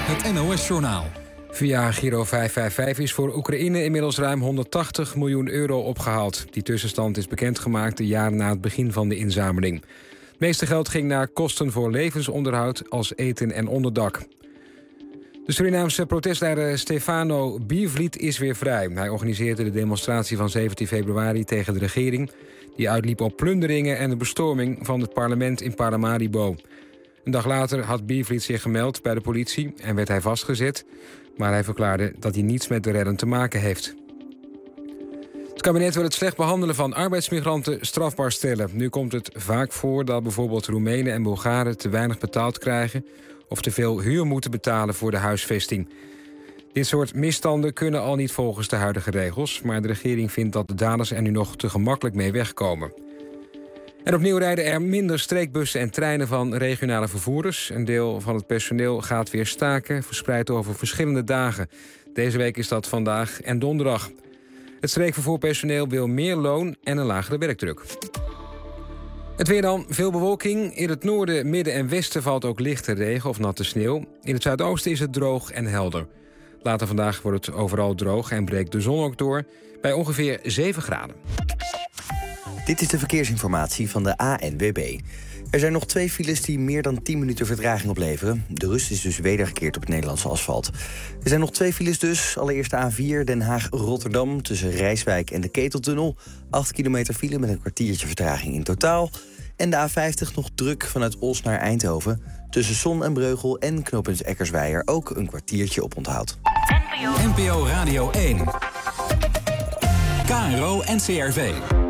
het NOS-journaal. Via Giro 555 is voor Oekraïne inmiddels ruim 180 miljoen euro opgehaald. Die tussenstand is bekendgemaakt een jaar na het begin van de inzameling. Het meeste geld ging naar kosten voor levensonderhoud als eten en onderdak. De Surinaamse protestleider Stefano Biervliet is weer vrij. Hij organiseerde de demonstratie van 17 februari tegen de regering, die uitliep op plunderingen en de bestorming van het parlement in Paramaribo. Een dag later had Biervliet zich gemeld bij de politie en werd hij vastgezet, maar hij verklaarde dat hij niets met de redden te maken heeft. Het kabinet wil het slecht behandelen van arbeidsmigranten strafbaar stellen. Nu komt het vaak voor dat bijvoorbeeld Roemenen en Bulgaren te weinig betaald krijgen of te veel huur moeten betalen voor de huisvesting. Dit soort misstanden kunnen al niet volgens de huidige regels, maar de regering vindt dat de daders er nu nog te gemakkelijk mee wegkomen. En opnieuw rijden er minder streekbussen en treinen van regionale vervoerders. Een deel van het personeel gaat weer staken, verspreid over verschillende dagen. Deze week is dat vandaag en donderdag. Het streekvervoerpersoneel wil meer loon en een lagere werkdruk. Het weer dan, veel bewolking. In het noorden, midden en westen valt ook lichte regen of natte sneeuw. In het zuidoosten is het droog en helder. Later vandaag wordt het overal droog en breekt de zon ook door bij ongeveer 7 graden. Dit is de verkeersinformatie van de ANWB. Er zijn nog 2 files die meer dan 10 minuten vertraging opleveren. De rust is dus wedergekeerd op het Nederlandse asfalt. Er zijn nog 2 files dus. Allereerst de A4 Den Haag-Rotterdam tussen Rijswijk en de Keteltunnel. 8 kilometer file met een kwartiertje vertraging in totaal. En de A50 nog druk vanuit Os naar Eindhoven. Tussen Zon en Breugel en knooppunt Eckersweijer ook een kwartiertje op onthoud. NPO Radio 1. KRO NCRV.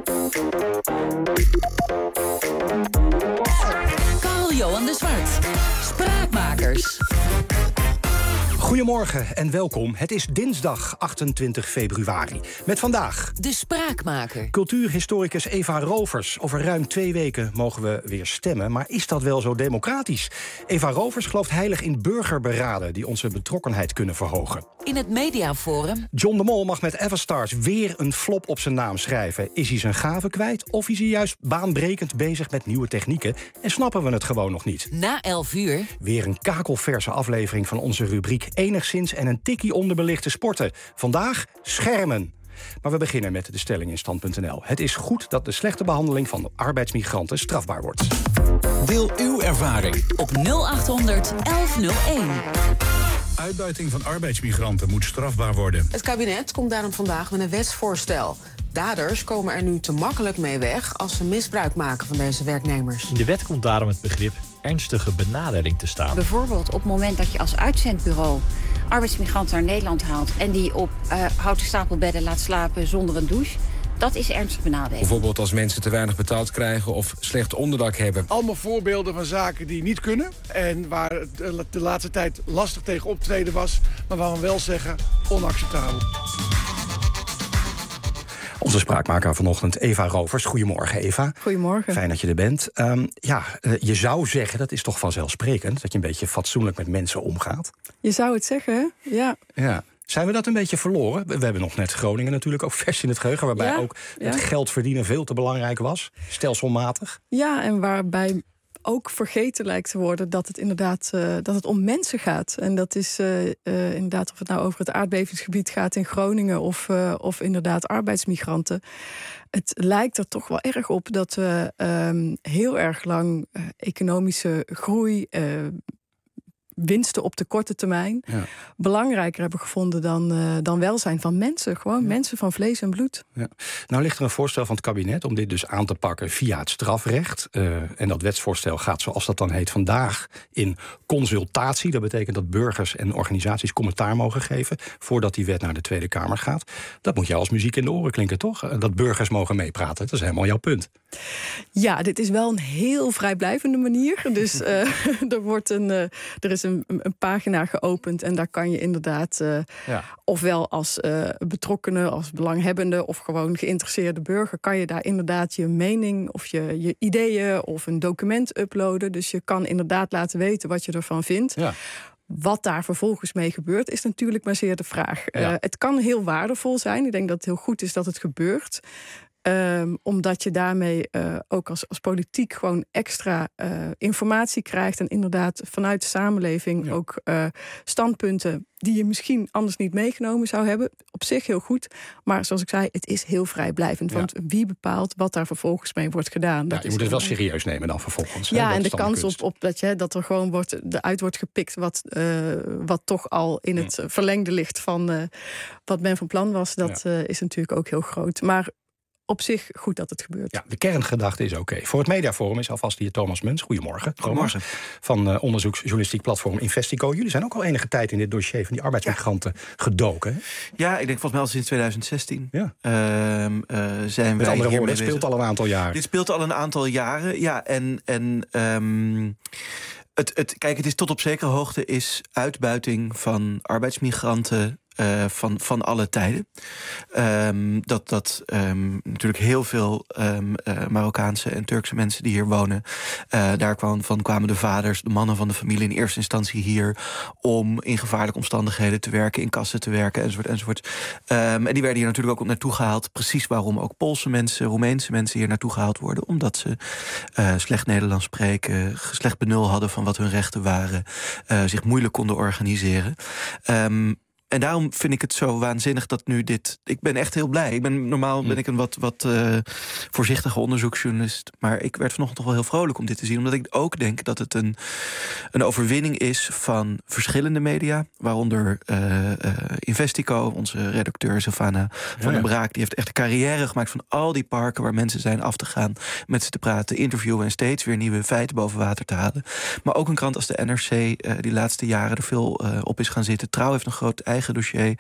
Carl-Johan de Zwart. Spraakmakers. Goedemorgen en welkom. Het is dinsdag 28 februari. Met vandaag De Spraakmaker. Cultuurhistoricus Eva Rovers. Over ruim 2 weken mogen we weer stemmen. Maar is dat wel zo democratisch? Eva Rovers gelooft heilig in burgerberaden die onze betrokkenheid kunnen verhogen. In het Mediaforum. John de Mol mag met Everstars weer een flop op zijn naam schrijven. Is hij zijn gaven kwijt of is hij juist baanbrekend bezig met nieuwe technieken? En snappen we het gewoon nog niet? Na 11 uur. Weer een kakelverse aflevering van onze rubriek Enigszins en een tikkie onderbelichte sporten. Vandaag schermen. Maar we beginnen met de stelling in stand.nl. Het is goed dat de slechte behandeling van arbeidsmigranten strafbaar wordt. Deel uw ervaring Op 0800 1101. Uitbuiting van arbeidsmigranten moet strafbaar worden. Het kabinet komt daarom vandaag met een wetsvoorstel. Daders komen er nu te makkelijk mee weg als ze misbruik maken van deze werknemers. In de wet komt daarom het begrip ernstige benadeling te staan. Bijvoorbeeld op het moment dat je als uitzendbureau arbeidsmigranten naar Nederland haalt en die op houten stapelbedden laat slapen zonder een douche. Dat is ernstig benadeling. Bijvoorbeeld als mensen te weinig betaald krijgen of slecht onderdak hebben. Allemaal voorbeelden van zaken die niet kunnen. En waar het de laatste tijd lastig tegen optreden was. Maar waar we wel zeggen, onacceptabel. Onze spraakmaker vanochtend, Eva Rovers. Goedemorgen, Eva. Goedemorgen. Fijn dat je er bent. Je zou zeggen, dat is toch vanzelfsprekend, dat je een beetje fatsoenlijk met mensen omgaat. Je zou het zeggen, ja. Ja. Zijn we dat een beetje verloren? We hebben nog net Groningen natuurlijk ook vers in het geheugen, waarbij ook het geld verdienen veel te belangrijk was, stelselmatig. Ja, en waarbij ook vergeten lijkt te worden dat het inderdaad dat het om mensen gaat. En dat is inderdaad of het nou over het aardbevingsgebied gaat in Groningen of inderdaad arbeidsmigranten. Het lijkt er toch wel erg op dat we heel erg lang economische groei, winsten op de korte termijn belangrijker hebben gevonden dan welzijn van mensen. Gewoon mensen van vlees en bloed. Ja. Nou ligt er een voorstel van het kabinet om dit dus aan te pakken via het strafrecht. En dat wetsvoorstel gaat, zoals dat dan heet, vandaag in consultatie. Dat betekent dat burgers en organisaties commentaar mogen geven voordat die wet naar de Tweede Kamer gaat. Dat moet jou als muziek in de oren klinken, toch? Dat burgers mogen meepraten. Dat is helemaal jouw punt. Ja, dit is wel een heel vrijblijvende manier. Dus er is een pagina geopend en daar kan je inderdaad ofwel als betrokkenen, als belanghebbende of gewoon geïnteresseerde burger, kan je daar inderdaad je mening of je ideeën of een document uploaden. Dus je kan inderdaad laten weten wat je ervan vindt. Ja. Wat daar vervolgens mee gebeurt, is natuurlijk maar zeer de vraag. Het kan heel waardevol zijn. Ik denk dat het heel goed is dat het gebeurt. Omdat je daarmee ook als politiek gewoon extra informatie krijgt. En inderdaad vanuit de samenleving ook standpunten die je misschien anders niet meegenomen zou hebben. Op zich heel goed. Maar zoals ik zei, het is heel vrijblijvend. Want wie bepaalt wat daar vervolgens mee wordt gedaan? Je moet het wel serieus nemen dan vervolgens. Ja, en de kans op dat er gewoon eruit wordt gepikt wat toch al in het verlengde ligt van wat men van plan was. Dat is natuurlijk ook heel groot. Maar op zich goed dat het gebeurt. Ja, de kerngedachte is oké. Voor het Mediaforum is alvast hier Thomas Muns. Goedemorgen. Goedemorgen. Van onderzoeksjournalistiek platform Investico. Jullie zijn ook al enige tijd in dit dossier van die arbeidsmigranten gedoken. Hè? Ja, ik denk volgens mij al sinds 2016. Ja. Zijn met andere woorden, het speelt al een aantal jaren. Dit speelt al een aantal jaren, ja. Kijk, het is tot op zekere hoogte is uitbuiting van arbeidsmigranten van alle tijden. Dat natuurlijk heel veel Marokkaanse en Turkse mensen die hier wonen. Daarvan kwamen de vaders, de mannen van de familie in eerste instantie hier om in gevaarlijke omstandigheden te werken, in kassen te werken, enzovoort. En die werden hier natuurlijk ook naartoe gehaald. Precies waarom ook Poolse mensen, Roemeense mensen hier naartoe gehaald worden. Omdat ze slecht Nederlands spreken, slecht benul hadden van wat hun rechten waren, zich moeilijk konden organiseren. En daarom vind ik het zo waanzinnig dat nu dit... Ik ben echt heel blij. Normaal ben ik een wat voorzichtige onderzoeksjournalist. Maar ik werd vanochtend toch wel heel vrolijk om dit te zien. Omdat ik ook denk dat het een overwinning is van verschillende media. Waaronder Investico, onze redacteur Savannah van den Braak. Die heeft echt een carrière gemaakt van al die parken waar mensen zijn af te gaan. Met ze te praten, interviewen en steeds weer nieuwe feiten boven water te halen. Maar ook een krant als de NRC die laatste jaren er veel op is gaan zitten. Trouw heeft een groot eigen dossier.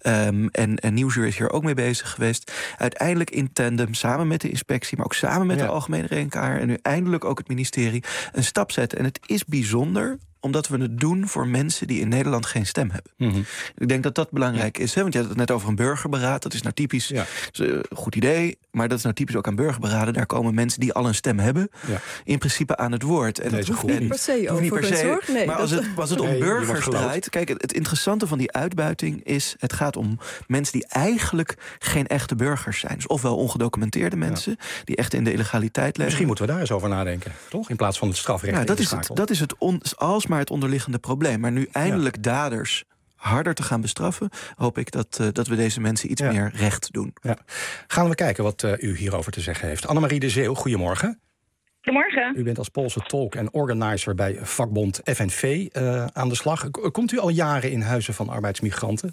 En Nieuwsuur is hier ook mee bezig geweest. Uiteindelijk in tandem, samen met de inspectie, maar ook samen met de Algemene Rekenkamer en nu eindelijk ook het ministerie, een stap zetten. En het is bijzonder omdat we het doen voor mensen die in Nederland geen stem hebben. Mm-hmm. Ik denk dat dat belangrijk is. Hè? Want je had het net over een burgerberaad. Dat is nou typisch een goed idee. Maar dat is nou typisch ook aan burgerberaden. Daar komen mensen die al een stem hebben in principe aan het woord. En dat hoeft niet per se. Nee, maar als het om burgers draait. Kijk, het interessante van die uitbuiting is, het gaat om mensen die eigenlijk geen echte burgers zijn. Dus ofwel ongedocumenteerde mensen die echt in de illegaliteit leven. Misschien moeten we daar eens over nadenken, toch? In plaats van het strafrecht. Dat is het alsmaar het onderliggende probleem. Maar nu eindelijk daders harder te gaan bestraffen, hoop ik dat we deze mensen iets meer recht doen. Ja. Gaan we kijken wat u hierover te zeggen heeft. Annemarie de Zeeuw, goedemorgen. Goedemorgen. U bent als Poolse tolk en organizer bij vakbond FNV aan de slag. Komt u al jaren in huizen van arbeidsmigranten?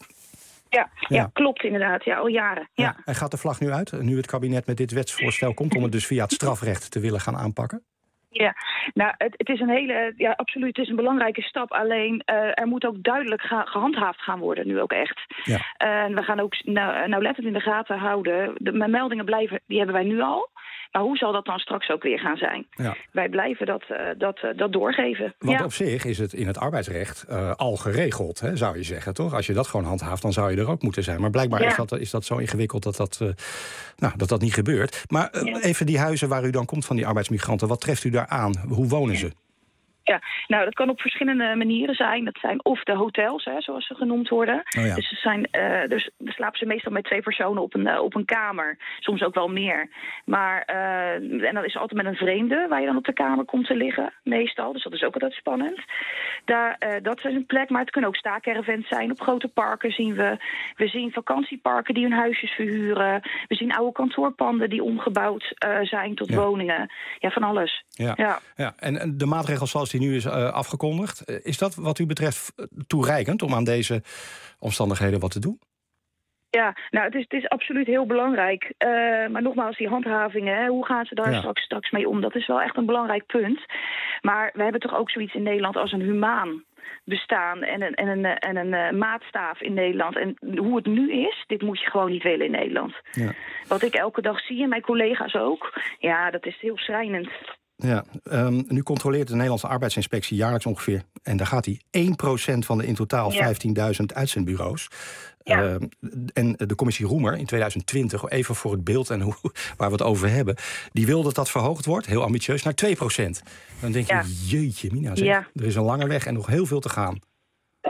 Ja, klopt inderdaad. Ja, al jaren. Ja. En gaat de vlag nu uit, nu het kabinet met dit wetsvoorstel komt om het dus via het strafrecht te willen gaan aanpakken? Ja, nou, het is een hele, absoluut, het is een belangrijke stap. Alleen, er moet ook duidelijk gehandhaafd gaan worden, nu ook echt. Ja. We gaan ook nauwlettend in de gaten houden. De meldingen blijven, die hebben wij nu al. Maar hoe zal dat dan straks ook weer gaan zijn? Ja. Wij blijven dat doorgeven. Want op zich is het in het arbeidsrecht al geregeld, hè, zou je zeggen, toch? Als je dat gewoon handhaaft, dan zou je er ook moeten zijn. Maar blijkbaar is dat zo ingewikkeld dat niet gebeurt. Maar even die huizen waar u dan komt van die arbeidsmigranten, wat treft u daar aan? Hoe wonen ze? Ja, nou, dat kan op verschillende manieren zijn. Dat zijn of de hotels, zoals ze genoemd worden. Oh ja. Dus dan slapen ze meestal met 2 personen op een kamer. Soms ook wel meer. Maar en dan is het altijd met een vreemde waar je dan op de kamer komt te liggen, meestal. Dus dat is ook altijd spannend. Dat is een plek, maar het kunnen ook staakervens zijn. Op grote parken zien we zien vakantieparken die hun huisjes verhuren. We zien oude kantoorpanden die omgebouwd zijn tot woningen. Ja, van alles. Ja. En de maatregels zoals die nu is afgekondigd, is dat wat u betreft toereikend om aan deze omstandigheden wat te doen? Ja, nou, het is absoluut heel belangrijk. Maar nogmaals, die handhavingen, hoe gaan ze daar straks mee om? Dat is wel echt een belangrijk punt. Maar we hebben toch ook zoiets in Nederland als een humaan bestaan en een maatstaaf in Nederland. En hoe het nu is, dit moet je gewoon niet willen in Nederland. Ja. Wat ik elke dag zie en mijn collega's ook, ja, dat is heel schrijnend. Ja, nu controleert de Nederlandse arbeidsinspectie jaarlijks ongeveer, en daar gaat hij, 1% van de in totaal 15.000 uitzendbureaus. Ja. En de commissie Roemer in 2020, even voor het beeld en waar we het over hebben, die wil dat verhoogd wordt, heel ambitieus, naar 2%. Dan denk je, jeetje mina, zeg, er is een lange weg en nog heel veel te gaan.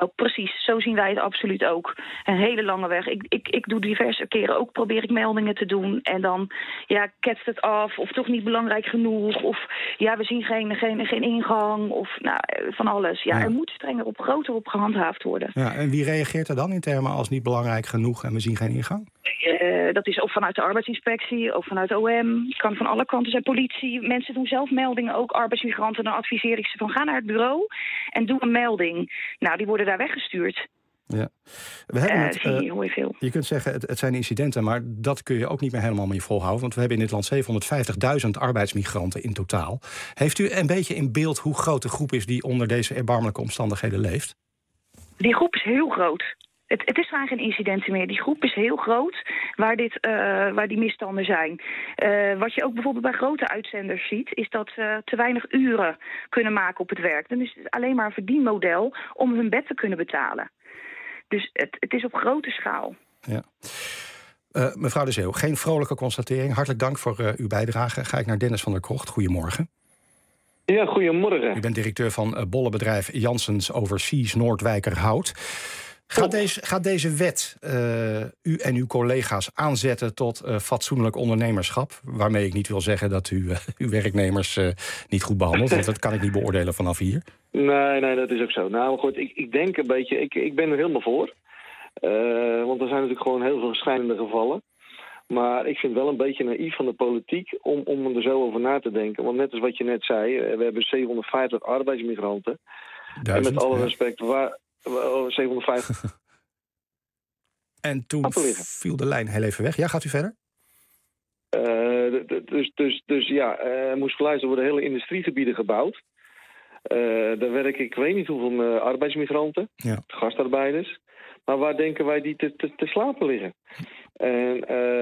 Nou, precies, zo zien wij het absoluut ook. Een hele lange weg. Ik doe diverse keren ook, probeer ik meldingen te doen. En dan ketst het af, of toch niet belangrijk genoeg. Of we zien geen ingang, of van alles. Ja, er moet groter op gehandhaafd worden. Ja, en wie reageert er dan in termen als niet belangrijk genoeg en we zien geen ingang? Dat is of vanuit de arbeidsinspectie, of vanuit OM. Het kan van alle kanten zijn, politie. Mensen doen zelf meldingen, ook arbeidsmigranten. Dan adviseer ik ze van, ga naar het bureau en doe een melding. Nou, die worden daar weggestuurd. Ja. We hebben hoor je veel. Je kunt zeggen, het zijn incidenten, maar dat kun je ook niet meer helemaal meer volhouden. Want we hebben in dit land 750.000 arbeidsmigranten in totaal. Heeft u een beetje in beeld hoe groot de groep is die onder deze erbarmelijke omstandigheden leeft? Die groep is heel groot. Het is vaak geen incidenten meer. Die groep is heel groot waar die misstanden zijn. Wat je ook bijvoorbeeld bij grote uitzenders ziet, is dat ze te weinig uren kunnen maken op het werk. Dan is het alleen maar een verdienmodel om hun bed te kunnen betalen. Dus het is op grote schaal. Ja. Mevrouw de Zeeuw, geen vrolijke constatering. Hartelijk dank voor uw bijdrage. Ga ik naar Dennis van der Krocht. Goedemorgen. Ja, goedemorgen. U bent directeur van bollenbedrijf Janssens Overseas Noordwijkerhout. Gaat deze wet u en uw collega's aanzetten tot fatsoenlijk ondernemerschap? Waarmee ik niet wil zeggen dat u uw werknemers niet goed behandelt. Want dat kan ik niet beoordelen vanaf hier. Nee, dat is ook zo. Nou goed, ik denk een beetje, ik ben er helemaal voor. Want er zijn natuurlijk gewoon heel veel verschillende gevallen. Maar ik vind het wel een beetje naïef van de politiek om er zo over na te denken. Want net als wat je net zei, we hebben 750 arbeidsmigranten. 1000, en met alle respect, 750. En toen viel de lijn heel even weg. Ja, gaat u verder? Er moest geluisterd worden hele industriegebieden gebouwd. Daar werken ik weet niet hoeveel arbeidsmigranten, gastarbeiders. Maar waar denken wij die te slapen liggen? En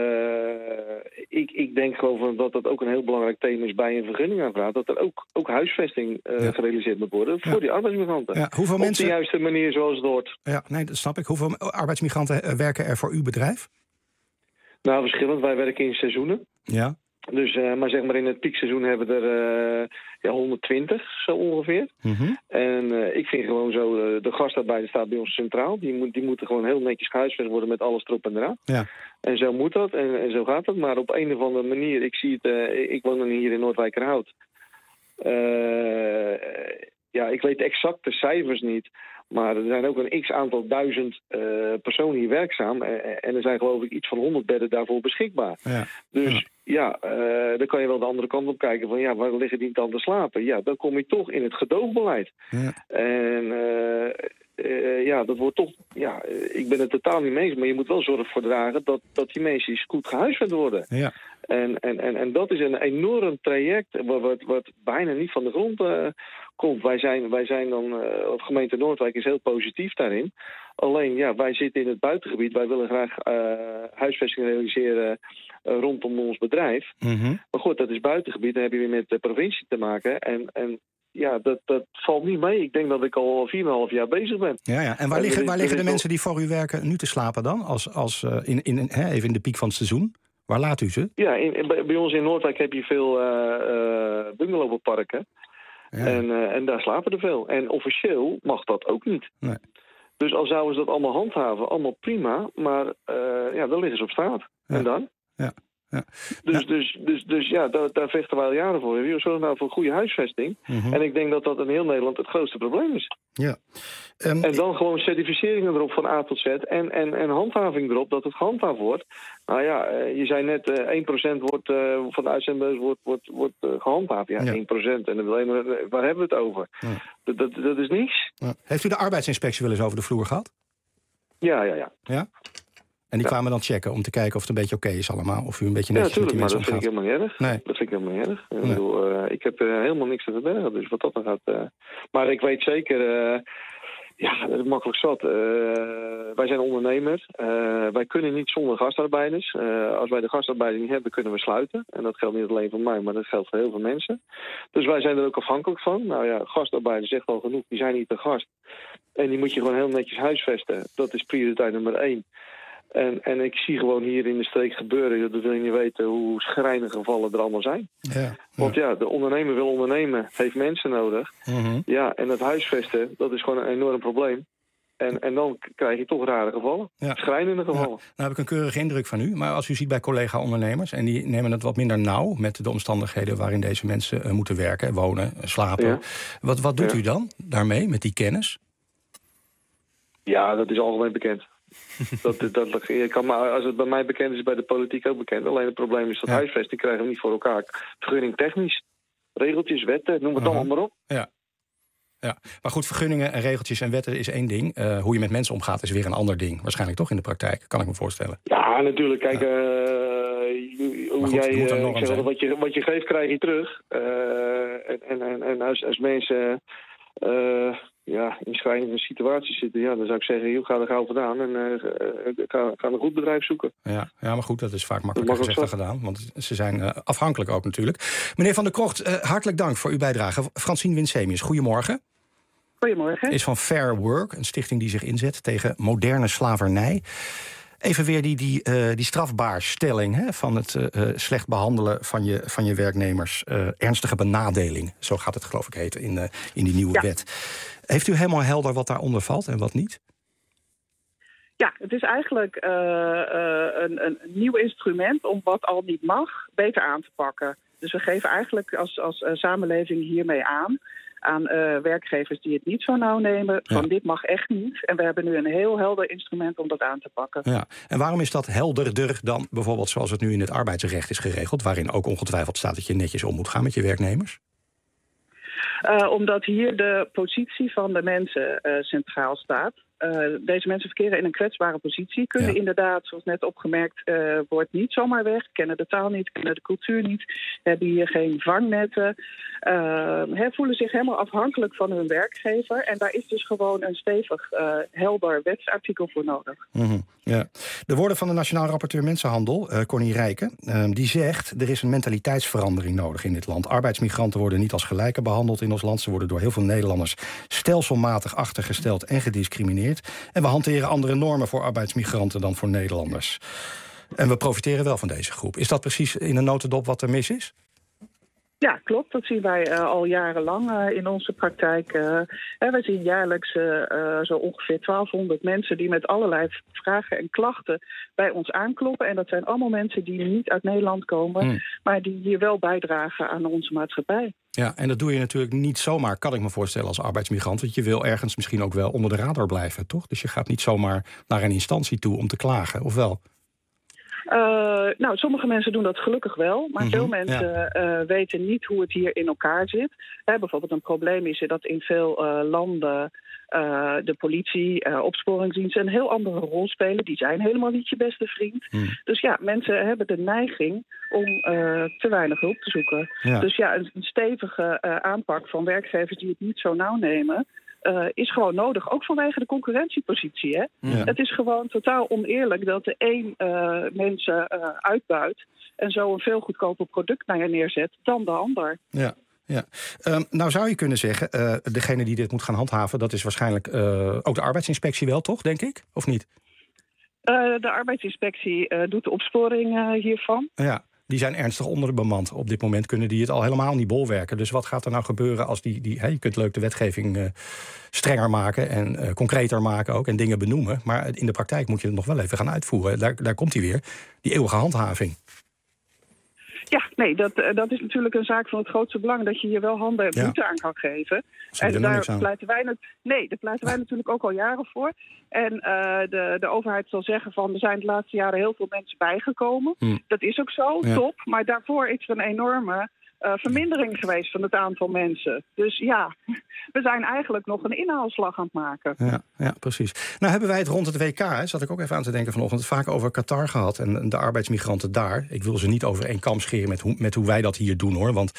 ik denk gewoon dat dat ook een heel belangrijk thema is bij een vergunningaanvraag. Dat er ook huisvesting gerealiseerd moet worden voor die arbeidsmigranten. Ja, hoeveel mensen... Op de juiste manier zoals het hoort. Ja, nee, dat snap ik. Hoeveel arbeidsmigranten werken er voor uw bedrijf? Nou, verschillend. Wij werken in seizoenen. Ja. Dus, maar zeg maar in het piekseizoen hebben we er 120, zo ongeveer. Mm-hmm. En ik vind gewoon zo, de gastarbeider staat bij ons centraal. Die moeten gewoon heel netjes gehuisvest worden met alles erop en eraan. Ja. En zo moet dat en zo gaat het. Maar op een of andere manier, ik zie het, ik woon dan hier in Noordwijkerhout. Ik weet exact de cijfers niet. Maar er zijn ook een x-aantal duizend personen hier werkzaam. En er zijn geloof ik iets van 100 bedden daarvoor beschikbaar. Ja. Dus dan kan je wel de andere kant op kijken. Van waar liggen die dan te slapen? Ja, dan kom je toch in het gedoogbeleid. Ja. En dat wordt toch... Ja, ik ben het totaal niet mee eens. Maar je moet wel zorg voor dragen dat die mensen goed gehuisvest worden. Ja. En dat is een enorm traject wat bijna niet van de grond komt. Wij zijn dan, gemeente Noordwijk is heel positief daarin. Alleen, wij zitten in het buitengebied. Wij willen graag huisvesting realiseren rondom ons bedrijf. Mm-hmm. Maar goed, dat is buitengebied. Dan heb je weer met de provincie te maken. En dat valt niet mee. Ik denk dat ik al 4,5 jaar bezig ben. Ja. En waar liggen de mensen die voor u werken nu te slapen dan? Even in de piek van het seizoen? Waar laat u ze? Ja, bij ons in Noordwijk heb je veel bungalowparken. Ja. En daar slapen er veel. En officieel mag dat ook niet. Nee. Dus al zouden ze dat allemaal handhaven, allemaal prima. Maar dan liggen ze op straat. Ja. En dan? Ja. Ja. Dus daar vechten wij al jaren voor. We zorgen nou voor goede huisvesting. Mm-hmm. En ik denk dat dat in heel Nederland het grootste probleem is. Ja. En dan gewoon certificeringen erop van A tot Z. En handhaving erop, dat het gehandhaafd wordt. Nou ja, je zei net 1% wordt van de uitzendbuis wordt gehandhaafd. Ja, 1%. En waar hebben we het over? Ja. Dat is niks. Ja. Heeft u de arbeidsinspectie wel eens over de vloer gehad? Ja. Ja? En die kwamen dan checken om te kijken of het een beetje oké is allemaal. Of u een beetje netjes met die mensen omgaat. Ja, natuurlijk, maar dat vind ik helemaal niet erg. Nee. Dat vind ik helemaal niet erg. Nee. Ik heb helemaal niks te verbergen. Dus wat dat dan gaat... Maar ik weet zeker... dat is makkelijk zat. Wij zijn ondernemers. Wij kunnen niet zonder gastarbeiders. Als wij de gastarbeiders niet hebben, kunnen we sluiten. En dat geldt niet alleen voor mij, maar dat geldt voor heel veel mensen. Dus wij zijn er ook afhankelijk van. Nou ja, gastarbeiders zegt al genoeg. Die zijn niet te gast. En die moet je gewoon heel netjes huisvesten. Dat is prioriteit nummer 1. En ik zie gewoon hier in de streek gebeuren, dat wil je niet weten hoe schrijnende gevallen er allemaal zijn. Ja. Want de ondernemer wil ondernemen, heeft mensen nodig. Mm-hmm. Ja, en dat huisvesten, dat is gewoon een enorm probleem. En dan krijg je toch rare gevallen. Ja. Schrijnende gevallen. Nou heb ik een keurige indruk van u. Maar als u ziet bij collega-ondernemers... en die nemen het wat minder nauw met de omstandigheden... waarin deze mensen moeten werken, wonen, slapen. Ja. Wat doet u dan daarmee, met die kennis? Ja, dat is algemeen bekend. Als het bij mij bekend is, bij de politiek ook bekend. Alleen het probleem is dat huisvesting krijgen we niet voor elkaar. Vergunning technisch, regeltjes, wetten, noem het allemaal maar op. Ja, maar goed, vergunningen en regeltjes en wetten is één ding. Hoe je met mensen omgaat is weer een ander ding. Waarschijnlijk toch in de praktijk, kan ik me voorstellen. Ja, natuurlijk. Kijk, wat je geeft, krijg je terug. En als mensen... in schrijnende situaties zitten, dan zou ik zeggen, ga er gauw vandaan en ga een goed bedrijf zoeken. Ja, maar goed, dat is vaak makkelijker gezegd dan gedaan, want ze zijn afhankelijk ook natuurlijk. Meneer Van der Krocht, hartelijk dank voor uw bijdrage. Francine Winsemius, goedemorgen. Goedemorgen. Is van Fair Work, een stichting die zich inzet tegen moderne slavernij. Even weer die strafbaarstelling van het slecht behandelen van je werknemers. Ernstige benadeling, zo gaat het geloof ik heten in die nieuwe wet. Heeft u helemaal helder wat daaronder valt en wat niet? Ja, het is eigenlijk een nieuw instrument om wat al niet mag beter aan te pakken. Dus we geven eigenlijk als samenleving hiermee aan werkgevers die het niet zo nauw nemen, van dit mag echt niet. En we hebben nu een heel helder instrument om dat aan te pakken. Ja. En waarom is dat helderder dan bijvoorbeeld zoals het nu in het arbeidsrecht is geregeld, waarin ook ongetwijfeld staat dat je netjes om moet gaan met je werknemers? Omdat hier de positie van de mensen centraal staat. Deze mensen verkeren in een kwetsbare positie. Kunnen inderdaad, zoals net opgemerkt, wordt niet zomaar weg. Kennen de taal niet, kennen de cultuur niet. Hebben hier geen vangnetten. Voelen zich helemaal afhankelijk van hun werkgever. En daar is dus gewoon een stevig, helder wetsartikel voor nodig. Mm-hmm. Ja. De woorden van de Nationaal Rapporteur Mensenhandel, Connie Rijken, die zegt, er is een mentaliteitsverandering nodig in dit land. Arbeidsmigranten worden niet als gelijken behandeld in ons land. Ze worden door heel veel Nederlanders stelselmatig achtergesteld en gediscrimineerd. En we hanteren andere normen voor arbeidsmigranten dan voor Nederlanders. En we profiteren wel van deze groep. Is dat precies in een notendop wat er mis is? Ja, klopt. Dat zien wij al jarenlang in onze praktijk. Wij zien jaarlijks zo ongeveer 1200 mensen die met allerlei vragen en klachten bij ons aankloppen. En dat zijn allemaal mensen die niet uit Nederland komen, maar die hier wel bijdragen aan onze maatschappij. Ja, en dat doe je natuurlijk niet zomaar, kan ik me voorstellen, als arbeidsmigrant. Want je wil ergens misschien ook wel onder de radar blijven, toch? Dus je gaat niet zomaar naar een instantie toe om te klagen, of wel? Sommige mensen doen dat gelukkig wel. Maar veel mensen weten niet hoe het hier in elkaar zit. Bijvoorbeeld een probleem is dat in veel landen de politie, opsporingsdiensten een heel andere rol spelen. Die zijn helemaal niet je beste vriend. Dus ja, mensen hebben de neiging om te weinig hulp te zoeken. Ja. Dus ja, een stevige aanpak van werkgevers die het niet zo nauw nemen, is gewoon nodig, ook vanwege de concurrentiepositie. Hè? Ja. Het is gewoon totaal oneerlijk dat de een mensen uitbuit en zo een veel goedkoper product naar je neerzet dan de ander. Ja. Ja. Nou zou je kunnen zeggen, degene die dit moet gaan handhaven, dat is waarschijnlijk ook de arbeidsinspectie wel, toch, denk ik? Of niet? De arbeidsinspectie doet de opsporing hiervan. Ja. Die zijn ernstig onderbemand. Op dit moment kunnen die het al helemaal niet bolwerken. Dus wat gaat er nou gebeuren als je kunt leuk de wetgeving strenger maken en concreter maken ook en dingen benoemen. Maar in de praktijk moet je het nog wel even gaan uitvoeren. Daar komt hij weer, die eeuwige handhaving. Ja, nee, dat is natuurlijk een zaak van het grootste belang, dat je hier wel handen en voeten aan kan geven. En daar pleiten wij natuurlijk ook al jaren voor. En de overheid zal zeggen van, er zijn de laatste jaren heel veel mensen bijgekomen. Dat is ook zo, top. Maar daarvoor is er een enorme vermindering geweest van het aantal mensen. Dus ja, we zijn eigenlijk nog een inhaalslag aan het maken. Ja, precies. Nou hebben wij het rond het WK, zat ik ook even aan te denken vanochtend, vaak over Qatar gehad en de arbeidsmigranten daar. Ik wil ze niet over één kam scheren met hoe wij dat hier doen, hoor. Want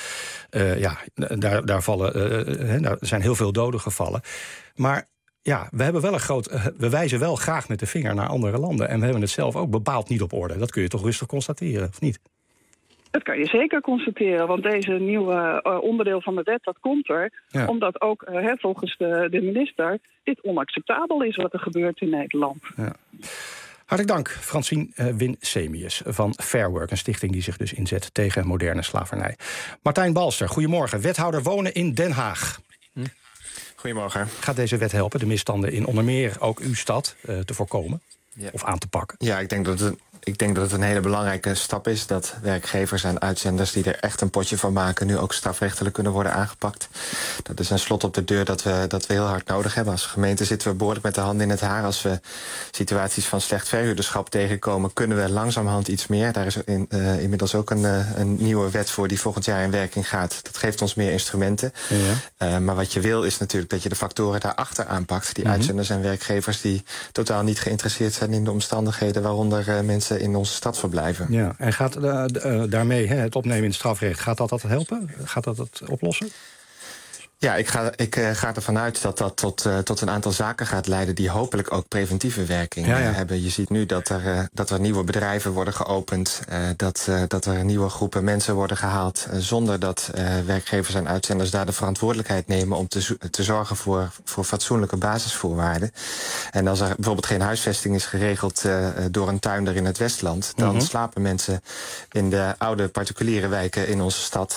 daar zijn heel veel doden gevallen. Maar ja, we wijzen wel graag met de vinger naar andere landen. En we hebben het zelf ook bepaald niet op orde. Dat kun je toch rustig constateren, of niet? Dat kan je zeker constateren, want deze nieuwe onderdeel van de wet, dat komt er. Ja. Omdat ook volgens de minister dit onacceptabel is wat er gebeurt in Nederland. Ja. Hartelijk dank, Francine Winsemius van Fair Work, een stichting die zich dus inzet tegen moderne slavernij. Martijn Balster, goedemorgen, wethouder wonen in Den Haag. Goedemorgen. Gaat deze wet helpen de misstanden in onder meer ook uw stad te voorkomen of aan te pakken? Ja, ik denk dat het een hele belangrijke stap is dat werkgevers en uitzenders die er echt een potje van maken nu ook strafrechtelijk kunnen worden aangepakt. Dat is een slot op de deur dat we heel hard nodig hebben. Als gemeente zitten we behoorlijk met de handen in het haar. Als we situaties van slecht verhuurderschap tegenkomen, kunnen we langzamerhand iets meer. Daar is inmiddels ook een nieuwe wet voor die volgend jaar in werking gaat. Dat geeft ons meer instrumenten. Ja. Maar wat je wil is natuurlijk dat je de factoren daarachter aanpakt. Die uitzenders en werkgevers die totaal niet geïnteresseerd zijn in de omstandigheden waaronder mensen in onze stad verblijven. Ja, en gaat daarmee het opnemen in het strafrecht, gaat dat helpen? Gaat dat het oplossen? Ja, ik ga ervan uit dat dat tot een aantal zaken gaat leiden die hopelijk ook preventieve werking hebben. Je ziet nu dat er nieuwe bedrijven worden geopend, dat er nieuwe groepen mensen worden gehaald, zonder dat werkgevers en uitzenders daar de verantwoordelijkheid nemen om te zorgen voor fatsoenlijke basisvoorwaarden. En als er bijvoorbeeld geen huisvesting is geregeld door een tuinder in het Westland, dan slapen mensen in de oude particuliere wijken in onze stad.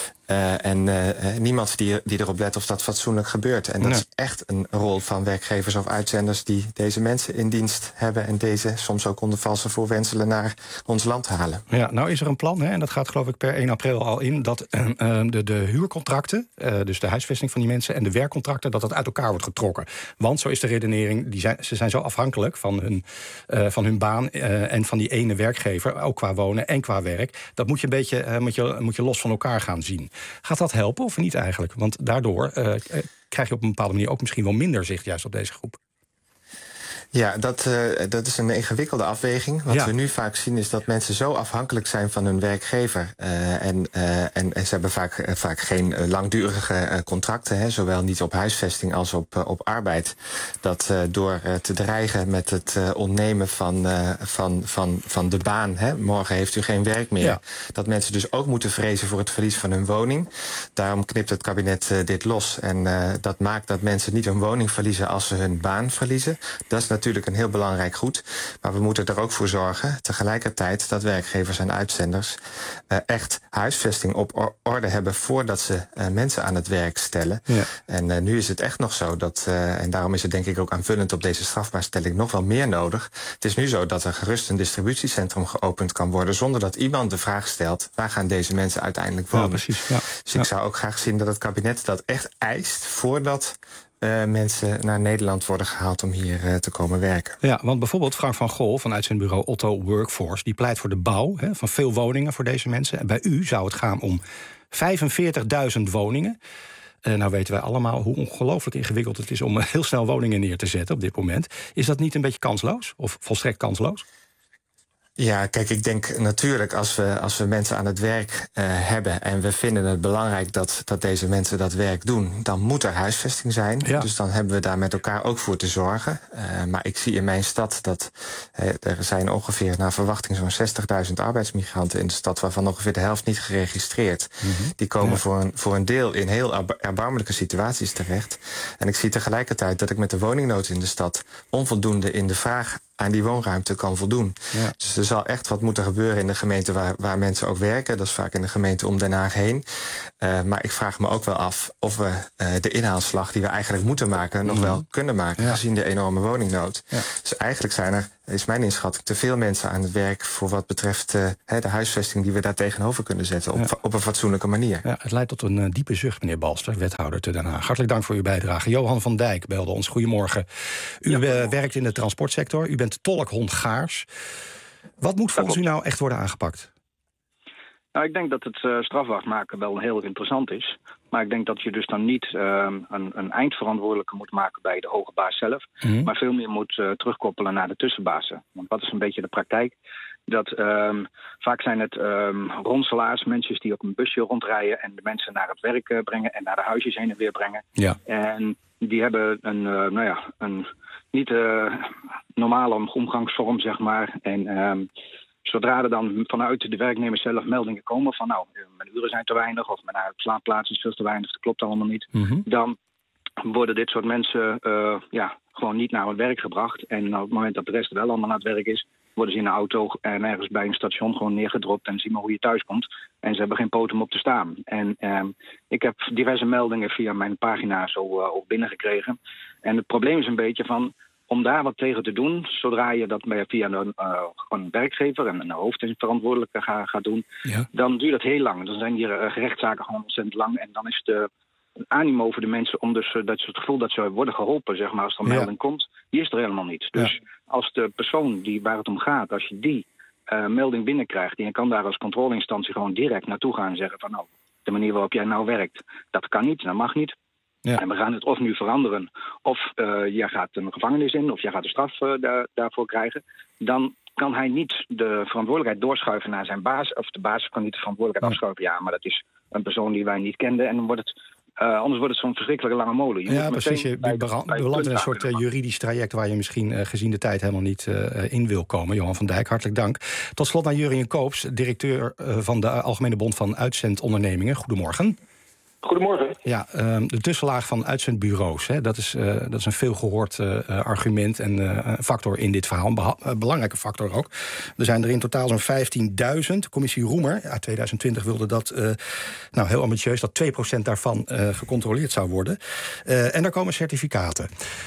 Niemand die erop let of dat fatsoenlijk gebeurt. En dat is echt een rol van werkgevers of uitzenders die deze mensen in dienst hebben en deze soms ook onder valse voorwendselen naar ons land halen. Ja, nou is er een plan, en dat gaat geloof ik per 1 april al in, dat de huurcontracten, dus de huisvesting van die mensen en de werkcontracten, dat uit elkaar wordt getrokken. Want zo is de redenering, ze zijn zo afhankelijk van hun baan en van die ene werkgever, ook qua wonen en qua werk. Dat moet je een beetje moet je los van elkaar gaan zien. Gaat dat helpen of niet eigenlijk? Want daardoor krijg je op een bepaalde manier ook misschien wel minder zicht juist op deze groep. Ja, dat is een ingewikkelde afweging. Wat we nu vaak zien is dat mensen zo afhankelijk zijn van hun werkgever. En ze hebben vaak geen langdurige contracten. Zowel niet op huisvesting als op arbeid. Dat door te dreigen met het ontnemen van de baan. Morgen heeft u geen werk meer. Ja. Dat mensen dus ook moeten vrezen voor het verlies van hun woning. Daarom knipt het kabinet dit los. En dat maakt dat mensen niet hun woning verliezen als ze hun baan verliezen. Dat is natuurlijk een heel belangrijk goed. Maar we moeten er ook voor zorgen tegelijkertijd dat werkgevers en uitzenders echt huisvesting op orde hebben voordat ze mensen aan het werk stellen. Ja. En nu is het echt nog zo dat, en daarom is het denk ik ook aanvullend op deze strafbaarstelling nog wel meer nodig. Het is nu zo dat er gerust een distributiecentrum geopend kan worden zonder dat iemand de vraag stelt, waar gaan deze mensen uiteindelijk wonen? Ja, precies. Ja. Dus ik zou ook graag zien dat het kabinet dat echt eist voordat mensen naar Nederland worden gehaald om hier te komen werken. Ja, want bijvoorbeeld Frank van Gol van uitzendbureau Otto Workforce, die pleit voor de bouw van veel woningen voor deze mensen. En bij u zou het gaan om 45.000 woningen. Nou weten wij allemaal hoe ongelooflijk ingewikkeld het is om heel snel woningen neer te zetten op dit moment. Is dat niet een beetje kansloos of volstrekt kansloos? Ja, kijk, ik denk natuurlijk als we mensen aan het werk hebben en we vinden het belangrijk dat deze mensen dat werk doen, dan moet er huisvesting zijn. Ja. Dus dan hebben we daar met elkaar ook voor te zorgen. Maar ik zie in mijn stad dat er zijn ongeveer naar verwachting zo'n 60.000 arbeidsmigranten in de stad, waarvan ongeveer de helft niet geregistreerd. Die komen voor een deel in heel erbarmelijke situaties terecht. En ik zie tegelijkertijd dat ik met de woningnood in de stad onvoldoende in de vraag aan die woonruimte kan voldoen. Ja. Dus er zal echt wat moeten gebeuren in de gemeente waar mensen ook werken. Dat is vaak in de gemeente om Den Haag heen. Maar ik vraag me ook wel af of we de inhaalslag die we eigenlijk moeten maken nog wel kunnen maken, gezien de enorme woningnood. Ja. Dus eigenlijk is mijn inschatting, te veel mensen aan het werk voor wat betreft de huisvesting die we daar tegenover kunnen zetten op een fatsoenlijke manier. Ja, het leidt tot een diepe zucht, meneer Balster, wethouder te Den Haag. Hartelijk dank voor uw bijdrage. Johan van Dijk belde ons. Goedemorgen. U werkt in de transportsector. U bent tolk Hongaars. Wat moet volgens u nou echt worden aangepakt? Nou, ik denk dat het strafbaar maken wel heel interessant is. Maar ik denk dat je dus dan niet een eindverantwoordelijke moet maken bij de hoge baas zelf. Maar veel meer moet terugkoppelen naar de tussenbazen. Want wat is een beetje de praktijk? Dat vaak zijn het ronselaars, mensen die op een busje rondrijden en de mensen naar het werk brengen en naar de huisjes heen en weer brengen. Ja. En die hebben een niet normale omgangsvorm, zeg maar. En zodra er dan vanuit de werknemers zelf meldingen komen van mijn uren zijn te weinig of mijn slaapplaats is veel te weinig, dat klopt allemaal niet. Dan worden dit soort mensen gewoon niet naar het werk gebracht. En op het moment dat de rest wel allemaal naar het werk is, worden ze in een auto en ergens bij een station gewoon neergedropt en zien maar hoe je thuis komt. En ze hebben geen poot om op te staan. En ik heb diverse meldingen via mijn pagina zo ook binnengekregen. En het probleem is een beetje van, om daar wat tegen te doen, zodra je dat via een werkgever en een hoofdverantwoordelijke gaat doen, dan duurt dat heel lang. Dan zijn die gerechtszaken gewoon ontzettend lang. En dan is de animo voor de mensen om dus dat ze het gevoel dat ze worden geholpen, zeg maar, als er een melding komt, die is er helemaal niet. Dus als de persoon waar het om gaat, als je die melding binnenkrijgt, en je kan daar als controleinstantie gewoon direct naartoe gaan en zeggen van nou, de manier waarop jij nou werkt, dat kan niet, dat mag niet. Ja. En we gaan het of nu veranderen, of jij gaat een gevangenis in, of jij gaat de straf daarvoor krijgen. Dan kan hij niet de verantwoordelijkheid doorschuiven naar zijn baas, of de baas kan niet de verantwoordelijkheid afschuiven. Ja, maar dat is een persoon die wij niet kenden en dan wordt het anders wordt het zo'n verschrikkelijke lange molen. Je precies. Je belandt in een soort juridisch traject waar je misschien gezien de tijd helemaal niet in wil komen. Johan van Dijk, hartelijk dank. Tot slot naar Jurjen Koops, directeur van de Algemene Bond van Uitzendondernemingen. Goedemorgen. Goedemorgen. Ja, de tussenlaag van uitzendbureaus, hè, dat is een veelgehoord argument en factor in dit verhaal. Een belangrijke factor ook. Er zijn er in totaal zo'n 15.000. Commissie Roemer uit 2020 wilde dat, heel ambitieus, dat 2% daarvan gecontroleerd zou worden. En daar komen certificaten.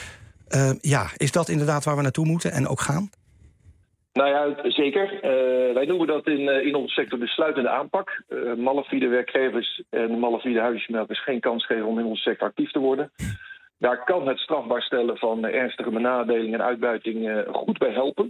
Is dat inderdaad waar we naartoe moeten en ook gaan? Nou ja, zeker. Wij noemen dat in onze sector de sluitende aanpak. Malafide werkgevers en malafide huisjesmelkers geen kans geven om in onze sector actief te worden. Daar kan het strafbaar stellen van ernstige benadeling en uitbuiting goed bij helpen.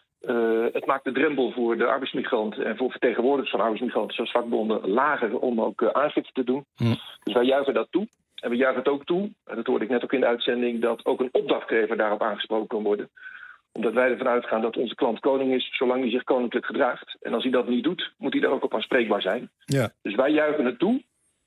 Het maakt de drempel voor de arbeidsmigranten en voor vertegenwoordigers van arbeidsmigranten zoals vakbonden lager om ook aangifte te doen. Dus wij juichen dat toe. En we juichen het ook toe, en dat hoorde ik net ook in de uitzending, dat ook een opdrachtgever daarop aangesproken kan worden. Omdat wij ervan uitgaan dat onze klant koning is, zolang hij zich koninklijk gedraagt. En als hij dat niet doet, moet hij daar ook op aanspreekbaar zijn. Ja. Dus wij juichen het toe.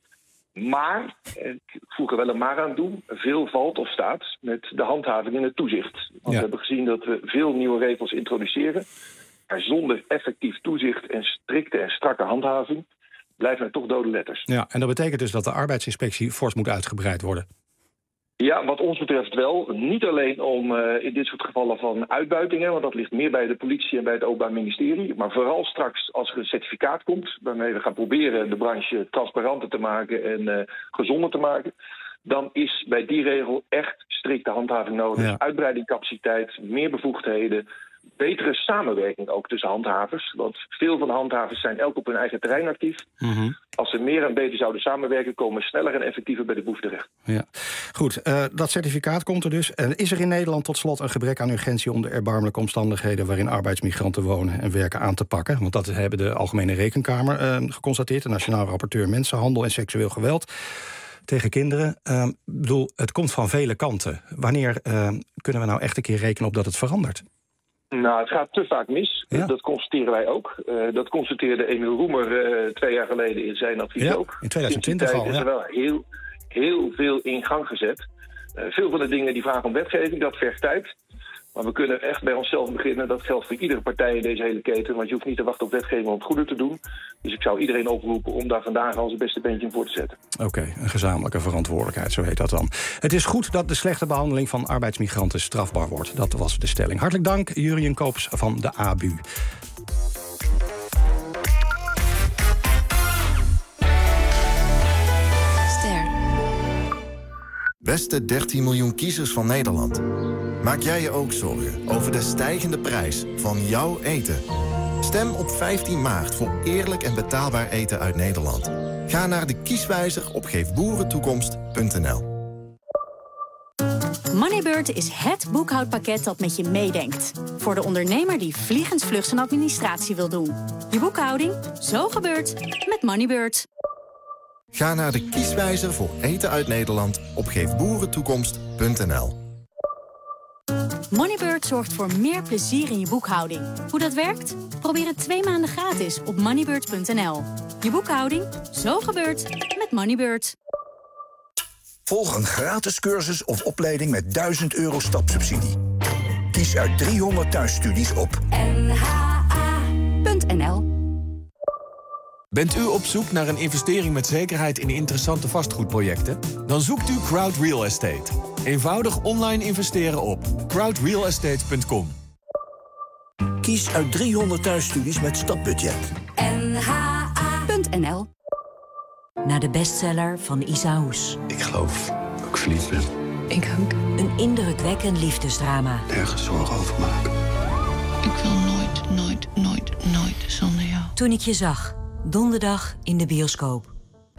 Maar, ik voeg er wel een maar aan toe, veel valt of staat met de handhaving en het toezicht. Want we hebben gezien dat we veel nieuwe regels introduceren. Maar zonder effectief toezicht en strikte en strakke handhaving blijven er toch dode letters. Ja, en dat betekent dus dat de arbeidsinspectie fors moet uitgebreid worden. Ja, wat ons betreft wel. Niet alleen om in dit soort gevallen van uitbuitingen, want dat ligt meer bij de politie en bij het Openbaar Ministerie. Maar vooral straks als er een certificaat komt, waarmee we gaan proberen de branche transparanter te maken en gezonder te maken. Dan is bij die regel echt strikte handhaving nodig. Ja. Uitbreiding capaciteit, meer bevoegdheden, betere samenwerking ook tussen handhavers. Want veel van de handhavers zijn elk op hun eigen terrein actief. Als ze meer en beter zouden samenwerken, komen we sneller en effectiever bij de boef terecht. Ja. Goed, dat certificaat komt er dus. En is er in Nederland tot slot een gebrek aan urgentie om de erbarmelijke omstandigheden waarin arbeidsmigranten wonen en werken aan te pakken? Want dat hebben de Algemene Rekenkamer geconstateerd. De Nationaal Rapporteur Mensenhandel en Seksueel Geweld tegen kinderen. Het komt van vele kanten. Wanneer kunnen we nou echt een keer rekenen op dat het verandert? Nou, het gaat te vaak mis. Ja. Dat constateren wij ook. Dat constateerde Emiel Roemer 2 jaar geleden in zijn advies ook. In 2020 al, is er wel heel veel in gang gezet. Veel van de dingen die vragen om wetgeving, dat vergt tijd. Maar we kunnen echt bij onszelf beginnen. Dat geldt voor iedere partij in deze hele keten. Want je hoeft niet te wachten op wetgeving om het goede te doen. Dus ik zou iedereen oproepen om daar vandaag al zijn beste beentje voor te zetten. Oké, een gezamenlijke verantwoordelijkheid, zo heet dat dan. Het is goed dat de slechte behandeling van arbeidsmigranten strafbaar wordt. Dat was de stelling. Hartelijk dank, Jurjen Koops van de ABU. Beste 13 miljoen kiezers van Nederland. Maak jij je ook zorgen over de stijgende prijs van jouw eten? Stem op 15 maart voor eerlijk en betaalbaar eten uit Nederland. Ga naar de kieswijzer op geefboerentoekomst.nl. Moneybird is het boekhoudpakket dat met je meedenkt. Voor de ondernemer die vliegensvlug zijn administratie wil doen. Je boekhouding, zo gebeurt met Moneybird. Ga naar de kieswijzer voor eten uit Nederland op geefboerentoekomst.nl. Moneybird zorgt voor meer plezier in je boekhouding. Hoe dat werkt? Probeer het 2 maanden gratis op moneybird.nl. Je boekhouding, zo gebeurt met Moneybird. Volg een gratis cursus of opleiding met €1000 stapsubsidie. Kies uit 300 thuisstudies op nha.nl. Bent u op zoek naar een investering met zekerheid in interessante vastgoedprojecten? Dan zoekt u Crowd Real Estate. Eenvoudig online investeren op crowdrealestate.com. Kies uit 300 thuisstudies met stapbudget. nha.nl. Naar de bestseller van Isa Hoes. Ik geloof dat ik verliefd ben. Ik ook. Een indrukwekkend liefdesdrama. Nergens zorgen over maken. Ik wil nooit zonder jou. Toen ik je zag. Donderdag in de bioscoop.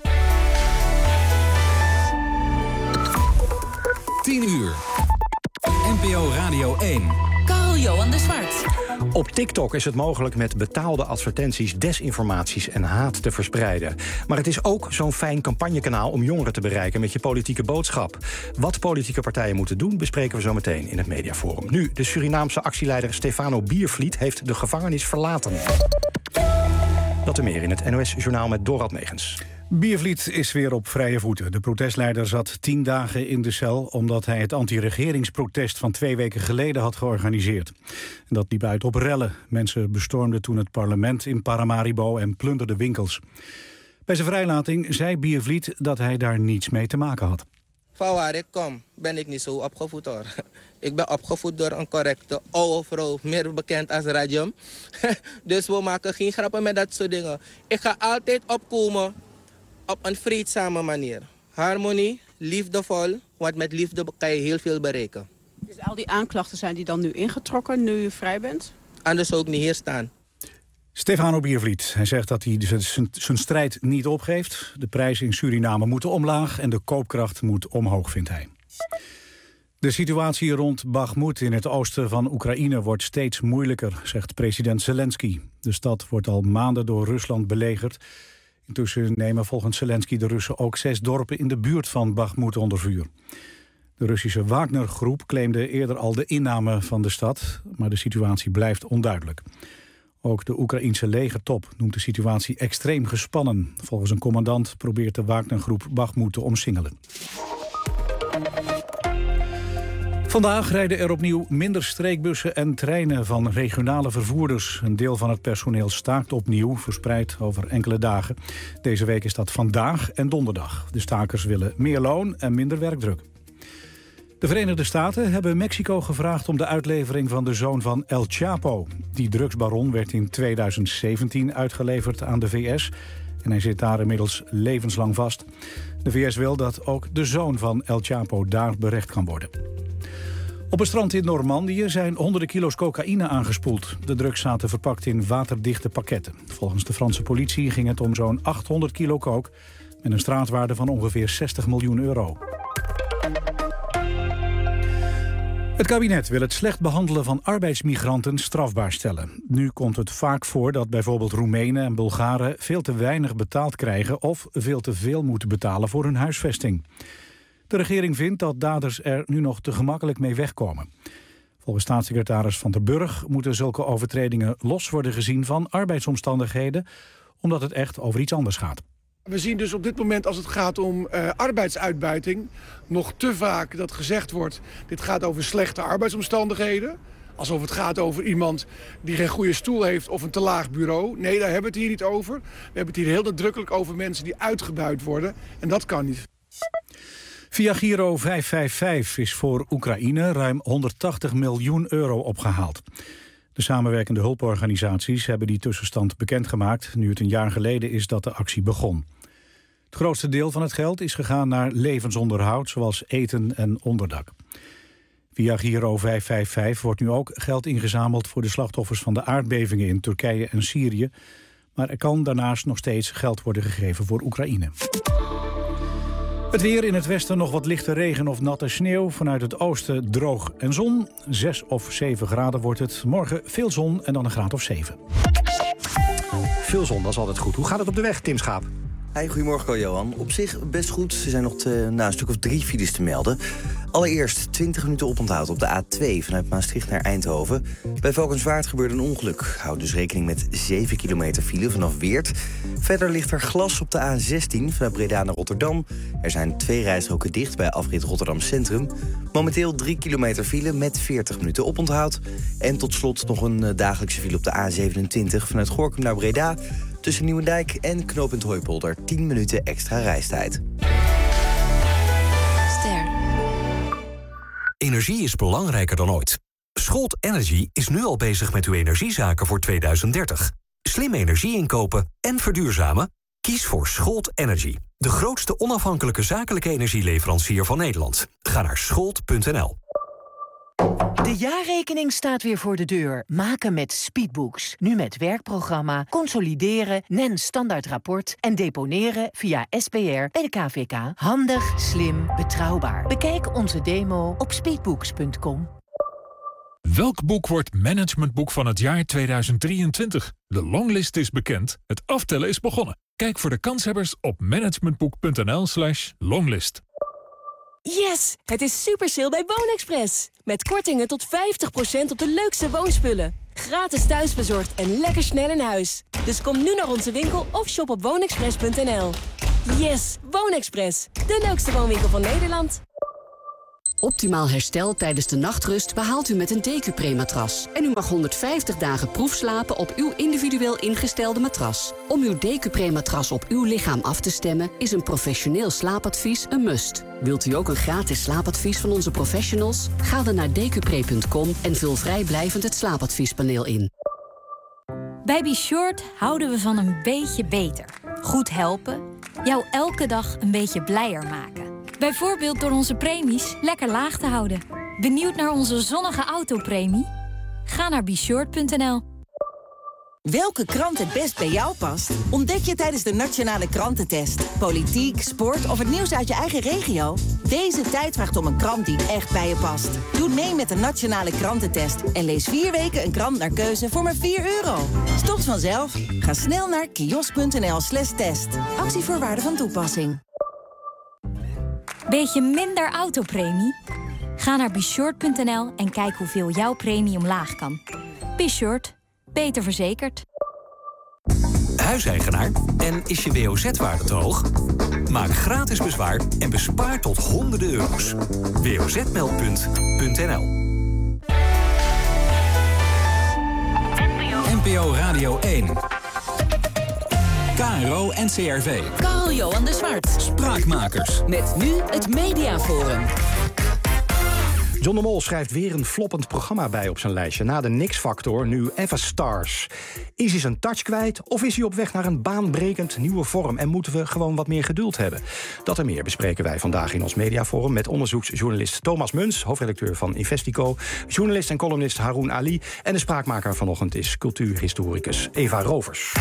10 uur. NPO Radio 1. Carl-Johan de Zwart. Op TikTok is het mogelijk met betaalde advertenties desinformaties en haat te verspreiden. Maar het is ook zo'n fijn campagnekanaal om jongeren te bereiken met je politieke boodschap. Wat politieke partijen moeten doen, bespreken we zo meteen in het Mediaforum. Nu, de Surinaamse actieleider Stefano Biervliet heeft de gevangenis verlaten. Dat en meer in het NOS-journaal met Dorald Megens. Biervliet is weer op vrije voeten. De protestleider zat 10 dagen in de cel omdat hij het anti-regeringsprotest van 2 weken geleden had georganiseerd. En dat liep uit op rellen. Mensen bestormden toen het parlement in Paramaribo en plunderden winkels. Bij zijn vrijlating zei Biervliet dat hij daar niets mee te maken had. Van waar ik kom, ben ik niet zo opgevoed hoor. Ik ben opgevoed door een correcte oude vrouw, meer bekend als Rajam. Dus we maken geen grappen met dat soort dingen. Ik ga altijd opkomen op een vreedzame manier. Harmonie, liefdevol, want met liefde kan je heel veel bereiken. Dus al die aanklachten zijn die dan nu ingetrokken, nu je vrij bent? Anders zou ik niet hier staan. Stefano Biervliet. Hij zegt dat hij zijn strijd niet opgeeft. De prijzen in Suriname moeten omlaag en de koopkracht moet omhoog, vindt hij. De situatie rond Bakhmut in het oosten van Oekraïne wordt steeds moeilijker, zegt president Zelensky. De stad wordt al maanden door Rusland belegerd. Intussen nemen volgens Zelensky de Russen ook 6 dorpen in de buurt van Bakhmut onder vuur. De Russische Wagner-groep claimde eerder al de inname van de stad, maar de situatie blijft onduidelijk. Ook de Oekraïense legertop noemt de situatie extreem gespannen. Volgens een commandant probeert de Wagner-groep Bakhmut te omsingelen. Vandaag rijden er opnieuw minder streekbussen en treinen van regionale vervoerders. Een deel van het personeel staakt opnieuw, verspreid over enkele dagen. Deze week is dat vandaag en donderdag. De stakers willen meer loon en minder werkdruk. De Verenigde Staten hebben Mexico gevraagd om de uitlevering van de zoon van El Chapo. Die drugsbaron werd in 2017 uitgeleverd aan de VS en hij zit daar inmiddels levenslang vast. De VS wil dat ook de zoon van El Chapo daar berecht kan worden. Op een strand in Normandië zijn honderden kilo's cocaïne aangespoeld. De drugs zaten verpakt in waterdichte pakketten. Volgens de Franse politie ging het om zo'n 800 kilo coke met een straatwaarde van ongeveer 60 miljoen euro. Het kabinet wil het slecht behandelen van arbeidsmigranten strafbaar stellen. Nu komt het vaak voor dat bijvoorbeeld Roemenen en Bulgaren veel te weinig betaald krijgen of veel te veel moeten betalen voor hun huisvesting. De regering vindt dat daders er nu nog te gemakkelijk mee wegkomen. Volgens staatssecretaris Van der Burg moeten zulke overtredingen los worden gezien van arbeidsomstandigheden, omdat het echt over iets anders gaat. We zien dus op dit moment als het gaat om arbeidsuitbuiting nog te vaak dat gezegd wordt, dit gaat over slechte arbeidsomstandigheden. Alsof het gaat over iemand die geen goede stoel heeft of een te laag bureau. Nee, daar hebben we het hier niet over. We hebben het hier heel nadrukkelijk over mensen die uitgebuit worden. En dat kan niet. Via Giro 555 is voor Oekraïne ruim 180 miljoen euro opgehaald. De samenwerkende hulporganisaties hebben die tussenstand bekendgemaakt, nu het een jaar geleden is dat de actie begon. Het grootste deel van het geld is gegaan naar levensonderhoud, zoals eten en onderdak. Via Giro 555 wordt nu ook geld ingezameld voor de slachtoffers van de aardbevingen in Turkije en Syrië. Maar er kan daarnaast nog steeds geld worden gegeven voor Oekraïne. Het weer: in het westen nog wat lichte regen of natte sneeuw. Vanuit het oosten droog en zon. 6 of 7 graden wordt het. Morgen veel zon en dan een graad of 7. Veel zon, dat is altijd goed. Hoe gaat het op de weg, Tim Schaap? Hey, goedemorgen, Carl-Johan. Op zich best goed. Er zijn nog een stuk of 3 files te melden. Allereerst 20 minuten oponthoud op de A2 vanuit Maastricht naar Eindhoven. Bij Valkenswaard gebeurde een ongeluk. Houd dus rekening met 7 kilometer file vanaf Weert. Verder ligt er glas op de A16 vanuit Breda naar Rotterdam. Er zijn 2 rijstroken dicht bij afrit Rotterdam Centrum. Momenteel 3 kilometer file met 40 minuten oponthoud. En tot slot nog een dagelijkse file op de A27 vanuit Gorinchem naar Breda. Tussen Nieuwendijk en knooppunt Hooipolder 10 minuten extra reistijd. Energie is belangrijker dan ooit. Schold Energy is nu al bezig met uw energiezaken voor 2030. Slim energie inkopen en verduurzamen? Kies voor Schold Energy. De grootste onafhankelijke zakelijke energieleverancier van Nederland. Ga naar schold.nl. De jaarrekening staat weer voor de deur. Maken met Speedbooks. Nu met werkprogramma, consolideren, NEN standaardrapport en deponeren via SPR bij de KVK. Handig, slim, betrouwbaar. Bekijk onze demo op speedbooks.com. Welk boek wordt managementboek van het jaar 2023? De longlist is bekend, het aftellen is begonnen. Kijk voor de kanshebbers op managementboek.nl/longlist. Yes! Het is super sale bij Woonexpress. Met kortingen tot 50% op de leukste woonspullen. Gratis thuisbezorgd en lekker snel in huis. Dus kom nu naar onze winkel of shop op woonexpress.nl. Yes! Woonexpress. De leukste woonwinkel van Nederland. Optimaal herstel tijdens de nachtrust behaalt u met een DQ-Pre-matras. En u mag 150 dagen proefslapen op uw individueel ingestelde matras. Om uw DQ-Pre-matras op uw lichaam af te stemmen is een professioneel slaapadvies een must. Wilt u ook een gratis slaapadvies van onze professionals? Ga dan naar dqpre.com en vul vrijblijvend het slaapadviespaneel in. Bij Be Short houden we van een beetje beter. Goed helpen, jou elke dag een beetje blijer maken. Bijvoorbeeld door onze premies lekker laag te houden. Benieuwd naar onze zonnige autopremie? Ga naar BeShort.nl. Welke krant het best bij jou past? Ontdek je tijdens de Nationale Krantentest. Politiek, sport of het nieuws uit je eigen regio? Deze tijd vraagt om een krant die echt bij je past. Doe mee met de Nationale Krantentest en lees 4 weken een krant naar keuze voor maar €4. Stopt vanzelf. Ga snel naar kios.nl/test. Actievoorwaarden van toepassing. Beetje minder autopremie? Ga naar BeShort.nl en kijk hoeveel jouw premie omlaag kan. Be Short. Beter verzekerd. Huiseigenaar en is je WOZ-waarde te hoog? Maak gratis bezwaar en bespaar tot honderden euro's. WOZ-meldpunt.nl. NPO Radio 1. KRO NCRV. Carl-Johan de Zwart. Spraakmakers. Met nu het Mediaforum. John de Mol schrijft weer een floppend programma bij op zijn lijstje. Na de Nix-factor nu Everstars. Is hij zijn touch kwijt of is hij op weg naar een baanbrekend nieuwe vorm? En moeten we gewoon wat meer geduld hebben? Dat en meer bespreken wij vandaag in ons Mediaforum met onderzoeksjournalist Thomas Muns, hoofdredacteur van Investico, journalist en columnist Haroun Ali en de spraakmaker vanochtend is cultuurhistoricus Eva Rovers.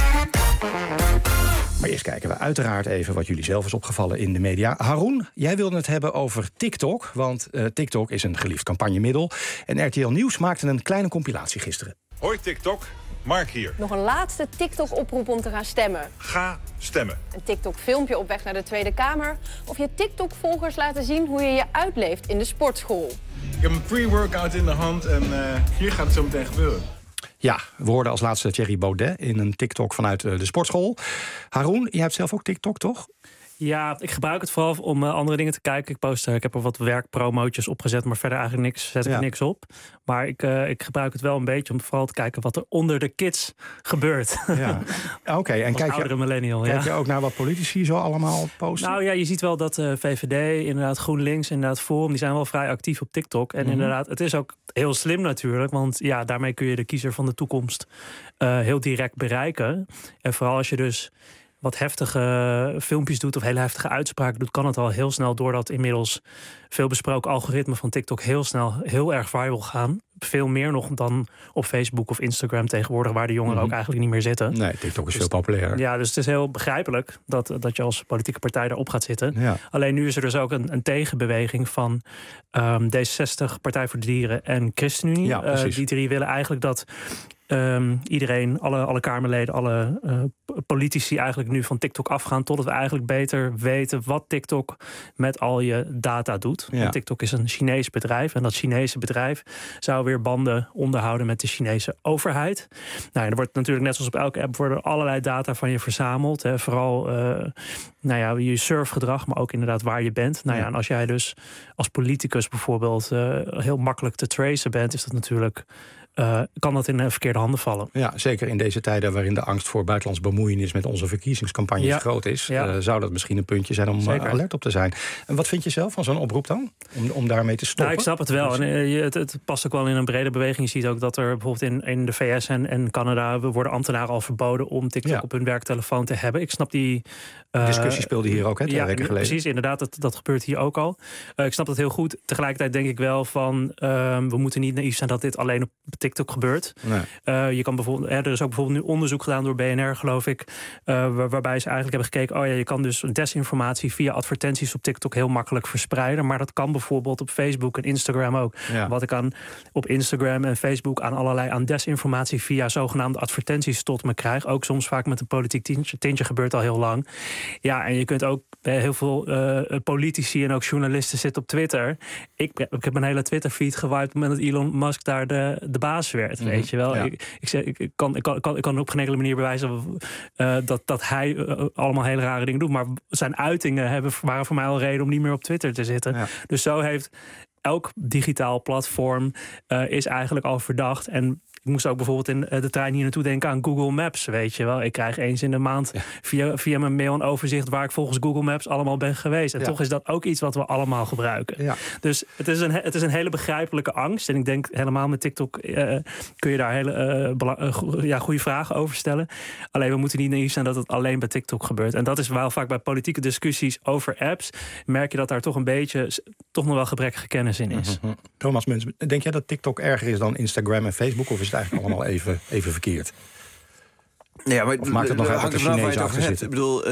Maar eerst kijken we uiteraard even wat jullie zelf is opgevallen in de media. Haroun, jij wilde het hebben over TikTok, want TikTok is een geliefd campagnemiddel. En RTL Nieuws maakte een kleine compilatie gisteren. Hoi TikTok, Mark hier. Nog een laatste TikTok-oproep om te gaan stemmen. Ga stemmen. Een TikTok-filmpje op weg naar de Tweede Kamer. Of je TikTok-volgers laten zien hoe je je uitleeft in de sportschool. Ik heb een pre-workout in de hand en hier gaat het zo meteen gebeuren. Ja, we hoorden als laatste Thierry Baudet in een TikTok vanuit de sportschool. Haroun, jij hebt zelf ook TikTok, toch? Ja, ik gebruik het vooral om andere dingen te kijken. Ik heb er wat werkpromootjes opgezet, maar verder eigenlijk zet ik niks op. Maar ik gebruik het wel een beetje om vooral te kijken wat er onder de kids gebeurt. Ja. Oké, en kijk je ook naar wat politici zo allemaal posten? Nou ja, je ziet wel dat VVD, inderdaad GroenLinks, inderdaad Forum, die zijn wel vrij actief op TikTok. En inderdaad, het is ook heel slim natuurlijk, want ja, daarmee kun je de kiezer van de toekomst heel direct bereiken. En vooral als je dus wat heftige filmpjes doet of hele heftige uitspraken doet, kan het al heel snel door dat inmiddels veel besproken algoritme van TikTok heel snel heel erg viral gaan. Veel meer nog dan op Facebook of Instagram tegenwoordig, waar de jongeren ook eigenlijk niet meer zitten. Nee, TikTok is veel populair. Ja, dus het is heel begrijpelijk dat je als politieke partij daarop gaat zitten. Ja. Alleen nu is er dus ook een tegenbeweging van D66, Partij voor de Dieren en ChristenUnie. Ja, die drie willen eigenlijk dat iedereen, alle Kamerleden, alle politici eigenlijk nu van TikTok afgaan, totdat we eigenlijk beter weten wat TikTok met al je data doet. Ja. Want TikTok is een Chinees bedrijf en dat Chinese bedrijf zou weer banden onderhouden met de Chinese overheid. Nou, er wordt natuurlijk net zoals op elke app worden allerlei data van je verzameld. Hè. Vooral je surfgedrag, maar ook inderdaad waar je bent. Nou ja, en als jij dus als politicus bijvoorbeeld heel makkelijk te tracen bent, is dat natuurlijk kan dat in verkeerde handen vallen. Ja, zeker in deze tijden waarin de angst voor buitenlands bemoeienis met onze verkiezingscampagnes groot is, zou dat misschien een puntje zijn om alert op te zijn. En wat vind je zelf van zo'n oproep dan? Om daarmee te stoppen? Nou, ik snap het wel. En, het past ook wel in een brede beweging. Je ziet ook dat er bijvoorbeeld in de VS en Canada worden ambtenaren al verboden om TikTok op hun werktelefoon te hebben. Ik snap die discussie speelde hier ook, 2 weken geleden. Precies, inderdaad, dat gebeurt hier ook al. Ik snap dat heel goed. Tegelijkertijd denk ik wel van we moeten niet naïef zijn dat dit alleen op TikTok gebeurt. Nee. Je kan bijvoorbeeld, er is ook bijvoorbeeld nu onderzoek gedaan door BNR, geloof ik, waarbij ze eigenlijk hebben gekeken, je kan dus desinformatie via advertenties op TikTok heel makkelijk verspreiden, maar dat kan bijvoorbeeld op Facebook en Instagram ook. Ja. Wat ik op Instagram en Facebook aan desinformatie via zogenaamde advertenties tot me krijg, ook soms vaak met een politiek tintje, gebeurt al heel lang. Ja, en je kunt ook heel veel politici en ook journalisten zitten op Twitter. Ik heb mijn hele Twitter-feed gewiped met dat Elon Musk daar de baas werd, weet je wel. Ja. Ik kan op geen enkele manier bewijzen dat hij allemaal hele rare dingen doet, maar zijn uitingen waren voor mij al reden om niet meer op Twitter te zitten. Ja. Dus zo heeft elk digitaal platform is eigenlijk al verdacht. En ik moest ook bijvoorbeeld in de trein hier naartoe denken aan Google Maps, weet je wel. Ik krijg eens in de maand via mijn mail een overzicht waar ik volgens Google Maps allemaal ben geweest. En toch is dat ook iets wat we allemaal gebruiken. Ja. Dus het is een hele begrijpelijke angst. En ik denk helemaal met TikTok kun je daar hele goede vragen over stellen. Alleen we moeten niet naïef zijn dat het alleen bij TikTok gebeurt. En dat is wel vaak bij politieke discussies over apps, merk je dat daar toch nog wel gebrekkige kennis in is. Thomas Muns, denk jij dat TikTok erger is dan Instagram en Facebook? Of is het eigenlijk allemaal even verkeerd? Ja, maar of maakt het nog uit dat de Chinezen achter zitten? Ik bedoel,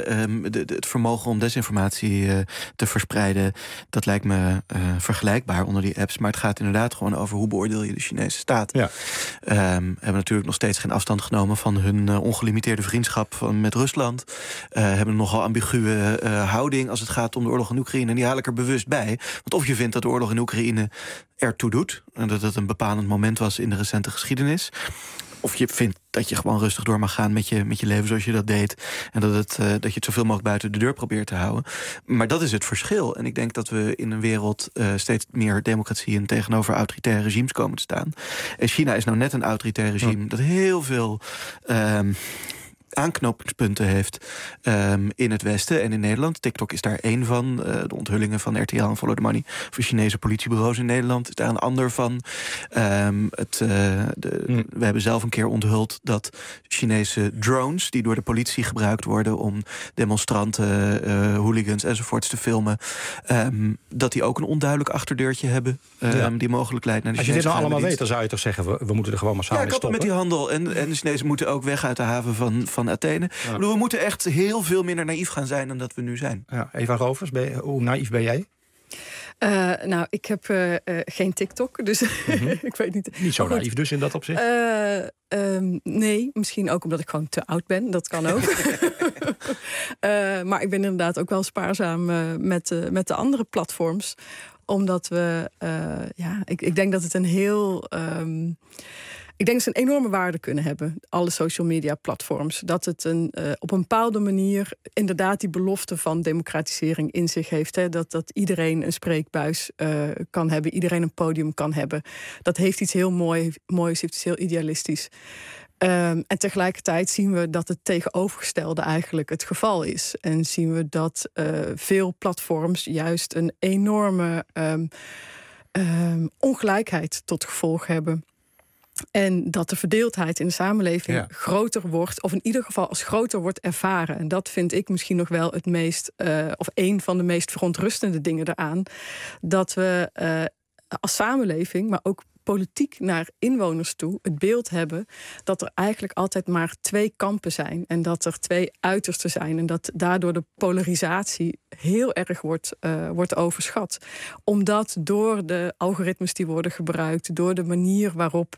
het vermogen om desinformatie te verspreiden, dat lijkt me vergelijkbaar onder die apps. Maar het gaat inderdaad gewoon over hoe beoordeel je de Chinese staat. Ja. Hebben natuurlijk nog steeds geen afstand genomen van hun ongelimiteerde vriendschap met Rusland. Hebben een nogal ambiguë houding als het gaat om de oorlog in Oekraïne. En die haal ik er bewust bij. Want of je vindt dat de oorlog in Oekraïne ertoe doet, en dat het een bepalend moment was in de recente geschiedenis, of je vindt dat je gewoon rustig door mag gaan met je leven zoals je dat deed. En dat je het zoveel mogelijk buiten de deur probeert te houden. Maar dat is het verschil. En ik denk dat we in een wereld steeds meer democratieën tegenover autoritaire regimes komen te staan. En China is nou net een autoritair regime dat heel veel aanknopingspunten heeft in het Westen en in Nederland. TikTok is daar één van. De onthullingen van RTL en Follow the Money voor Chinese politiebureaus in Nederland is daar een ander van. We hebben zelf een keer onthuld dat Chinese drones die door de politie gebruikt worden om demonstranten, hooligans enzovoorts te filmen, dat die ook een onduidelijk achterdeurtje hebben die mogelijk leidt naar de Chinese. Als je dit nou allemaal weet, dan zou je toch zeggen, we moeten er gewoon massaal mee stoppen. Met die handel. En de Chinezen moeten ook weg uit de haven van Athene. Ja. We moeten echt heel veel minder naïef gaan zijn dan dat we nu zijn. Ja, Eva Rovers, hoe naïef ben jij? Nou, ik heb geen TikTok, dus ik weet niet. Niet zo naïef dus in dat opzicht? Nee, misschien ook omdat ik gewoon te oud ben. Dat kan ook. Maar ik ben inderdaad ook wel spaarzaam met de andere platforms. Omdat we, ik denk dat het een heel ik denk dat ze een enorme waarde kunnen hebben, alle social media platforms. Dat het op een bepaalde manier inderdaad die belofte van democratisering in zich heeft. Hè? Dat iedereen een spreekbuis kan hebben, iedereen een podium kan hebben. Dat heeft iets heel moois, heeft iets heel idealistisch. En tegelijkertijd zien we dat het tegenovergestelde eigenlijk het geval is. En zien we dat veel platforms juist een enorme ongelijkheid tot gevolg hebben. En dat de verdeeldheid in de samenleving groter wordt, of in ieder geval als groter wordt ervaren. En dat vind ik misschien nog wel het meest, of een van de meest verontrustende dingen daaraan. Dat we als samenleving, maar ook politiek naar inwoners toe het beeld hebben dat er eigenlijk altijd maar 2 kampen zijn. En dat er 2 uitersten zijn. En dat daardoor de polarisatie heel erg wordt overschat. Omdat door de algoritmes die worden gebruikt, door de manier waarop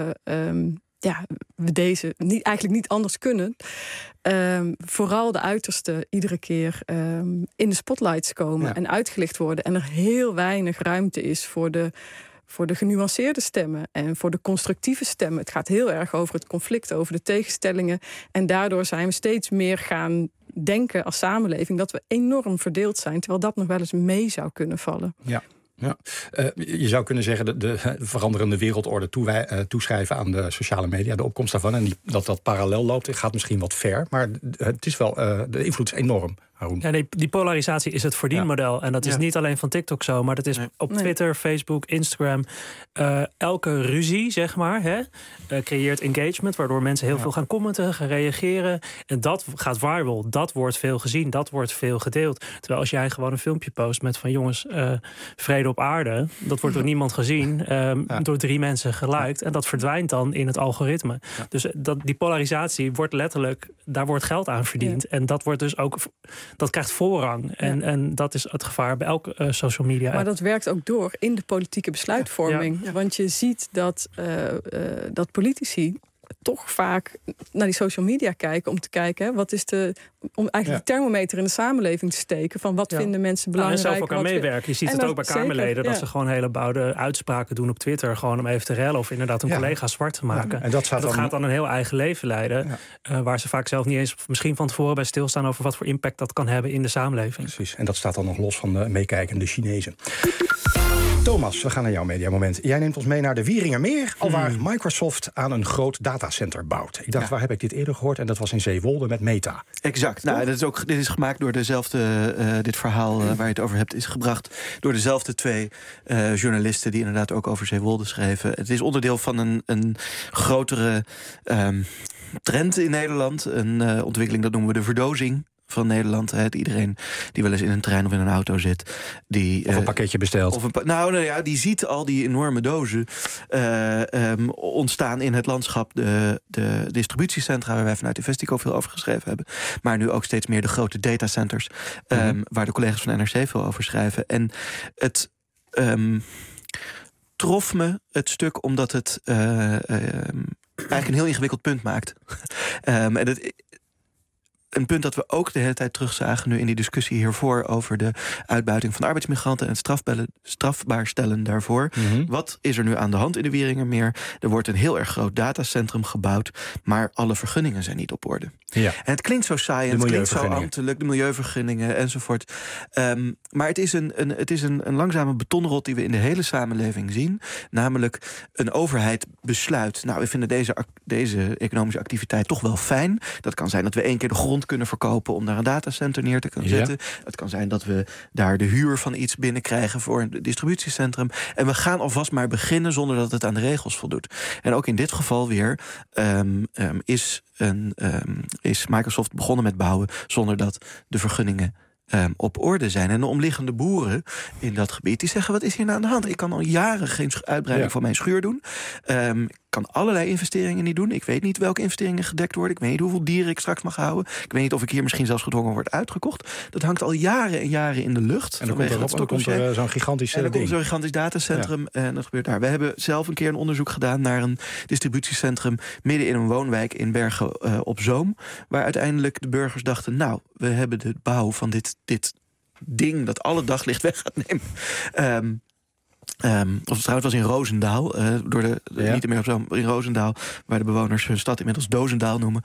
we deze eigenlijk niet anders kunnen, vooral de uitersten iedere keer in de spotlights komen en uitgelicht worden. En er heel weinig ruimte is voor de genuanceerde stemmen en voor de constructieve stemmen. Het gaat heel erg over het conflict, over de tegenstellingen. En daardoor zijn we steeds meer gaan denken als samenleving dat we enorm verdeeld zijn, terwijl dat nog wel eens mee zou kunnen vallen. Ja. Ja. Je zou kunnen zeggen de veranderende wereldorde toeschrijven aan de sociale media, de opkomst daarvan. En dat parallel loopt, het gaat misschien wat ver, maar het is wel, de invloed is enorm. Ja, die polarisatie is het verdienmodel. En dat is niet alleen van TikTok zo, maar dat is op Twitter, Facebook, Instagram. Elke ruzie, zeg maar, creëert engagement, waardoor mensen heel veel gaan commenten, gaan reageren. En dat gaat viral. Dat wordt veel gezien, dat wordt veel gedeeld. Terwijl als jij gewoon een filmpje post met van jongens, vrede op aarde, dat wordt door niemand gezien, door 3 mensen geliked. En dat verdwijnt dan in het algoritme. Ja. Dus die polarisatie wordt letterlijk, daar wordt geld aan verdiend. Ja. En dat wordt dus ook, dat krijgt voorrang. En dat is het gevaar bij elke social media app. Maar dat werkt ook door in de politieke besluitvorming. Ja. Want je ziet dat politici toch vaak naar die social media kijken om te kijken, om eigenlijk de thermometer in de samenleving te steken van wat vinden mensen belangrijk. En zelf ook aan meewerken. Je ziet het ook bij Kamerleden dat ze gewoon hele bouwde uitspraken doen op Twitter, gewoon om even te rellen of inderdaad een collega zwart te maken. En dat gaat dan een heel eigen leven leiden, waar ze vaak zelf niet eens misschien van tevoren bij stilstaan over wat voor impact dat kan hebben in de samenleving. Precies. En dat staat dan nog los van de meekijkende Chinezen. Thomas, we gaan naar jouw mediamoment. Jij neemt ons mee naar de Wieringermeer, alwaar Microsoft aan een groot datacenter bouwt. Ik dacht, waar heb ik dit eerder gehoord? En dat was in Zeewolde met Meta. Exact. Nou, dit is gemaakt door dezelfde, dit verhaal waar je het over hebt, is gebracht door dezelfde 2 journalisten die inderdaad ook over Zeewolde schreven. Het is onderdeel van een grotere trend in Nederland. Een ontwikkeling, dat noemen we de verdozing van Nederland. Iedereen die wel eens in een trein of in een auto zit, die of een pakketje bestelt. Die ziet al die enorme dozen ontstaan in het landschap. De distributiecentra, waar wij vanuit Investico veel over geschreven hebben. Maar nu ook steeds meer de grote datacenters, waar de collega's van NRC veel over schrijven. En het trof me het stuk omdat het eigenlijk een heel ingewikkeld punt maakt. Een punt dat we ook de hele tijd terugzagen nu in die discussie hiervoor over de uitbuiting van arbeidsmigranten en het strafbaar stellen daarvoor. Wat is er nu aan de hand in de Wieringermeer? Er wordt een heel erg groot datacentrum gebouwd, maar alle vergunningen zijn niet op orde. Ja. En het klinkt zo saai en het klinkt zo ambtelijk, de milieuvergunningen enzovoort. Maar het is een langzame betonrot die we in de hele samenleving zien. Namelijk een overheid besluit, nou, we vinden deze economische activiteit toch wel fijn. Dat kan zijn dat we 1 keer de grond kunnen verkopen om daar een datacenter neer te kunnen zetten. Het kan zijn dat we daar de huur van iets binnenkrijgen voor een distributiecentrum. En we gaan alvast maar beginnen zonder dat het aan de regels voldoet. En ook in dit geval weer is Microsoft begonnen met bouwen zonder dat de vergunningen op orde zijn. En de omliggende boeren in dat gebied die zeggen, wat is hier nou aan de hand? Ik kan al jaren geen uitbreiding van mijn schuur doen. Ik kan allerlei investeringen niet doen. Ik weet niet welke investeringen gedekt worden. Ik weet niet hoeveel dieren ik straks mag houden. Ik weet niet of ik hier misschien zelfs gedwongen word uitgekocht. Dat hangt al jaren en jaren in de lucht. En dan komt er zo'n gigantisch ding. Komt zo'n gigantisch datacentrum. Ja. En dat gebeurt daar. We hebben zelf een keer een onderzoek gedaan naar een distributiecentrum midden in een woonwijk in Bergen op Zoom. Waar uiteindelijk de burgers dachten, nou, we hebben de bouw van dit ding dat alle daglicht weg gaat nemen. Of trouwens was in Roosendaal, niet meer op zo'n in Roosendaal, waar de bewoners hun stad inmiddels Dozendaal noemen.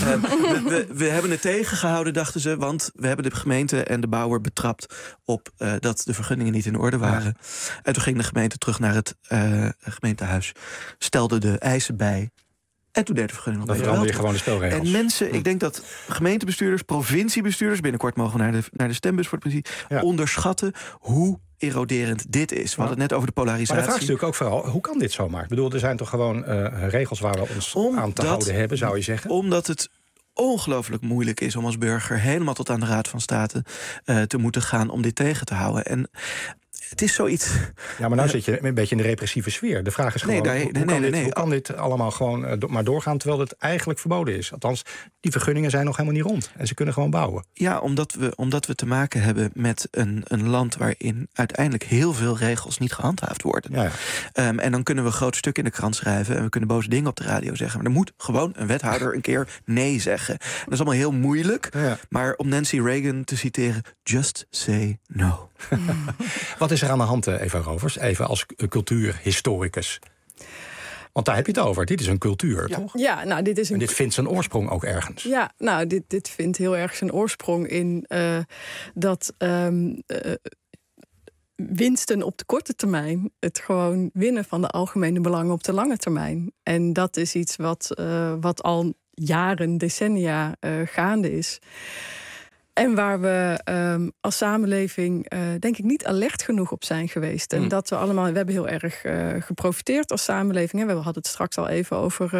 We hebben het tegengehouden, dachten ze, want we hebben de gemeente en de bouwer betrapt op dat de vergunningen niet in orde waren. En toen ging de gemeente terug naar het gemeentehuis, stelde de eisen bij. En toen deed de vergunning nog. Dan verander je gewoon de spelregels. En mensen, ik denk dat gemeentebestuurders, provinciebestuurders, binnenkort mogen we naar de stembus voor het principe, onderschatten hoe eroderend dit is. We hadden het net over de polarisatie. Maar de vraag is natuurlijk ook vooral, hoe kan dit zomaar? Ik bedoel, er zijn toch gewoon regels waar we ons aan te houden hebben, zou je zeggen? Omdat het ongelooflijk moeilijk is om als burger helemaal tot aan de Raad van State te moeten gaan om dit tegen te houden. En het is zoiets. Ja, maar nou zit je een beetje in de repressieve sfeer. De vraag is gewoon, hoe kan dit allemaal gewoon maar doorgaan, terwijl het eigenlijk verboden is? Althans, die vergunningen zijn nog helemaal niet rond. En ze kunnen gewoon bouwen. Ja, omdat we te maken hebben met een land waarin uiteindelijk heel veel regels niet gehandhaafd worden. Ja. En dan kunnen we een groot stuk in de krant schrijven en we kunnen boze dingen op de radio zeggen. Maar er moet gewoon een wethouder een keer nee zeggen. Dat is allemaal heel moeilijk. Ja. Maar om Nancy Reagan te citeren, just say no. Wat is er aan de hand, Eva Rovers? Even als cultuurhistoricus. Want daar heb je het over. Dit is een cultuur, toch? Ja, nou, dit vindt zijn oorsprong ook ergens. Ja, nou, dit vindt heel erg zijn oorsprong in dat winsten op de korte termijn. Het gewoon winnen van de algemene belangen op de lange termijn. En dat is iets wat al jaren, decennia gaande is. En waar we als samenleving denk ik niet alert genoeg op zijn geweest. En dat we hebben heel erg geprofiteerd als samenleving. We hadden het straks al even over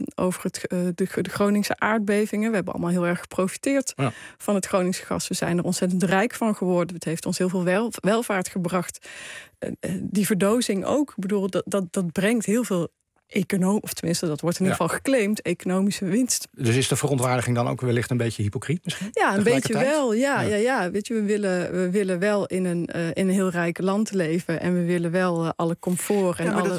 de Groningse aardbevingen. We hebben allemaal heel erg geprofiteerd van het Groningse gas. We zijn er ontzettend rijk van geworden. Het heeft ons heel veel welvaart gebracht. Die verdozing ook. Ik bedoel, dat brengt heel veel of tenminste, dat wordt in ieder geval geclaimd, economische winst. Dus is de verontwaardiging dan ook wellicht een beetje hypocriet misschien? Ja, een beetje wel. Ja. Weet je, we willen wel in een heel rijk land leven en we willen wel alle comfort en alles.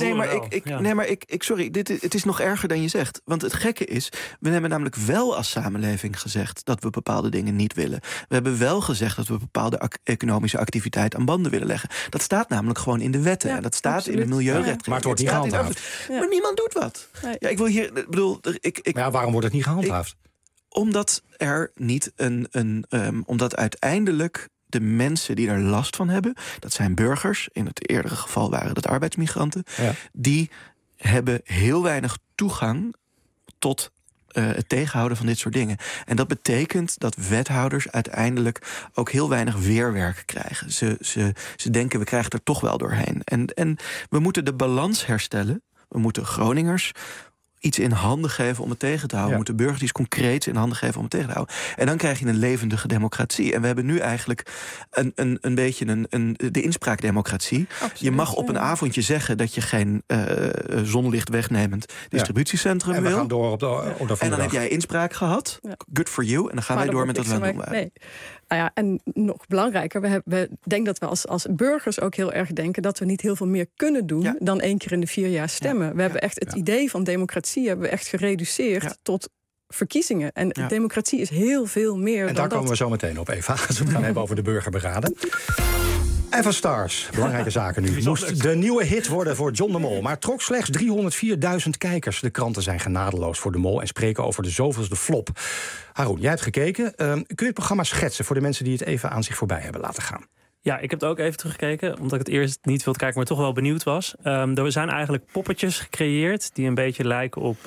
Sorry, het is nog erger dan je zegt. Want het gekke is, we hebben namelijk wel als samenleving gezegd dat we bepaalde dingen niet willen. We hebben wel gezegd dat we bepaalde economische activiteit aan banden willen leggen. Dat staat namelijk gewoon in de wetten. En dat staat in de milieurecht. Maar het wordt niet gehandhaafd. Ja. Maar niemand doet wat. Nee. Ja, ik wil hier. Maar waarom wordt het niet gehandhaafd? Omdat er niet omdat uiteindelijk de mensen die er last van hebben, dat zijn burgers. In het eerdere geval waren dat arbeidsmigranten. Ja. Die hebben heel weinig toegang tot het tegenhouden van dit soort dingen. En dat betekent dat wethouders uiteindelijk ook heel weinig weerwerk krijgen. Ze denken, we krijgen er toch wel doorheen. En we moeten de balans herstellen. We moeten Groningers iets in handen geven om het tegen te houden. We moeten burgers iets concreets in handen geven om het tegen te houden. En dan krijg je een levendige democratie. En we hebben nu eigenlijk een beetje de inspraakdemocratie. Absoluut, je mag op een avondje zeggen dat je geen zonlicht wegnemend distributiecentrum wil. En we gaan door op de en dan heb jij inspraak gehad. Ja. Good for you. En dan gaan wij door met wat we aan het doen waren. Nee. Nou ja, en nog belangrijker, we denken dat we als burgers ook heel erg denken dat we niet heel veel meer kunnen doen dan 1 keer in de 4 jaar stemmen. Ja. We hebben echt het idee van democratie hebben we echt gereduceerd tot verkiezingen. En democratie is heel veel meer dan dat. En daar komen we zo meteen op, Eva. Als we het gaan hebben over de burgerberaden. Eva Stars, belangrijke zaken nu. Moest de nieuwe hit worden voor John de Mol, maar trok slechts 304.000 kijkers. De kranten zijn genadeloos voor de Mol en spreken over de zoveelste flop. Haroun, jij hebt gekeken. Kun je het programma schetsen voor de mensen die het even aan zich voorbij hebben laten gaan? Ja, ik heb het ook even teruggekeken, omdat ik het eerst niet wilde kijken, maar toch wel benieuwd was. Er zijn eigenlijk poppetjes gecreëerd die een beetje lijken op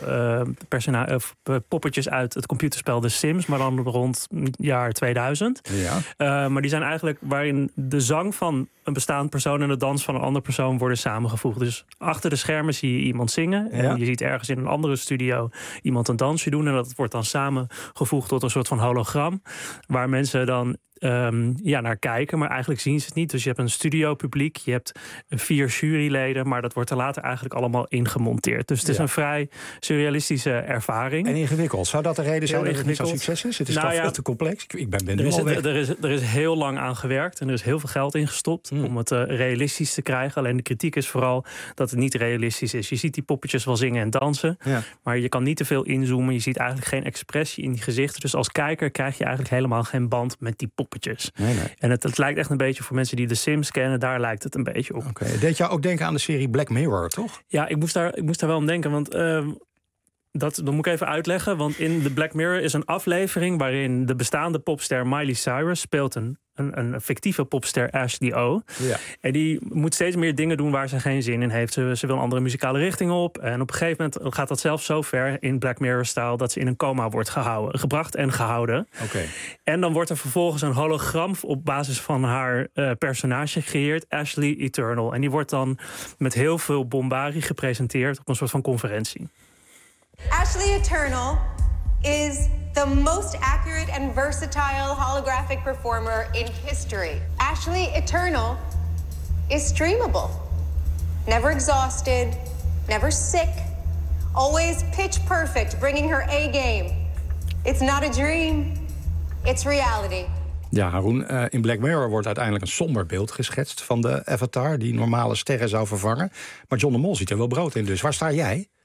poppetjes uit het computerspel The Sims, maar dan rond jaar 2000. Ja. Maar die zijn eigenlijk waarin de zang van een bestaand persoon en de dans van een andere persoon worden samengevoegd. Dus achter de schermen zie je iemand zingen. Ja. En je ziet ergens in een andere studio iemand een dansje doen. En dat wordt dan samengevoegd tot een soort van hologram. Waar mensen dan naar kijken, maar eigenlijk zien ze het niet. Dus je hebt een studiopubliek, je hebt 4 juryleden, maar dat wordt er later eigenlijk allemaal ingemonteerd. Dus het is een vrij surrealistische ervaring. En ingewikkeld. Zou dat de reden zijn dat het niet zo'n succes is? Het is toch veel te complex? Ik ben er al weg. Er is heel lang aan gewerkt en er is heel veel geld in gestopt om het realistisch te krijgen. Alleen de kritiek is vooral dat het niet realistisch is. Je ziet die poppetjes wel zingen en dansen, maar je kan niet te veel inzoomen. Je ziet eigenlijk geen expressie in die gezichten. Dus als kijker krijg je eigenlijk helemaal geen band met die poppetjes. Nee. En het lijkt echt een beetje voor mensen die The Sims kennen, daar lijkt het een beetje op. Okay. Deed jou ook denken aan de serie Black Mirror, toch? Ja, ik moest daar wel aan denken, want dat moet ik even uitleggen. Want in The Black Mirror is een aflevering waarin de bestaande popster Miley Cyrus speelt een fictieve popster, Ashley O. Ja. En die moet steeds meer dingen doen waar ze geen zin in heeft. Ze wil een andere muzikale richting op. En op een gegeven moment gaat dat zelfs zo ver in Black Mirror-stijl dat ze in een coma wordt gebracht en gehouden. Okay. En dan wordt er vervolgens een hologram op basis van haar personage gecreëerd, Ashley Eternal. En die wordt dan met heel veel bombarie gepresenteerd op een soort van conferentie. Ashley Eternal is the most accurate and versatile holographic performer in history. Ashley Eternal is streamable. Never exhausted, never sick, always pitch perfect, bringing her A-game. It's not a dream, it's reality. Ja, Haroun, in Black Mirror wordt uiteindelijk een somber beeld geschetst van de avatar die normale sterren zou vervangen. Maar John de Mol ziet er wel brood in, dus waar sta jij?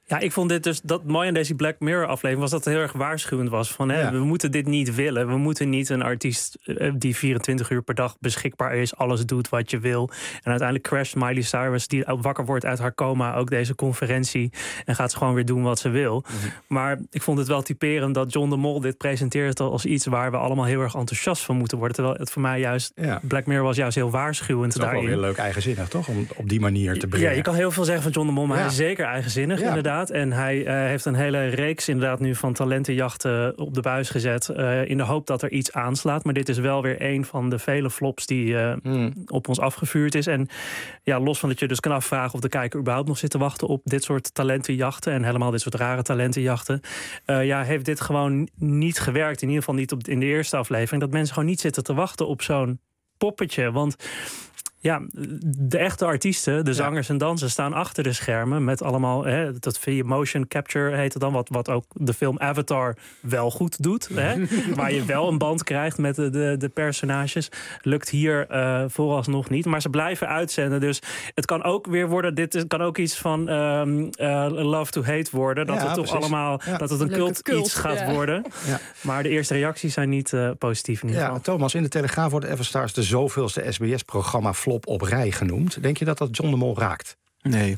Ja, ik vond dit dus dat mooi aan deze Black Mirror aflevering was dat het heel erg waarschuwend was. Van, we moeten dit niet willen. We moeten niet een artiest die 24 uur per dag beschikbaar is, alles doet wat je wil. En uiteindelijk crasht Miley Cyrus, die wakker wordt uit haar coma, ook deze conferentie en gaat ze gewoon weer doen wat ze wil. Mm-hmm. Maar ik vond het wel typerend dat John de Mol dit presenteert als iets waar we allemaal heel erg enthousiast van moeten worden. Terwijl het voor mij juist Black Mirror was juist heel waarschuwend daarin. Dat is ook wel weer leuk eigenzinnig, toch? Om op die manier te brengen. Ja, je kan heel veel zeggen van John de Mol, maar hij is zeker eigenzinnig, inderdaad. En hij heeft een hele reeks inderdaad nu van talentenjachten op de buis gezet. In de hoop dat er iets aanslaat. Maar dit is wel weer een van de vele flops die op ons afgevuurd is. En ja, los van dat je dus kan afvragen of de kijker überhaupt nog zit te wachten op dit soort talentenjachten. En helemaal dit soort rare talentenjachten. Heeft dit gewoon niet gewerkt. In ieder geval niet in de eerste aflevering. Dat mensen gewoon niet zitten te wachten op zo'n poppetje. Want ja, de echte artiesten, de zangers en dansers staan achter de schermen met allemaal, dat via motion capture heet het dan, wat ook de film Avatar wel goed doet. Waar je wel een band krijgt met de personages. Lukt hier vooralsnog niet. Maar ze blijven uitzenden. Dus het kan ook weer worden, dit kan ook iets van love to hate worden. Dat het toch allemaal, dat het een cult iets gaat worden. Ja. Maar de eerste reacties zijn niet positief in ieder geval. Thomas, in de Telegraaf wordt Everstars de zoveelste SBS-programma flop op rij genoemd. Denk je dat John de Mol raakt? Nee,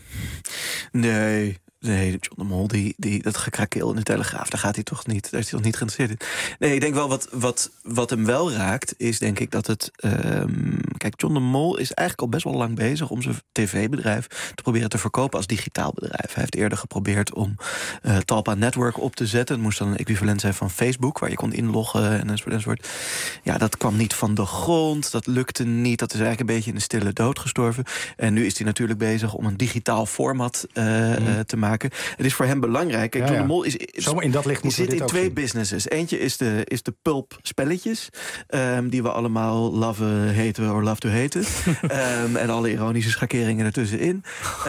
John de Mol, dat gekrakeel in de Telegraaf, daar gaat hij toch niet, daar is hij toch niet geïnteresseerd in. Nee, ik denk wel wat hem wel raakt, is denk ik dat het... kijk, John de Mol is eigenlijk al best wel lang bezig om zijn tv-bedrijf te proberen te verkopen als digitaal bedrijf. Hij heeft eerder geprobeerd om Talpa Network op te zetten. Het moest dan een equivalent zijn van Facebook, waar je kon inloggen en enzovoort. Ja, dat kwam niet van de grond, dat lukte niet. Dat is eigenlijk een beetje in de stille dood gestorven. En nu is hij natuurlijk bezig om een digitaal format te maken. Het is voor hem belangrijk. Kijk, John de Mol zomaar in dat licht zit in twee businesses. Eentje is de pulp spelletjes, die we allemaal haten or love to haten. En alle ironische schakeringen ertussenin.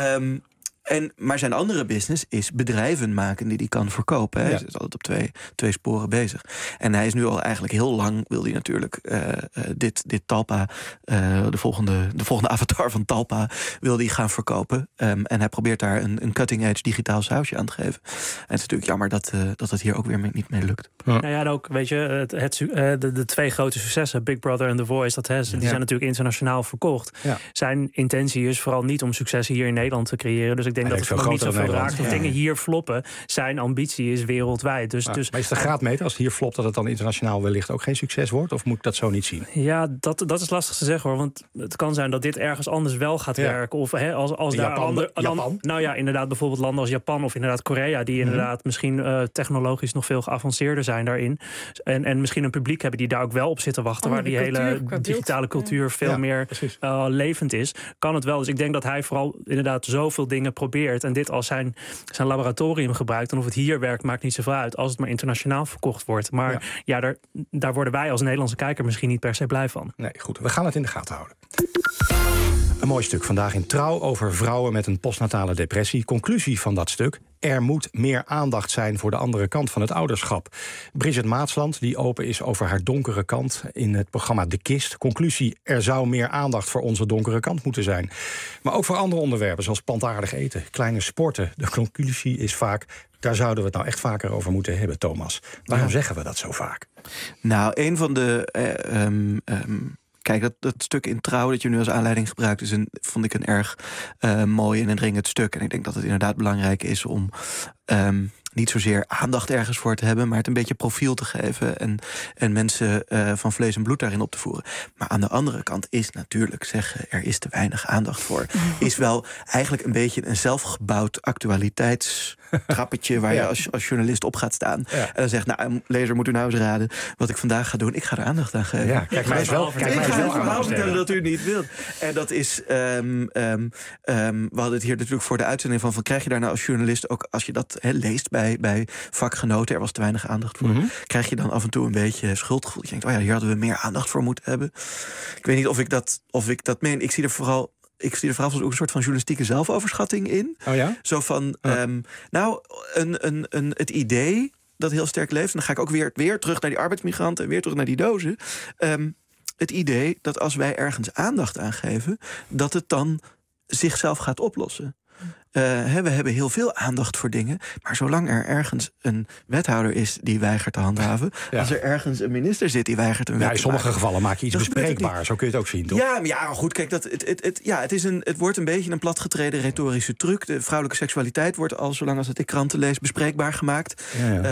Maar zijn andere business is bedrijven maken die hij kan verkopen. Hij is altijd op twee sporen bezig. En hij is nu al eigenlijk heel lang, wil hij natuurlijk dit Talpa, de volgende avatar van Talpa, wil hij gaan verkopen. En hij probeert daar een cutting-edge digitaal sausje aan te geven. En het is natuurlijk jammer dat het hier ook weer niet mee lukt. Nou ja, en ook, weet je, de twee grote successen, Big Brother en The Voice, die zijn natuurlijk internationaal verkocht. Ja. Zijn intentie is vooral niet om succes hier in Nederland te creëren. Dus ik denk dat het nog niet zoveel raakt. Of dingen hier floppen. Zijn ambitie is wereldwijd. Dus, maar is de graadmeter, als het hier flopt, dat het dan internationaal wellicht ook geen succes wordt? Of moet ik dat zo niet zien? Ja, dat is lastig te zeggen hoor. Want het kan zijn dat dit ergens anders wel gaat werken. Of als daar Japan? Nou ja, inderdaad bijvoorbeeld landen als Japan of inderdaad Korea, die inderdaad misschien technologisch nog veel geavanceerder zijn daarin. En misschien een publiek hebben die daar ook wel op zitten wachten. Waar die hele digitale cultuur veel meer levend is. Kan het wel. Dus ik denk dat hij vooral inderdaad zoveel dingen probeert en dit als zijn laboratorium gebruikt. En of het hier werkt, maakt niet zoveel uit als het maar internationaal verkocht wordt. Maar daar worden wij als Nederlandse kijker misschien niet per se blij van. Nee, goed. We gaan het in de gaten houden. Een mooi stuk vandaag in Trouw over vrouwen met een postnatale depressie. Conclusie van dat stuk: er moet meer aandacht zijn voor de andere kant van het ouderschap. Bridget Maatsland, die open is over haar donkere kant in het programma De Kist. Conclusie: er zou meer aandacht voor onze donkere kant moeten zijn. Maar ook voor andere onderwerpen, zoals plantaardig eten, kleine sporten. De conclusie is vaak: daar zouden we het nou echt vaker over moeten hebben, Thomas. Waarom zeggen we dat zo vaak? Nou, een van de... Kijk, dat stuk in Trouw dat je nu als aanleiding gebruikt, vond ik een erg mooi en indringend stuk. En ik denk dat het inderdaad belangrijk is om niet zozeer aandacht ergens voor te hebben, maar het een beetje profiel te geven en mensen van vlees en bloed daarin op te voeren. Maar aan de andere kant is natuurlijk zeggen, er is te weinig aandacht voor, is wel eigenlijk een beetje een zelfgebouwd actualiteitstrappetje waar je als journalist op gaat staan. Ja. En dan zegt, nou, lezer, moet u nou eens raden wat ik vandaag ga doen. Ik ga er aandacht aan geven. Ja, kijk mij eens wel verhaal vertellen dat u niet wilt. En dat is, we hadden het hier natuurlijk voor de uitzending van krijg je daar nou als journalist ook, als je dat leest bij vakgenoten, er was te weinig aandacht voor, krijg je dan af en toe een beetje schuldgevoel. Je denkt, hier hadden we meer aandacht voor moeten hebben. Ik weet niet of ik dat meen. Ik zie er vooral ook een soort van journalistieke zelfoverschatting in. Oh ja? Zo van, het idee dat heel sterk leeft, en dan ga ik ook weer terug naar die arbeidsmigranten en weer terug naar die dozen. Het idee dat als wij ergens aandacht aan geven, dat het dan zichzelf gaat oplossen. We hebben heel veel aandacht voor dingen. Maar zolang er ergens een wethouder is die weigert te handhaven... als er ergens een minister zit die weigert een wet te in sommige gevallen maak je iets bespreekbaar. Zo kun je het ook zien, toch? Ja, goed, kijk, het wordt een beetje een platgetreden retorische truc. De vrouwelijke seksualiteit wordt al, zolang als ik kranten lees, bespreekbaar gemaakt.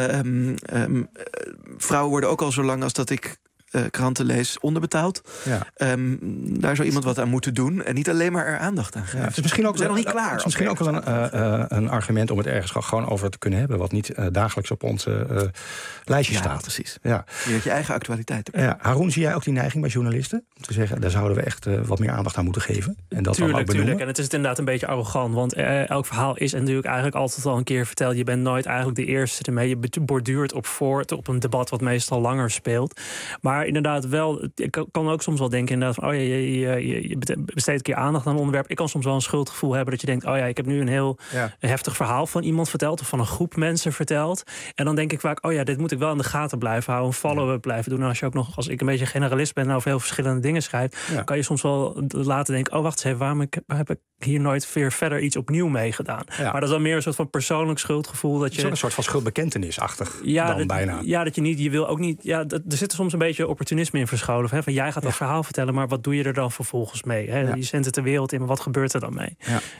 Vrouwen worden ook al, zolang als dat ik kranten lees, onderbetaald. Daar zou iemand wat aan moeten doen en niet alleen maar er aandacht aan geven. Het is misschien ook, we zijn nog niet klaar. Het is misschien ook wel een argument om het ergens gewoon over te kunnen hebben, wat niet dagelijks op ons lijstje staat. Precies. Ja. Je hebt je eigen actualiteit erbij. Ja. Haroon, zie jij ook die neiging bij journalisten? Om te zeggen, daar zouden we echt wat meer aandacht aan moeten geven. En dat tuurlijk. benoemen? En het is inderdaad een beetje arrogant, want elk verhaal is natuurlijk eigenlijk altijd al een keer verteld. Je bent nooit eigenlijk de eerste ermee. Je borduurt op voort op een debat wat meestal langer speelt. Maar inderdaad wel, ik kan ook soms wel denken inderdaad van, je besteedt een keer aandacht aan een onderwerp. Ik kan soms wel een schuldgevoel hebben dat je denkt, ik heb nu een heel heftig verhaal van iemand verteld of van een groep mensen verteld. En dan denk ik vaak, dit moet ik wel in de gaten blijven houden, een follow-up blijven doen. En als je ook nog, als ik een beetje generalist ben en over heel verschillende dingen schrijf, kan je soms wel laten denken, wacht eens even, waarom heb ik hier nooit weer verder iets opnieuw meegedaan? Maar dat is dan meer een soort van persoonlijk schuldgevoel. Dat je een soort van schuldbekentenisachtig dan bijna. Ja, dat je wil ook niet. Ja, er zit soms een beetje opportunisme in verscholen. Van jij gaat dat verhaal vertellen, maar wat doe je er dan vervolgens mee? Je zendt het de wereld in, maar wat gebeurt er dan mee?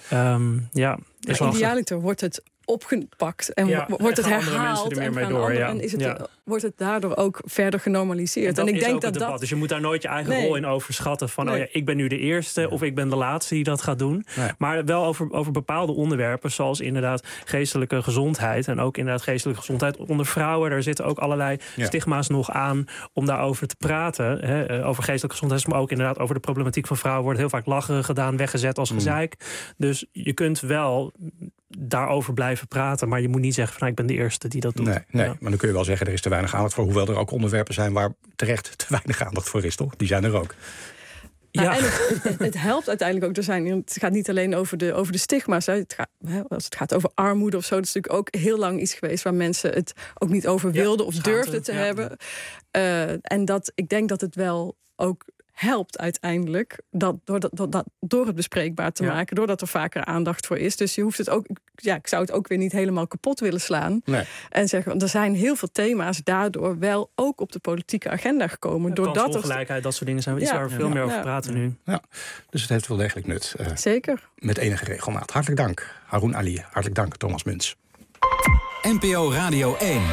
Idealiter wordt het opgepakt en wordt het herhaald wordt het daardoor ook verder genormaliseerd. En ik denk dat debat. Dus je moet daar nooit je eigen rol in overschatten van ik ben nu de eerste of ik ben de laatste die dat gaat doen. Maar wel over bepaalde onderwerpen, zoals inderdaad geestelijke gezondheid en ook inderdaad geestelijke gezondheid onder vrouwen. Daar zitten ook allerlei stigma's nog aan om daarover te praten. Over geestelijke gezondheid, maar ook inderdaad over de problematiek van vrouwen wordt heel vaak lachen gedaan, weggezet als gezeik. Dus je kunt wel daarover blijven praten, maar je moet niet zeggen van ik ben de eerste die dat doet. Nee, maar dan kun je wel zeggen er is te weinig aandacht voor, hoewel er ook onderwerpen zijn waar terecht te weinig aandacht voor is, toch? Die zijn er ook. Ja. En het helpt uiteindelijk ook. Het gaat niet alleen over de stigma's. Als het gaat over armoede of zo, dat is natuurlijk ook heel lang iets geweest waar mensen het ook niet over wilden of durfden te hebben. En ik denk dat het wel ook helpt uiteindelijk door het bespreekbaar te maken, doordat er vaker aandacht voor is. Dus je hoeft het ook, ik zou het ook weer niet helemaal kapot willen slaan. Nee. En zeggen, want er zijn heel veel thema's daardoor wel ook op de politieke agenda gekomen. Kansongelijkheid, dat soort dingen zijn iets waar we veel meer over praten nu. Ja. Dus het heeft wel degelijk nut. Zeker. Met enige regelmaat. Hartelijk dank, Haroon Ali. Hartelijk dank, Thomas Muns. NPO Radio 1.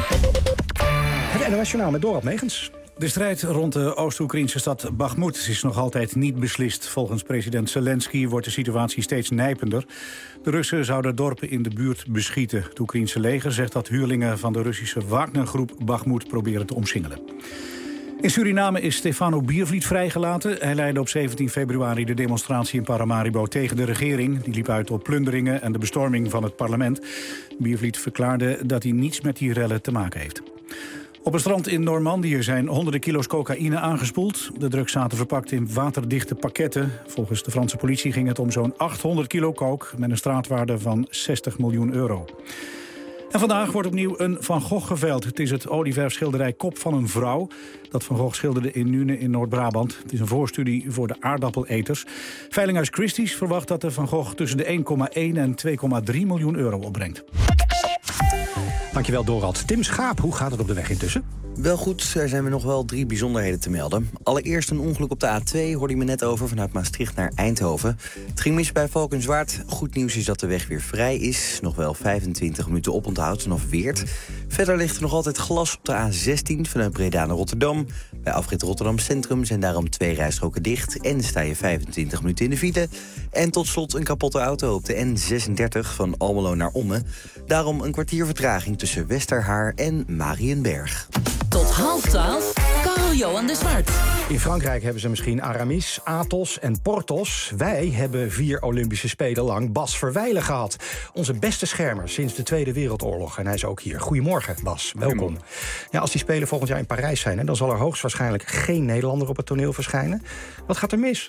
Het NOS Journaal met Dorald Megens. De strijd rond de Oost-Oekraïnse stad Bakhmut is nog altijd niet beslist. Volgens president Zelensky wordt de situatie steeds nijpender. De Russen zouden dorpen in de buurt beschieten. Het Oekraïnse leger zegt dat huurlingen van de Russische Wagner-groep Bakhmut proberen te omsingelen. In Suriname is Stefano Biervliet vrijgelaten. Hij leidde op 17 februari de demonstratie in Paramaribo tegen de regering. Die liep uit op plunderingen en de bestorming van het parlement. Biervliet verklaarde dat hij niets met die rellen te maken heeft. Op een strand in Normandië zijn honderden kilo's cocaïne aangespoeld. De drugs zaten verpakt in waterdichte pakketten. Volgens de Franse politie ging het om zo'n 800 kilo coke met een straatwaarde van 60 miljoen euro. En vandaag wordt opnieuw een Van Gogh geveild. Het is het olieverfschilderij Kop van een vrouw dat Van Gogh schilderde in Nune in Noord-Brabant. Het is een voorstudie voor de aardappeleters. Veilinghuis Christie's verwacht dat de Van Gogh tussen de 1,1 en 2,3 miljoen euro opbrengt. Dankjewel, Dorald. Tim Schaap, hoe gaat het op de weg intussen? Wel goed, er zijn nog wel 3 bijzonderheden te melden. Allereerst een ongeluk op de A2, hoorde je me net over, vanuit Maastricht naar Eindhoven. Het ging mis bij Valkenswaard. Goed nieuws is dat de weg weer vrij is. Nog wel 25 minuten oponthoud vanaf Weert. Verder ligt er nog altijd glas op de A16 vanuit Breda naar Rotterdam. Bij afrit Rotterdam Centrum zijn daarom 2 rijstroken dicht en sta je 25 minuten in de file. En tot slot een kapotte auto op de N36 van Almelo naar Ommen. Daarom een kwartier vertraging tussen Westerhaar en Mariënberg. Tot 11:30, Karel-Johan de Zwart. In Frankrijk hebben ze misschien Aramis, Athos en Porthos. Wij hebben 4 Olympische Spelen lang Bas Verwijlen gehad. Onze beste schermer sinds de Tweede Wereldoorlog. En hij is ook hier. Goedemorgen, Bas. Welkom. Ja, als die Spelen volgend jaar in Parijs zijn, dan zal er hoogstwaarschijnlijk geen Nederlander op het toneel verschijnen. Wat gaat er mis?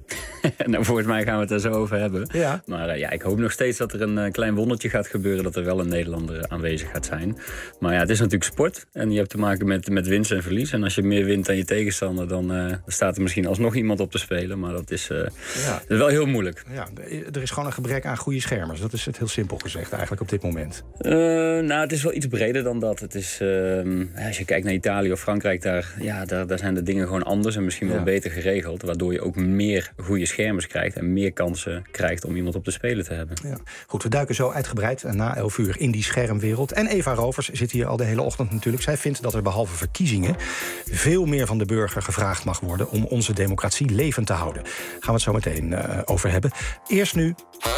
Nou, volgens mij gaan we het er zo over hebben. Ja. Maar ik hoop nog steeds dat er een klein wondertje gaat gebeuren... dat er wel een Nederlander aanwezig gaat zijn. Maar ja, het is natuurlijk sport. En je hebt te maken met winst en verlies. En als je meer wint dan je tegenstander... dan staat er misschien alsnog iemand op te spelen. Maar dat is wel heel moeilijk. Ja, er is gewoon een gebrek aan goede schermers. Dat is het heel simpel gezegd eigenlijk op dit moment. Het is wel iets breder dan dat. Het is, als je kijkt naar Italië of Frankrijk... daar zijn de dingen gewoon anders en misschien wel beter geregeld. Waardoor je ook meer goede schermers krijgt... en meer kansen krijgt om iemand op de Spelen te hebben. Ja. Goed, we duiken zo uitgebreid na 11 uur in die schermwereld. En Eva Rovers zit hier al de hele ochtend natuurlijk. Zij vindt dat er behalve verkiezingen... veel meer van de burger gevraagd mag worden... om onze democratie levend te houden. Gaan we het zo meteen over hebben. Eerst nu...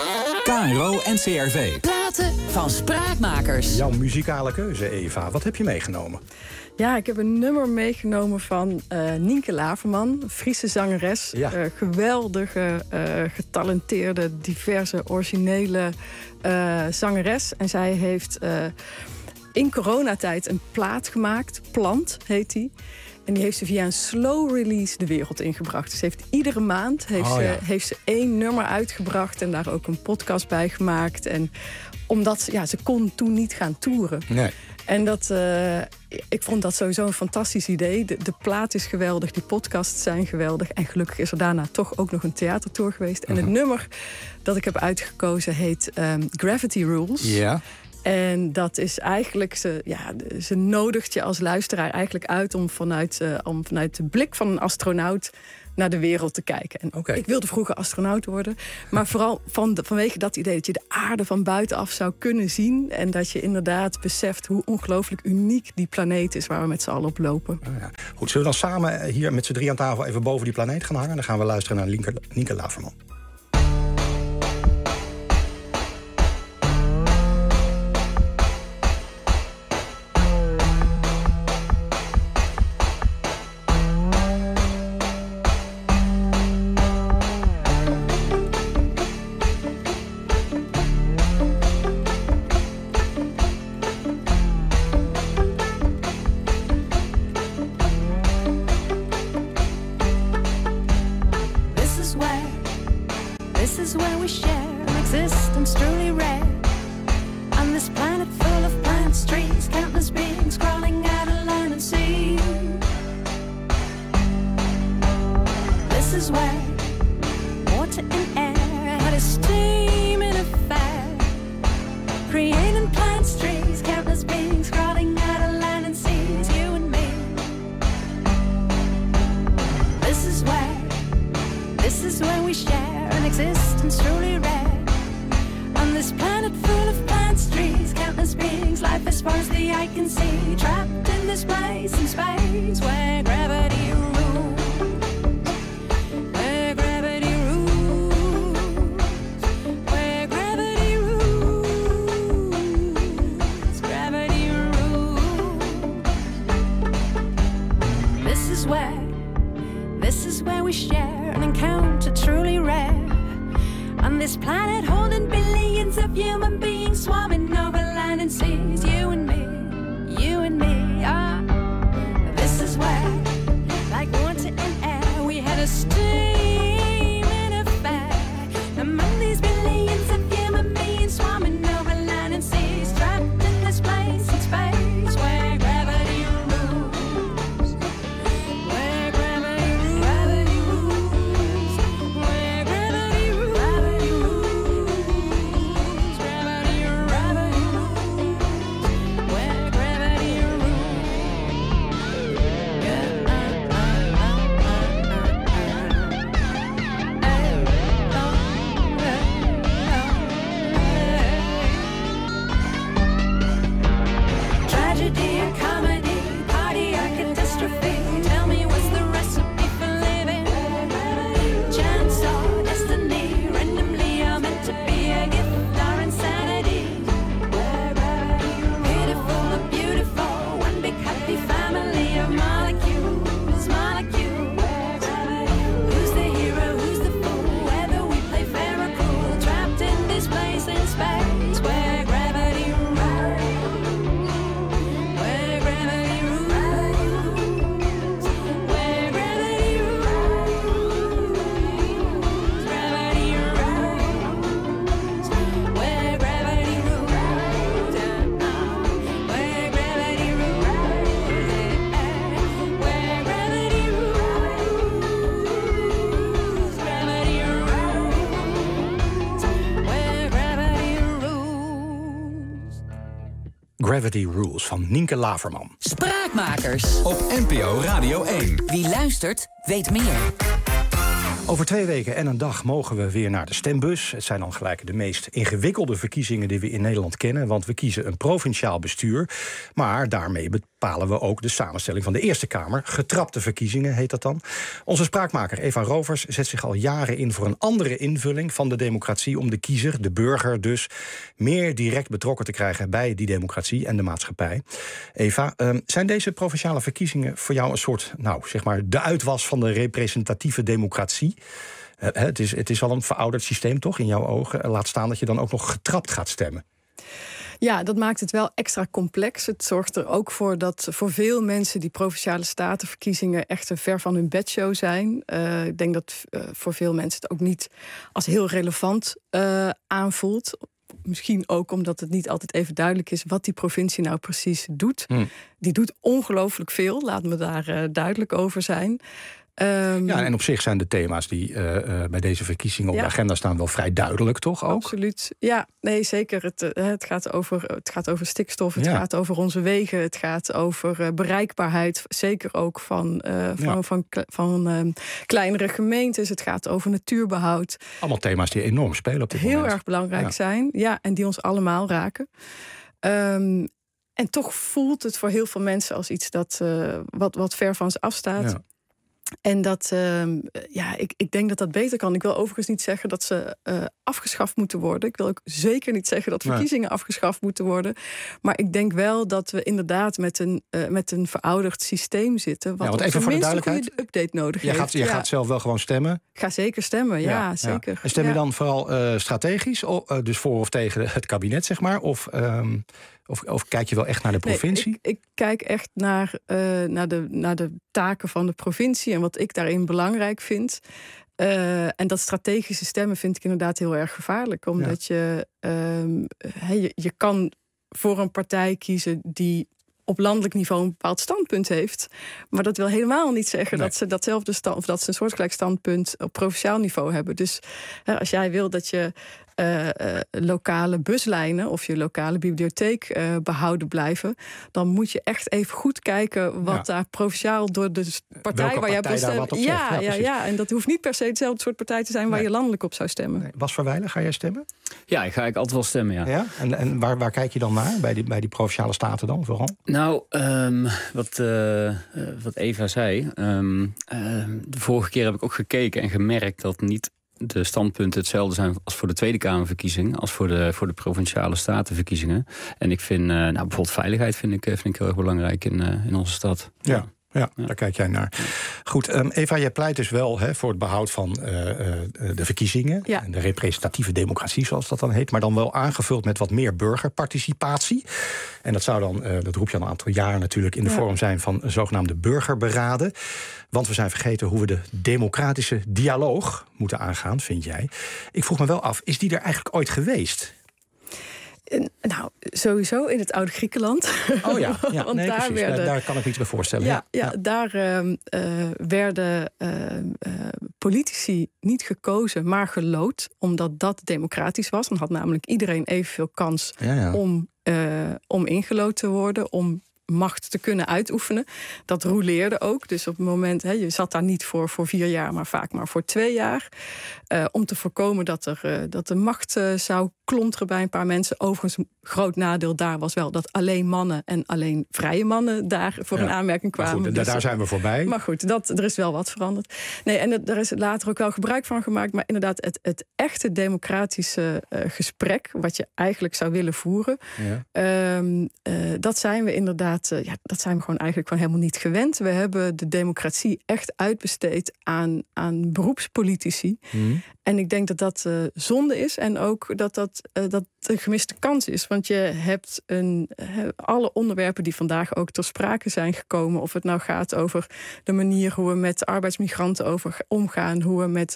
KRO NCRV. Platen van Spraakmakers. Jouw muzikale keuze, Eva. Wat heb je meegenomen? Ja, ik heb een nummer meegenomen van Nienke Laverman, een Friese zangeres. Ja. Geweldige, getalenteerde, diverse, originele zangeres. En zij heeft in coronatijd een plaat gemaakt. Plant heet die. En die heeft ze via een slow release de wereld ingebracht. Dus ze heeft iedere maand heeft ze 1 nummer uitgebracht... en daar ook een podcast bij gemaakt. En omdat ze kon toen niet gaan toeren. Nee. En ik vond dat sowieso een fantastisch idee. De plaat is geweldig, die podcasts zijn geweldig. En gelukkig is er daarna toch ook nog een theatertour geweest. En het nummer dat ik heb uitgekozen heet Gravity Rules. Ja. En dat is eigenlijk, ze nodigt je als luisteraar eigenlijk uit... om vanuit de blik van een astronaut naar de wereld te kijken. En ik wilde vroeger astronaut worden. Maar vooral vanwege dat idee dat je de aarde van buitenaf zou kunnen zien... en dat je inderdaad beseft hoe ongelooflijk uniek die planeet is... waar we met z'n allen op lopen. Ja. Goed, zullen we dan samen hier met z'n 3 aan tafel... even boven die planeet gaan hangen? Dan gaan we luisteren naar Nienke Laverman. Gravity Rules van Nienke Laverman. Spraakmakers. Op NPO Radio 1. Wie luistert, weet meer. Over 2 weken en een dag mogen we weer naar de stembus. Het zijn dan gelijk de meest ingewikkelde verkiezingen die we in Nederland kennen. Want we kiezen een provinciaal bestuur. Maar daarmee bepalen we ook de samenstelling van de Eerste Kamer. Getrapte verkiezingen heet dat dan. Onze spraakmaker Eva Rovers zet zich al jaren in voor een andere invulling van de democratie. Om de kiezer, de burger dus, meer direct betrokken te krijgen bij die democratie en de maatschappij. Eva, zijn deze provinciale verkiezingen voor jou een soort, de uitwas van de representatieve democratie? Het is al een verouderd systeem, toch, in jouw ogen? Laat staan dat je dan ook nog getrapt gaat stemmen. Ja, dat maakt het wel extra complex. Het zorgt er ook voor dat voor veel mensen die provinciale statenverkiezingen echt een ver van hun bedshow zijn. Ik denk dat voor veel mensen het ook niet als heel relevant aanvoelt. Misschien ook omdat het niet altijd even duidelijk is wat die provincie nou precies doet. Die doet ongelooflijk veel, laat me daar duidelijk over zijn. En op zich zijn de thema's die bij deze verkiezingen op de agenda staan wel vrij duidelijk, toch ook? Absoluut. Ja, nee, zeker. Het gaat over stikstof, het gaat over onze wegen, het gaat over bereikbaarheid, zeker ook van kleinere gemeentes. Het gaat over natuurbehoud. Allemaal thema's die enorm spelen op dit moment. Heel erg belangrijk zijn, en die ons allemaal raken. En toch voelt het voor heel veel mensen als iets dat wat ver van ze afstaat. Ja. En dat, ik denk dat dat beter kan. Ik wil overigens niet zeggen dat ze afgeschaft moeten worden. Ik wil ook zeker niet zeggen dat verkiezingen afgeschaft moeten worden. Maar ik denk wel dat we inderdaad met een verouderd systeem zitten. Want even voor de duidelijkheid, een update nodig heeft. Je gaat zelf wel gewoon stemmen? Ga zeker stemmen, ja zeker. En stem je dan vooral strategisch, dus voor of tegen het kabinet, zeg maar? Of kijk je wel echt naar de provincie? Nee, ik kijk echt naar de taken van de provincie en wat ik daarin belangrijk vind. En dat strategische stemmen vind ik inderdaad heel erg gevaarlijk. Omdat je kan voor een partij kiezen die op landelijk niveau een bepaald standpunt heeft. Maar dat wil helemaal niet zeggen dat ze datzelfde of dat ze een soortgelijk standpunt op provinciaal niveau hebben. Dus als jij wil dat je lokale buslijnen of je lokale bibliotheek behouden blijven, dan moet je echt even goed kijken wat daar provinciaal door de partij waar jij op wil stemmen. Ja, en dat hoeft niet per se hetzelfde soort partij te zijn waar je landelijk op zou stemmen. Nee. Bas Verwijlen, ga jij stemmen? Ja, ik ga altijd wel stemmen, ja. En waar kijk je dan naar bij die provinciale staten dan vooral? Nou, wat Eva zei, de vorige keer heb ik ook gekeken en gemerkt dat niet de standpunten hetzelfde zijn als voor de Tweede Kamerverkiezing, als voor de provinciale statenverkiezingen. En ik vind, bijvoorbeeld veiligheid vind ik heel erg belangrijk in onze stad. Ja, daar kijk jij naar. Goed, Eva, jij pleit dus wel voor het behoud van de verkiezingen. Ja. En de representatieve democratie, zoals dat dan heet. Maar dan wel aangevuld met wat meer burgerparticipatie. En dat zou dan, dat roep je al een aantal jaar natuurlijk, in de vorm zijn van zogenaamde burgerberaden. Want we zijn vergeten hoe we de democratische dialoog moeten aangaan, vind jij. Ik vroeg me wel af, is die er eigenlijk ooit geweest? Nou, sowieso in het oude Griekenland. Oh ja, want nee, daar kan ik iets bij voorstellen. Daar werden politici niet gekozen, maar geloot, omdat dat democratisch was. Dan had namelijk iedereen evenveel kans om ingeloot te worden, om macht te kunnen uitoefenen. Dat roleerde ook. Dus op het moment, je zat daar niet voor 4 jaar, maar vaak maar voor 2 jaar. Om te voorkomen dat de macht zou klonteren bij een paar mensen. Overigens, een groot nadeel daar was wel dat alleen mannen en alleen vrije mannen daar voor een aanmerking kwamen. Goed, daar zijn we voorbij. Maar goed, er is wel wat veranderd. Nee, en er is later ook wel gebruik van gemaakt. Maar inderdaad, het echte democratische gesprek, wat je eigenlijk zou willen voeren, dat zijn we inderdaad, dat zijn we gewoon eigenlijk gewoon helemaal niet gewend. We hebben de democratie echt uitbesteed aan beroepspolitici. En ik denk dat zonde is en ook dat een gemiste kans is. Want je hebt alle onderwerpen die vandaag ook ter sprake zijn gekomen, of het nou gaat over de manier hoe we met arbeidsmigranten omgaan, hoe we met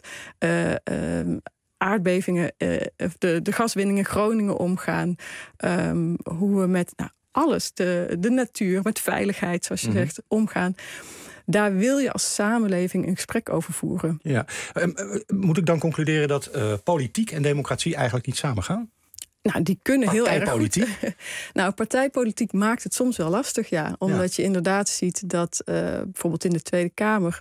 aardbevingen, de gaswinning in Groningen omgaan, hoe we met alles, de natuur, met veiligheid, zoals je zegt, omgaan. Daar wil je als samenleving een gesprek over voeren. Ja. Moet ik dan concluderen dat politiek en democratie eigenlijk niet samengaan? Nou, die kunnen heel erg Partijpolitiek? goed. Nou, partijpolitiek maakt het soms wel lastig, ja. Omdat je inderdaad ziet dat bijvoorbeeld in de Tweede Kamer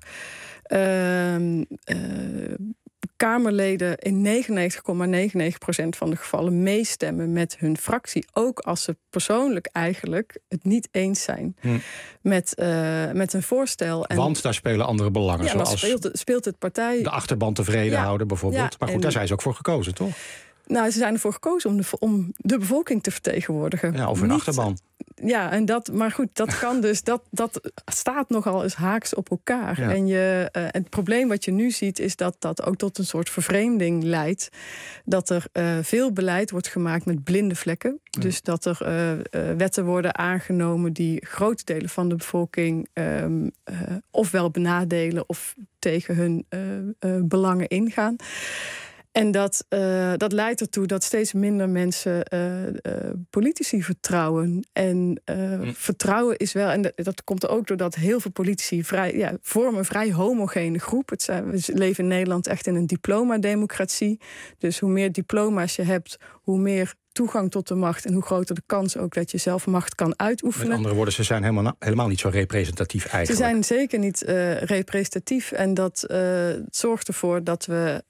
Kamerleden in 99,99% van de gevallen meestemmen met hun fractie. Ook als ze persoonlijk eigenlijk het niet eens zijn met een voorstel. Want daar spelen andere belangen. Zoals speelt het partij... de achterban tevreden houden bijvoorbeeld. Ja, maar goed, daar zijn ze ook voor gekozen, toch? Nou, ze zijn ervoor gekozen om de bevolking te vertegenwoordigen. Ja, of hun achterban. Ja, maar goed, dat kan dus. Dat staat nogal eens haaks op elkaar. Ja. En het probleem wat je nu ziet is dat ook tot een soort vervreemding leidt. Dat er veel beleid wordt gemaakt met blinde vlekken. Ja. Dus dat er wetten worden aangenomen die grote delen van de bevolking ofwel benadelen of tegen hun belangen ingaan. En dat leidt ertoe dat steeds minder mensen politici vertrouwen. En vertrouwen is wel... En dat komt ook doordat heel veel politici vormen een vrij homogene groep. We leven in Nederland echt in een diplomademocratie. Dus hoe meer diploma's je hebt, hoe meer toegang tot de macht en hoe groter de kans ook dat je zelf macht kan uitoefenen. Met andere woorden, ze zijn helemaal niet zo representatief eigenlijk. Ze zijn zeker niet representatief en dat zorgt ervoor dat we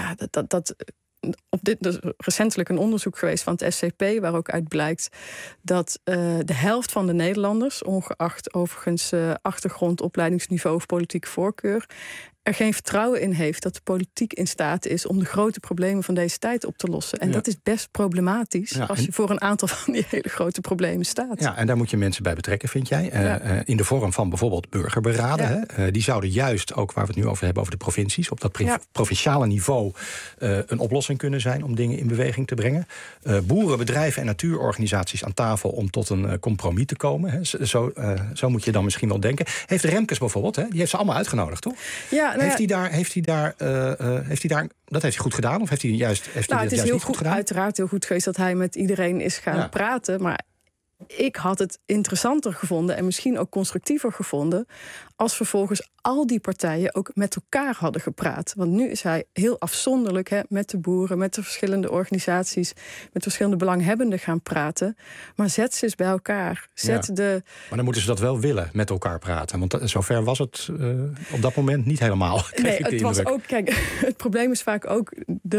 op dit is recentelijk een onderzoek geweest van het SCP, waar ook uit blijkt dat de helft van de Nederlanders, ongeacht overigens achtergrond, opleidingsniveau of politieke voorkeur, er geen vertrouwen in heeft dat de politiek in staat is om de grote problemen van deze tijd op te lossen. En dat is best problematisch als je voor een aantal van die hele grote problemen staat. Ja, en daar moet je mensen bij betrekken, vind jij? In de vorm van bijvoorbeeld burgerberaden. Ja. Die zouden juist, ook waar we het nu over hebben, over de provincies, op dat provinciale niveau een oplossing kunnen zijn om dingen in beweging te brengen. Boeren, bedrijven en natuurorganisaties aan tafel om tot een compromis te komen. Hè. Zo moet je dan misschien wel denken. Heeft Remkes bijvoorbeeld, die heeft ze allemaal uitgenodigd, toch? Ja, heeft hij daar, dat heeft hij goed gedaan? Of heeft hij juist niet goed gedaan? Uiteraard heel goed geweest dat hij met iedereen is gaan praten. Maar ik had het interessanter gevonden en misschien ook constructiever gevonden als vervolgens al die partijen ook met elkaar hadden gepraat. Want nu is hij heel afzonderlijk met de boeren, met de verschillende organisaties, met verschillende belanghebbenden gaan praten. Maar zet ze eens bij elkaar. Maar dan moeten ze dat wel willen, met elkaar praten. Want zover was het op dat moment niet helemaal. Nee, het was ook, kijk, het probleem is vaak ook,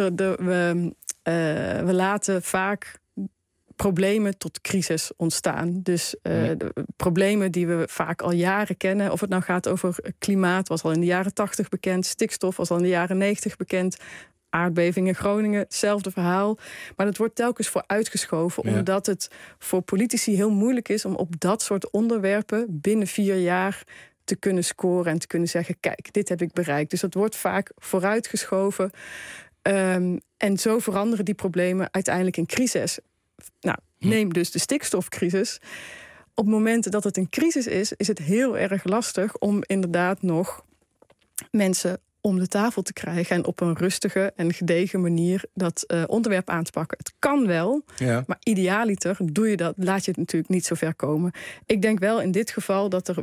we laten vaak problemen tot crisis ontstaan. Dus de problemen die we vaak al jaren kennen, of het nou gaat over klimaat, was al in de jaren 80 bekend, stikstof was al in de jaren 90 bekend, aardbeving in Groningen, hetzelfde verhaal. Maar dat wordt telkens voor uitgeschoven, omdat het voor politici heel moeilijk is om op dat soort onderwerpen binnen 4 jaar te kunnen scoren en te kunnen zeggen, kijk, dit heb ik bereikt. Dus dat wordt vaak vooruitgeschoven. En zo veranderen die problemen uiteindelijk in crisis. Nou, neem dus de stikstofcrisis. Op momenten dat het een crisis is het heel erg lastig om inderdaad nog mensen om de tafel te krijgen en op een rustige en gedegen manier dat onderwerp aan te pakken. Het kan wel, maar idealiter doe je dat, laat je het natuurlijk niet zo ver komen. Ik denk wel in dit geval dat er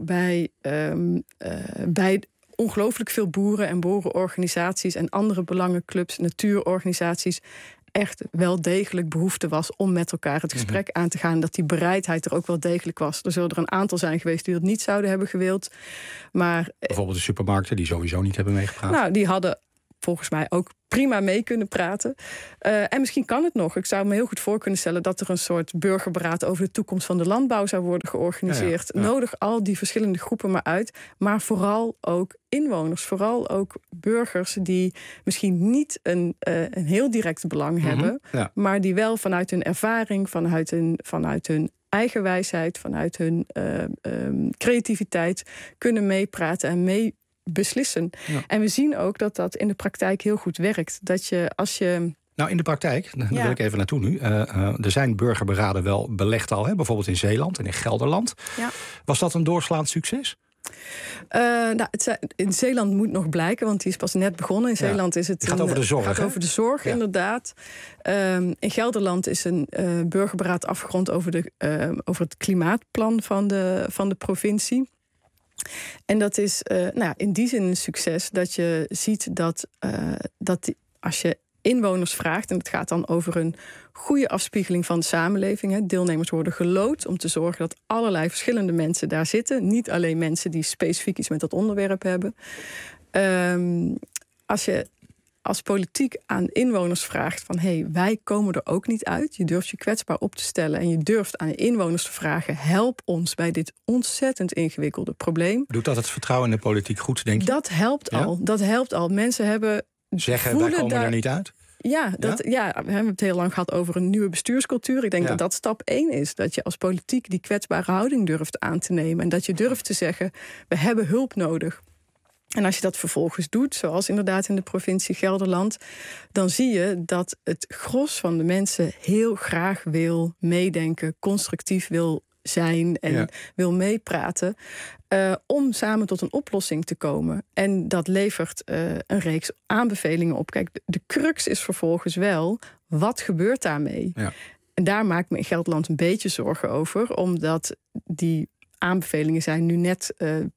bij ongelooflijk veel boeren en boerenorganisaties en andere belangenclubs, natuurorganisaties, echt wel degelijk behoefte was om met elkaar het gesprek aan te gaan. Dat die bereidheid er ook wel degelijk was. Er zullen er een aantal zijn geweest die dat niet zouden hebben gewild. Maar bijvoorbeeld de supermarkten die sowieso niet hebben meegepraat. Nou, die hadden volgens mij ook prima mee kunnen praten. En misschien kan het nog. Ik zou me heel goed voor kunnen stellen dat er een soort burgerberaad over de toekomst van de landbouw zou worden georganiseerd. Ja. Nodig al die verschillende groepen maar uit. Maar vooral ook inwoners. Vooral ook burgers die misschien niet een heel direct belang hebben. Ja. Maar die wel vanuit hun ervaring, vanuit hun eigen wijsheid, vanuit hun creativiteit kunnen meepraten en mee beslissen. Ja. En we zien ook dat dat in de praktijk heel goed werkt. Dat je als je... Nou, in de praktijk, daar wil ik even naartoe nu. Er zijn burgerberaden wel belegd al, bijvoorbeeld in Zeeland en in Gelderland. Ja. Was dat een doorslaand succes? In Zeeland moet nog blijken, want die is pas net begonnen. In Zeeland is het gaat over de zorg. Gaat over de zorg, inderdaad. In Gelderland is een burgerberaad afgerond over het klimaatplan van de provincie. En dat is in die zin een succes dat je ziet dat als je inwoners vraagt. En het gaat dan over een goede afspiegeling van de samenleving. Hè. Deelnemers worden gelood om te zorgen dat allerlei verschillende mensen daar zitten. Niet alleen mensen die specifiek iets met dat onderwerp hebben. Als je als politiek aan inwoners vraagt van wij komen er ook niet uit. Je durft je kwetsbaar op te stellen en je durft aan de inwoners te vragen, help ons bij dit ontzettend ingewikkelde probleem. Doet dat het vertrouwen in de politiek goed, denk je? Dat helpt al. Dat helpt al. Mensen hebben zeggen, wij komen er niet uit? Ja, we hebben het heel lang gehad over een nieuwe bestuurscultuur. Ik denk dat dat stap 1 is. Dat je als politiek die kwetsbare houding durft aan te nemen. En dat je durft te zeggen, we hebben hulp nodig. En als je dat vervolgens doet, zoals inderdaad in de provincie Gelderland, dan zie je dat het gros van de mensen heel graag wil meedenken, constructief wil zijn en wil meepraten, om samen tot een oplossing te komen. En dat levert een reeks aanbevelingen op. Kijk, de crux is vervolgens wel, wat gebeurt daarmee? Ja. En daar maak ik me in Gelderland een beetje zorgen over, omdat die aanbevelingen zijn nu net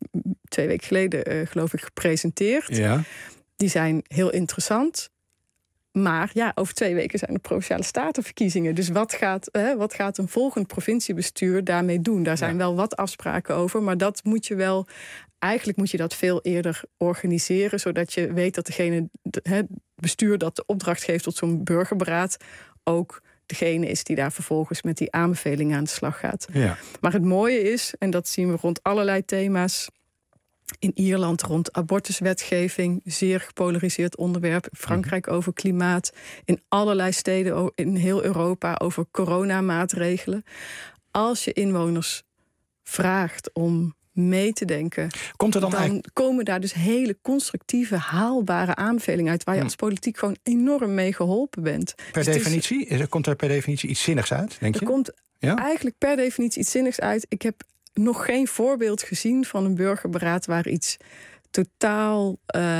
2 weken geleden, geloof ik, gepresenteerd. Ja. Die zijn heel interessant. Maar over 2 weken zijn de Provinciale Statenverkiezingen. Dus wat gaat een volgend provinciebestuur daarmee doen? Daar zijn wel wat afspraken over, maar dat moet je wel. Eigenlijk moet je dat veel eerder organiseren, zodat je weet dat het bestuur dat de opdracht geeft tot zo'n burgerberaad ook degene is die daar vervolgens met die aanbevelingen aan de slag gaat. Ja. Maar het mooie is, en dat zien we rond allerlei thema's, in Ierland rond abortuswetgeving, zeer gepolariseerd onderwerp. In Frankrijk over klimaat. In allerlei steden in heel Europa over coronamaatregelen. Als je inwoners vraagt om mee te denken, dan komen daar dus hele constructieve, haalbare aanbevelingen uit, waar je als politiek gewoon enorm mee geholpen bent. Komt er per definitie iets zinnigs uit, denk je? Er komt eigenlijk per definitie iets zinnigs uit. Ik heb nog geen voorbeeld gezien van een burgerberaad waar iets totaal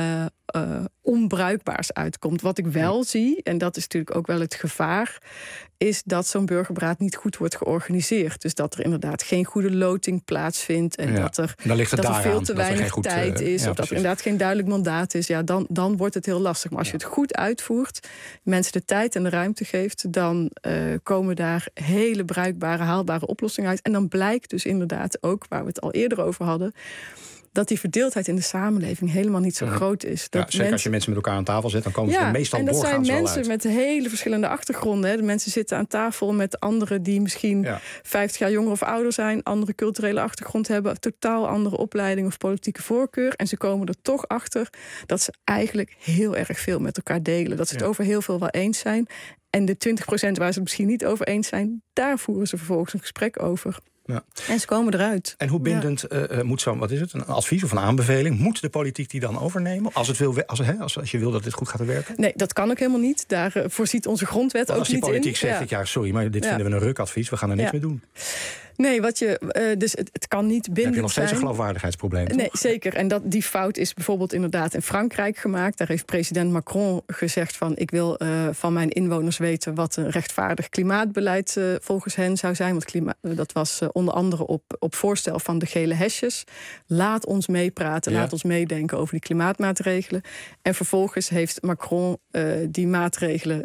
onbruikbaars uitkomt. Wat ik wel zie, en dat is natuurlijk ook wel het gevaar, is dat zo'n burgerberaad niet goed wordt georganiseerd. Dus dat er inderdaad geen goede loting plaatsvindt en dat er veel te weinig tijd is, of dat er inderdaad geen duidelijk mandaat is. Ja, dan wordt het heel lastig. Maar als je het goed uitvoert, mensen de tijd en de ruimte geeft, dan komen daar hele bruikbare, haalbare oplossingen uit. En dan blijkt dus inderdaad ook, waar we het al eerder over hadden, dat die verdeeldheid in de samenleving helemaal niet zo groot is. Zeker als je mensen met elkaar aan tafel zet, dan komen ze er meestal doorgaans wel uit. En dat zijn mensen met hele verschillende achtergronden. Hè. De mensen zitten aan tafel met anderen die misschien 50 jaar jonger of ouder zijn, andere culturele achtergrond hebben, totaal andere opleiding of politieke voorkeur. En ze komen er toch achter dat ze eigenlijk heel erg veel met elkaar delen. Dat ze het over heel veel wel eens zijn. En de 20% waar ze het misschien niet over eens zijn, daar voeren ze vervolgens een gesprek over. Ja. En ze komen eruit. En hoe bindend moet zo'n, wat is het, een advies of een aanbeveling, moet de politiek die dan overnemen? Als je wil dat dit goed gaat werken? Nee, dat kan ook helemaal niet. Daar voorziet onze grondwet ook niet in. Als die politiek zegt, sorry, maar dit vinden we een rukadvies, we gaan er niks mee doen. Nee, dus het kan niet bindend zijn. Heb je nog steeds een geloofwaardigheidsprobleem? Nee, zeker. En die fout is bijvoorbeeld inderdaad in Frankrijk gemaakt. Daar heeft president Macron gezegd van, ik wil van mijn inwoners weten wat een rechtvaardig klimaatbeleid volgens hen zou zijn. Want dat was onder andere op voorstel van de gele hesjes. Laat ons meepraten, laat ons meedenken over die klimaatmaatregelen. En vervolgens heeft Macron die maatregelen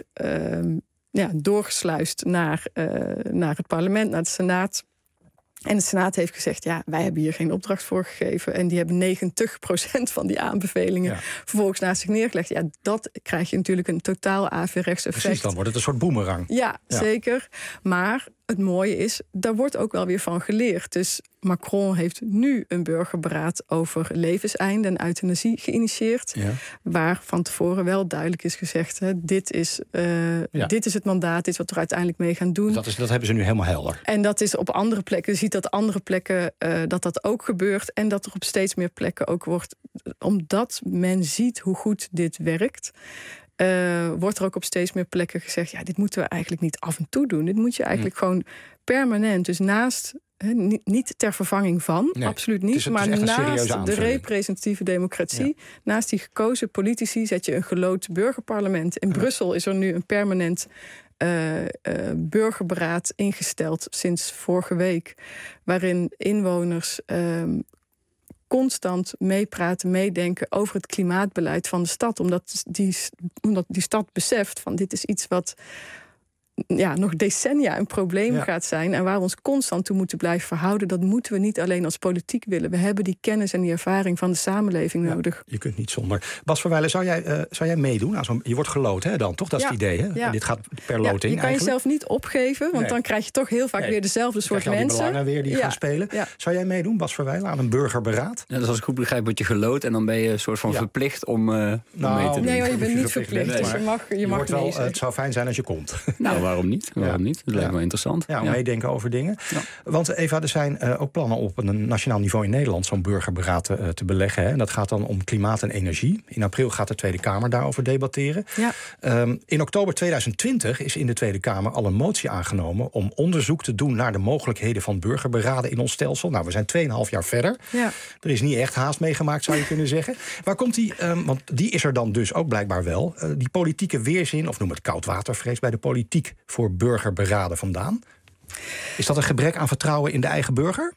doorgesluist naar het parlement, naar de Senaat. En de Senaat heeft gezegd, wij hebben hier geen opdracht voor gegeven. En die hebben 90% van die aanbevelingen vervolgens naast zich neergelegd. Ja, dat krijg je natuurlijk een totaal averechts effect. Precies, dan wordt het een soort boemerang. Ja, zeker. Maar het mooie is, daar wordt ook wel weer van geleerd. Dus Macron heeft nu een burgerberaad over levenseinde en euthanasie geïnitieerd. Ja. Waar van tevoren wel duidelijk is gezegd, dit is het mandaat, dit is wat we er uiteindelijk mee gaan doen. Dat hebben ze nu helemaal helder. En dat is op andere plekken. Je ziet dat andere plekken dat ook gebeurt. En dat er op steeds meer plekken ook wordt, omdat men ziet hoe goed dit werkt, wordt er ook op steeds meer plekken gezegd, dit moeten we eigenlijk niet af en toe doen. Dit moet je eigenlijk gewoon permanent. Dus naast, niet ter vervanging van, absoluut niet, maar naast de representatieve democratie, naast die gekozen politici, zet je een geloot burgerparlement. In Brussel is er nu een permanent burgerberaad ingesteld sinds vorige week, waarin inwoners constant meepraten, meedenken over het klimaatbeleid van de stad. Omdat die stad beseft van dit is iets wat nog decennia een probleem gaat zijn en waar we ons constant toe moeten blijven verhouden. Dat moeten we niet alleen als politiek willen. We hebben die kennis en die ervaring van de samenleving nodig. Je kunt niet zonder. Bas Verwijlen, zou jij meedoen? Je wordt geloot, hè, dan toch? Dat is het idee, hè? Ja. Dit gaat per loting. Je kan jezelf niet opgeven, want dan krijg je toch heel vaak weer dezelfde soort mensen. Die belangen weer die gaan spelen. Ja. Zou jij meedoen, Bas Verwijlen, aan een burgerberaad? Ja, dus als ik goed begrijp, word je geloot en dan ben je een soort van verplicht om mee te doen. Nee, je bent niet verplicht. Dus je mag wel. Het zou fijn zijn als je komt. Nou, waarom niet? Waarom niet? Dat lijkt me interessant. Ja, meedenken over dingen. Ja. Want Eva, er zijn ook plannen op een nationaal niveau in Nederland zo'n burgerberaad te beleggen. Hè? En dat gaat dan om klimaat en energie. In april gaat de Tweede Kamer daarover debatteren. Ja. In oktober 2020 is in de Tweede Kamer al een motie aangenomen om onderzoek te doen naar de mogelijkheden van burgerberaden in ons stelsel. Nou, we zijn 2,5 jaar verder. Ja. Er is niet echt haast meegemaakt, zou je kunnen zeggen. Waar komt die, want die is er dan dus ook blijkbaar wel, die politieke weerzin, of noem het koudwatervrees bij de politiek voor burgerberaden vandaan? Is dat een gebrek aan vertrouwen in de eigen burger?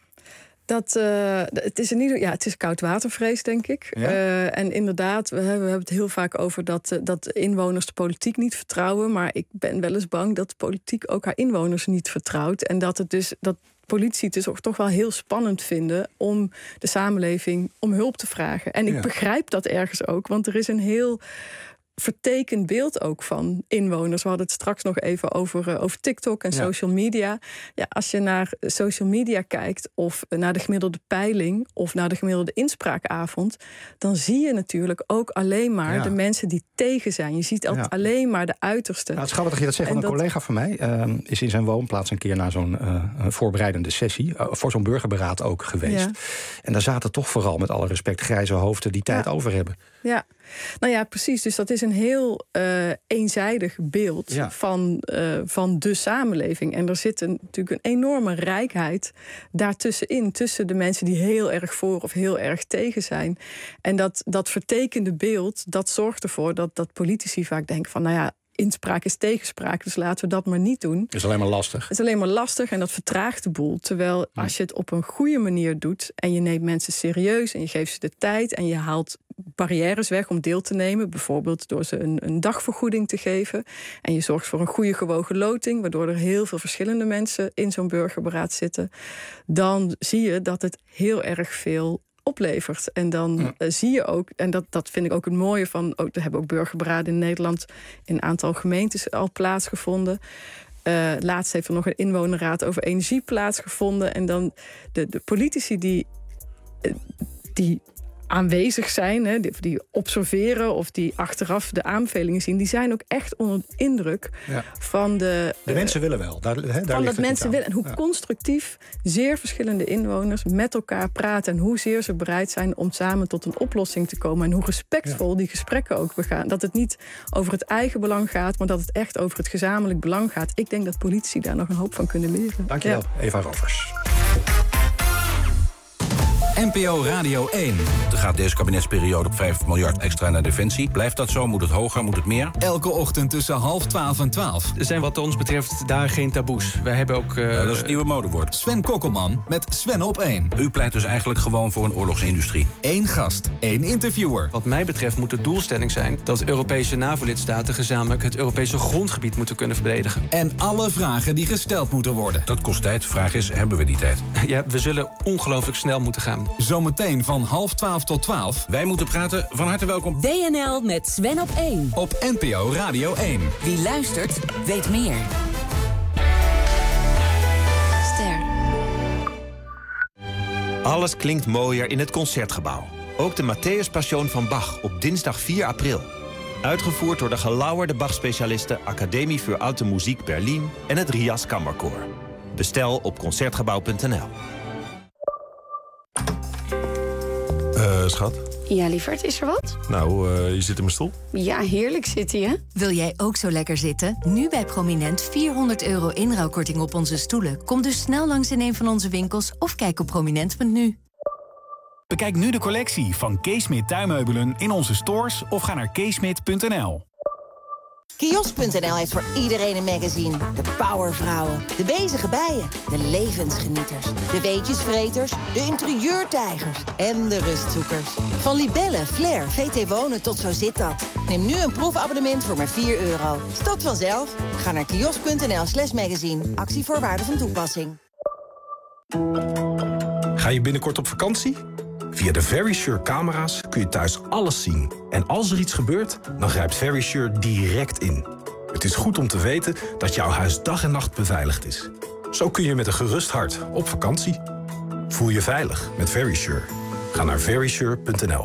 Het is koudwatervrees, denk ik. Ja. En inderdaad, we hebben het heel vaak over dat inwoners de politiek niet vertrouwen. Maar ik ben wel eens bang dat de politiek ook haar inwoners niet vertrouwt. En dat politici het dus toch wel heel spannend vinden om de samenleving om hulp te vragen. En ik begrijp dat ergens ook, want er is een heel vertekend beeld ook van inwoners. We hadden het straks nog even over TikTok en social media. Ja, als je naar social media kijkt of naar de gemiddelde peiling of naar de gemiddelde inspraakavond, dan zie je natuurlijk ook alleen maar de mensen die tegen zijn. Je ziet alleen maar de uiterste. Nou, het is grappig dat je dat zegt, want een collega van mij is in zijn woonplaats een keer naar zo'n voorbereidende sessie, voor zo'n burgerberaad ook geweest. Ja. En daar zaten toch vooral, met alle respect, grijze hoofden die tijd over hebben. Ja. Nou ja, precies. Dus dat is een heel eenzijdig beeld van de samenleving. En er zit natuurlijk een enorme rijkheid daartussenin. Tussen de mensen die heel erg voor of heel erg tegen zijn. En dat vertekende beeld, dat zorgt ervoor dat politici vaak denken van, inspraak is tegenspraak, dus laten we dat maar niet doen. Het is alleen maar lastig. Het is alleen maar lastig en dat vertraagt de boel. Terwijl als je het op een goede manier doet en je neemt mensen serieus en je geeft ze de tijd en je haalt barrières weg om deel te nemen, bijvoorbeeld door ze een dagvergoeding te geven, en je zorgt voor een goede gewogen loting, waardoor er heel veel verschillende mensen in zo'n burgerberaad zitten, dan zie je dat het heel erg veel oplevert. En dan zie je ook, en dat vind ik ook het mooie van, er hebben ook burgerberaden in Nederland in een aantal gemeentes al plaatsgevonden. Laatst heeft er nog een inwonerraad over energie plaatsgevonden. En dan de politici die aanwezig zijn, die observeren of die achteraf de aanbevelingen zien, die zijn ook echt onder de indruk van de mensen willen wel. Daar van dat mensen willen. En hoe constructief zeer verschillende inwoners met elkaar praten en hoezeer ze bereid zijn om samen tot een oplossing te komen. En hoe respectvol die gesprekken ook begaan. Dat het niet over het eigen belang gaat, maar dat het echt over het gezamenlijk belang gaat. Ik denk dat politici daar nog een hoop van kunnen leren. Dankjewel, Eva Rovers. NPO Radio 1. Er gaat deze kabinetsperiode op 5 miljard extra naar defensie. Blijft dat zo? Moet het hoger? Moet het meer? Elke ochtend tussen 11:30 en 12. Er zijn wat ons betreft daar geen taboes. Wij hebben ook dat is het nieuwe modewoord. Sven Kokkelman met Sven op 1. U pleit dus eigenlijk gewoon voor een oorlogsindustrie. 1 gast, 1 interviewer. Wat mij betreft moet de doelstelling zijn dat Europese NAVO-lidstaten gezamenlijk het Europese grondgebied moeten kunnen verdedigen. En alle vragen die gesteld moeten worden. Dat kost tijd. Vraag is, hebben we die tijd? Ja, we zullen ongelooflijk snel moeten gaan. Zometeen van 11:30 tot 12. Wij moeten praten. Van harte welkom. WNL met Sven op 1. Op NPO Radio 1. Wie luistert, weet meer. Ster. Alles klinkt mooier in het Concertgebouw. Ook de Matthäus Passion van Bach op dinsdag 4 april. Uitgevoerd door de gelauwerde Bach-specialisten Academie für Alte Musik Berlin en het Rias Kammerkoor. Bestel op concertgebouw.nl. Schat? Ja, lieverd, is er wat? Nou, je zit in mijn stoel. Ja, heerlijk zitten je. Wil jij ook zo lekker zitten? Nu bij Prominent €400 inruilkorting op onze stoelen. Kom dus snel langs in een van onze winkels of kijk op prominent.nu. Bekijk nu de collectie van Keesmit tuinmeubelen in onze stores of ga naar keesmit.nl. Kiosk.nl heeft voor iedereen een magazine. De powervrouwen, de bezige bijen, de levensgenieters, de weetjesvreters, de interieurtijgers en de rustzoekers. Van Libelle, Flair, VT Wonen tot Zo zit dat. Neem nu een proefabonnement voor maar €4. Stopt vanzelf. Ga naar kiosk.nl/magazine. Actievoorwaarden van toepassing. Ga je binnenkort op vakantie? Via de Verisure camera's kun je thuis alles zien. En als er iets gebeurt, dan grijpt Verisure direct in. Het is goed om te weten dat jouw huis dag en nacht beveiligd is. Zo kun je met een gerust hart op vakantie. Voel je veilig met Verisure. Ga naar verisure.nl.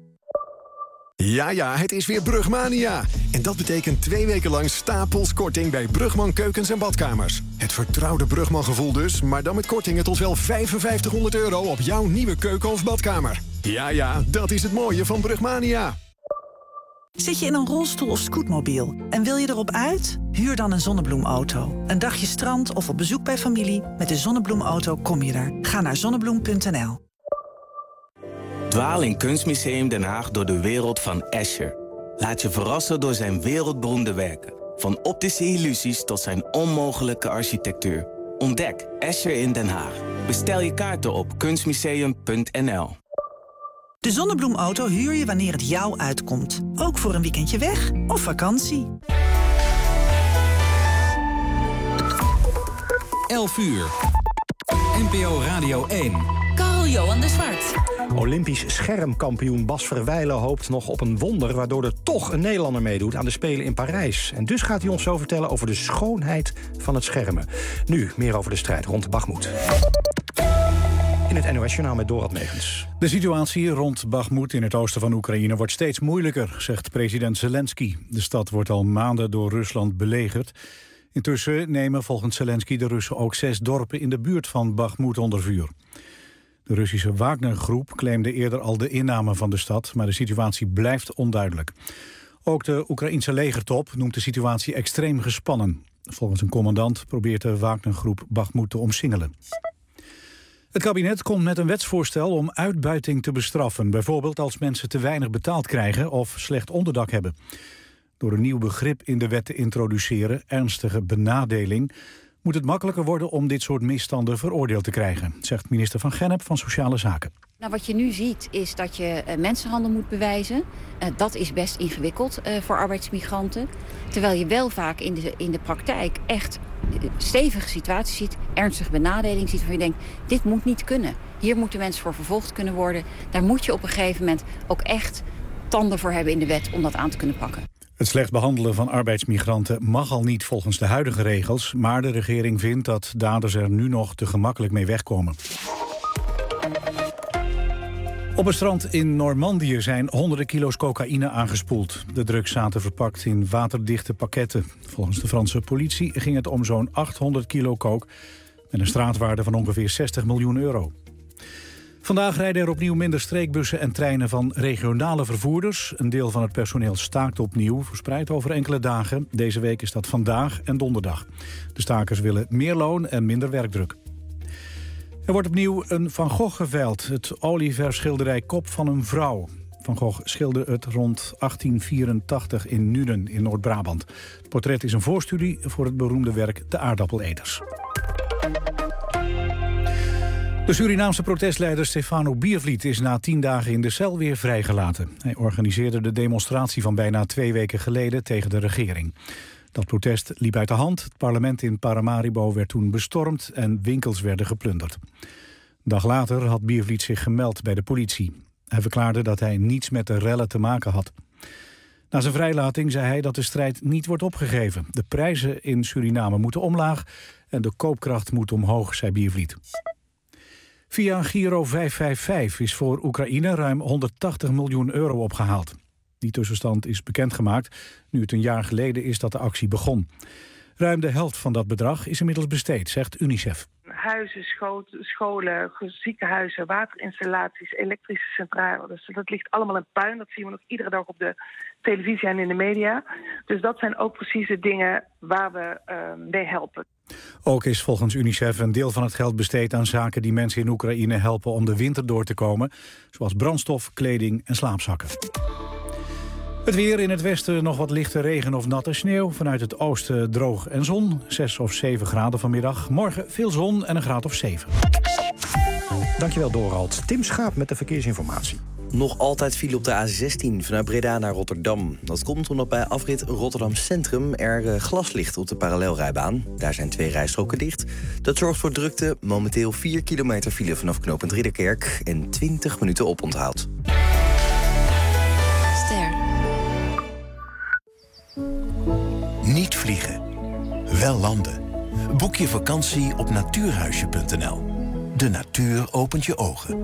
Ja, het is weer Brugmania. En dat betekent 2 weken lang stapels korting bij Brugman Keukens en Badkamers. Het vertrouwde Brugman-gevoel dus, maar dan met kortingen tot wel €5500 op jouw nieuwe keuken of badkamer. Ja, dat is het mooie van Brugmania. Zit je in een rolstoel of scootmobiel en wil je erop uit? Huur dan een zonnebloemauto. Een dagje strand of op bezoek bij familie. Met de zonnebloemauto kom je er. Ga naar zonnebloem.nl. Dwaal in Kunstmuseum Den Haag door de wereld van Escher. Laat je verrassen door zijn wereldberoemde werken. Van optische illusies tot zijn onmogelijke architectuur. Ontdek Escher in Den Haag. Bestel je kaarten op kunstmuseum.nl. De zonnebloemauto huur je wanneer het jou uitkomt. Ook voor een weekendje weg of vakantie. 11:00. NPO Radio 1. Carl-Johan de Zwart. Olympisch schermkampioen Bas Verwijlen hoopt nog op een wonder, waardoor er toch een Nederlander meedoet aan de Spelen in Parijs. En dus gaat hij ons zo vertellen over de schoonheid van het schermen. Nu meer over de strijd rond Bakhmut. In het NOS-journaal met Dorald Megens. De situatie rond Bakhmut in het oosten van Oekraïne wordt steeds moeilijker, zegt president Zelensky. De stad wordt al maanden door Rusland belegerd. Intussen nemen volgens Zelensky de Russen ook 6 dorpen in de buurt van Bakhmut onder vuur. De Russische Wagner-groep claimde eerder al de inname van de stad, maar de situatie blijft onduidelijk. Ook de Oekraïense legertop noemt de situatie extreem gespannen. Volgens een commandant probeert de Wagner-groep Bakhmut te omsingelen. Het kabinet komt met een wetsvoorstel om uitbuiting te bestraffen. Bijvoorbeeld als mensen te weinig betaald krijgen of slecht onderdak hebben. Door een nieuw begrip in de wet te introduceren, ernstige benadeling, moet het makkelijker worden om dit soort misstanden veroordeeld te krijgen, zegt minister Van Gennep van Sociale Zaken. Nou, wat je nu ziet is dat je mensenhandel moet bewijzen. Dat is best ingewikkeld voor arbeidsmigranten. Terwijl je wel vaak in de praktijk echt stevige situaties ziet, ernstige benadeling ziet, waar je denkt, dit moet niet kunnen. Hier moeten mensen voor vervolgd kunnen worden. Daar moet je op een gegeven moment ook echt tanden voor hebben in de wet om dat aan te kunnen pakken. Het slecht behandelen van arbeidsmigranten mag al niet volgens de huidige regels, maar de regering vindt dat daders er nu nog te gemakkelijk mee wegkomen. Op een strand in Normandië zijn honderden kilo's cocaïne aangespoeld. De drugs zaten verpakt in waterdichte pakketten. Volgens de Franse politie ging het om zo'n 800 kilo coke met een straatwaarde van ongeveer €60 miljoen. Vandaag rijden er opnieuw minder streekbussen en treinen van regionale vervoerders. Een deel van het personeel staakt opnieuw, verspreid over enkele dagen. Deze week is dat vandaag en donderdag. De stakers willen meer loon en minder werkdruk. Er wordt opnieuw een Van Gogh geveild, het olieverfschilderij Kop van een vrouw. Van Gogh schilderde het rond 1884 in Nuenen in Noord-Brabant. Het portret is een voorstudie voor het beroemde werk De Aardappeleters. De Surinaamse protestleider Stefano Biervliet is na 10 dagen in de cel weer vrijgelaten. Hij organiseerde de demonstratie van bijna 2 weken geleden tegen de regering. Dat protest liep uit de hand. Het parlement in Paramaribo werd toen bestormd en winkels werden geplunderd. Een dag later had Biervliet zich gemeld bij de politie. Hij verklaarde dat hij niets met de rellen te maken had. Na zijn vrijlating zei hij dat de strijd niet wordt opgegeven. De prijzen in Suriname moeten omlaag en de koopkracht moet omhoog, zei Biervliet. Via Giro 555 is voor Oekraïne ruim €180 miljoen opgehaald. Die tussenstand is bekendgemaakt nu het een jaar geleden is dat de actie begon. Ruim de helft van dat bedrag is inmiddels besteed, zegt UNICEF. Huizen, scholen, ziekenhuizen, waterinstallaties, elektrische centrales. Dus dat ligt allemaal in puin. Dat zien we nog iedere dag op de televisie en in de media. Dus dat zijn ook precies de dingen waar we mee helpen. Ook is volgens UNICEF een deel van het geld besteed aan zaken die mensen in Oekraïne helpen om de winter door te komen, zoals brandstof, kleding en slaapzakken. Het weer: in het westen nog wat lichte regen of natte sneeuw. Vanuit het oosten droog en zon. 6 of 7 graden vanmiddag. Morgen veel zon en een graad of 7. Dankjewel, Dorald. Tim Schaap met de verkeersinformatie. Nog altijd file op de A16 vanuit Breda naar Rotterdam. Dat komt omdat bij afrit Rotterdam Centrum er glas ligt op de parallelrijbaan. Daar zijn 2 rijstroken dicht. Dat zorgt voor drukte. Momenteel 4 kilometer file vanaf knooppunt Ridderkerk en 20 minuten oponthoud. Ster. Niet vliegen. Wel landen. Boek je vakantie op natuurhuisje.nl. De natuur opent je ogen.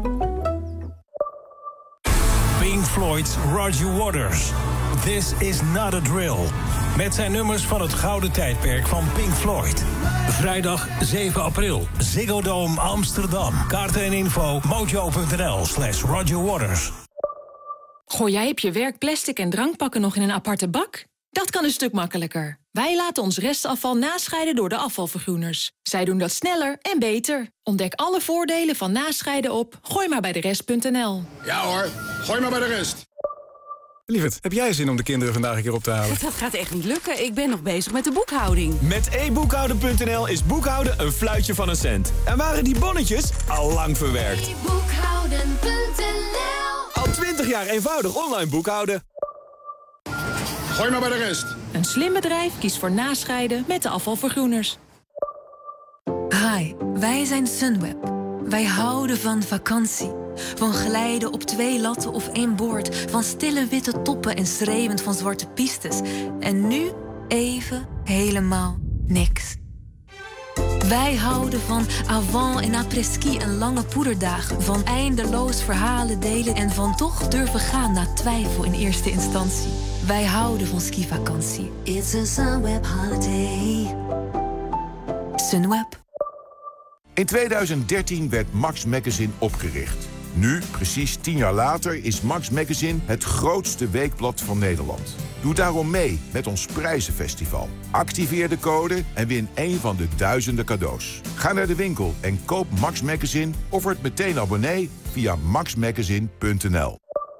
Pink Floyd's Roger Waters. This is not a drill. Met zijn nummers van het gouden tijdperk van Pink Floyd. Vrijdag 7 april. Ziggo Dome Amsterdam. Kaarten en info mojo.nl/Roger Waters. Gooi jij op je werk plastic en drankpakken nog in een aparte bak? Dat kan een stuk makkelijker. Wij laten ons restafval nascheiden door de afvalvergroeners. Zij doen dat sneller en beter. Ontdek alle voordelen van nascheiden op gooimaarbijderest.nl. Ja hoor, gooi maar bij de rest. Lieverd, heb jij zin om de kinderen vandaag een keer op te halen? Dat gaat echt niet lukken. Ik ben nog bezig met de boekhouding. Met e-boekhouden.nl is boekhouden een fluitje van een cent. En waren die bonnetjes al lang verwerkt. e-boekhouden.nl. Al 20 jaar eenvoudig online boekhouden. Gooi maar bij de rest. Een slim bedrijf kiest voor nascheiden met de afvalvergroeners. Hi, wij zijn Sunweb. Wij houden van vakantie. Van glijden op 2 latten of 1 boord. Van stille witte toppen en schreeuwend van zwarte pistes. En nu even helemaal niks. Wij houden van avant- en après-ski en lange poederdagen. Van eindeloos verhalen delen en van toch durven gaan na twijfel in eerste instantie. Wij houden van skivakantie. It's a Sunweb holiday. Sunweb. In 2013 werd Max Magazine opgericht. Nu, precies 10 jaar later, is Max Magazine het grootste weekblad van Nederland. Doe daarom mee met ons prijzenfestival. Activeer de code en win 1 van de duizenden cadeaus. Ga naar de winkel en koop Max Magazine of word meteen abonnee via maxmagazine.nl.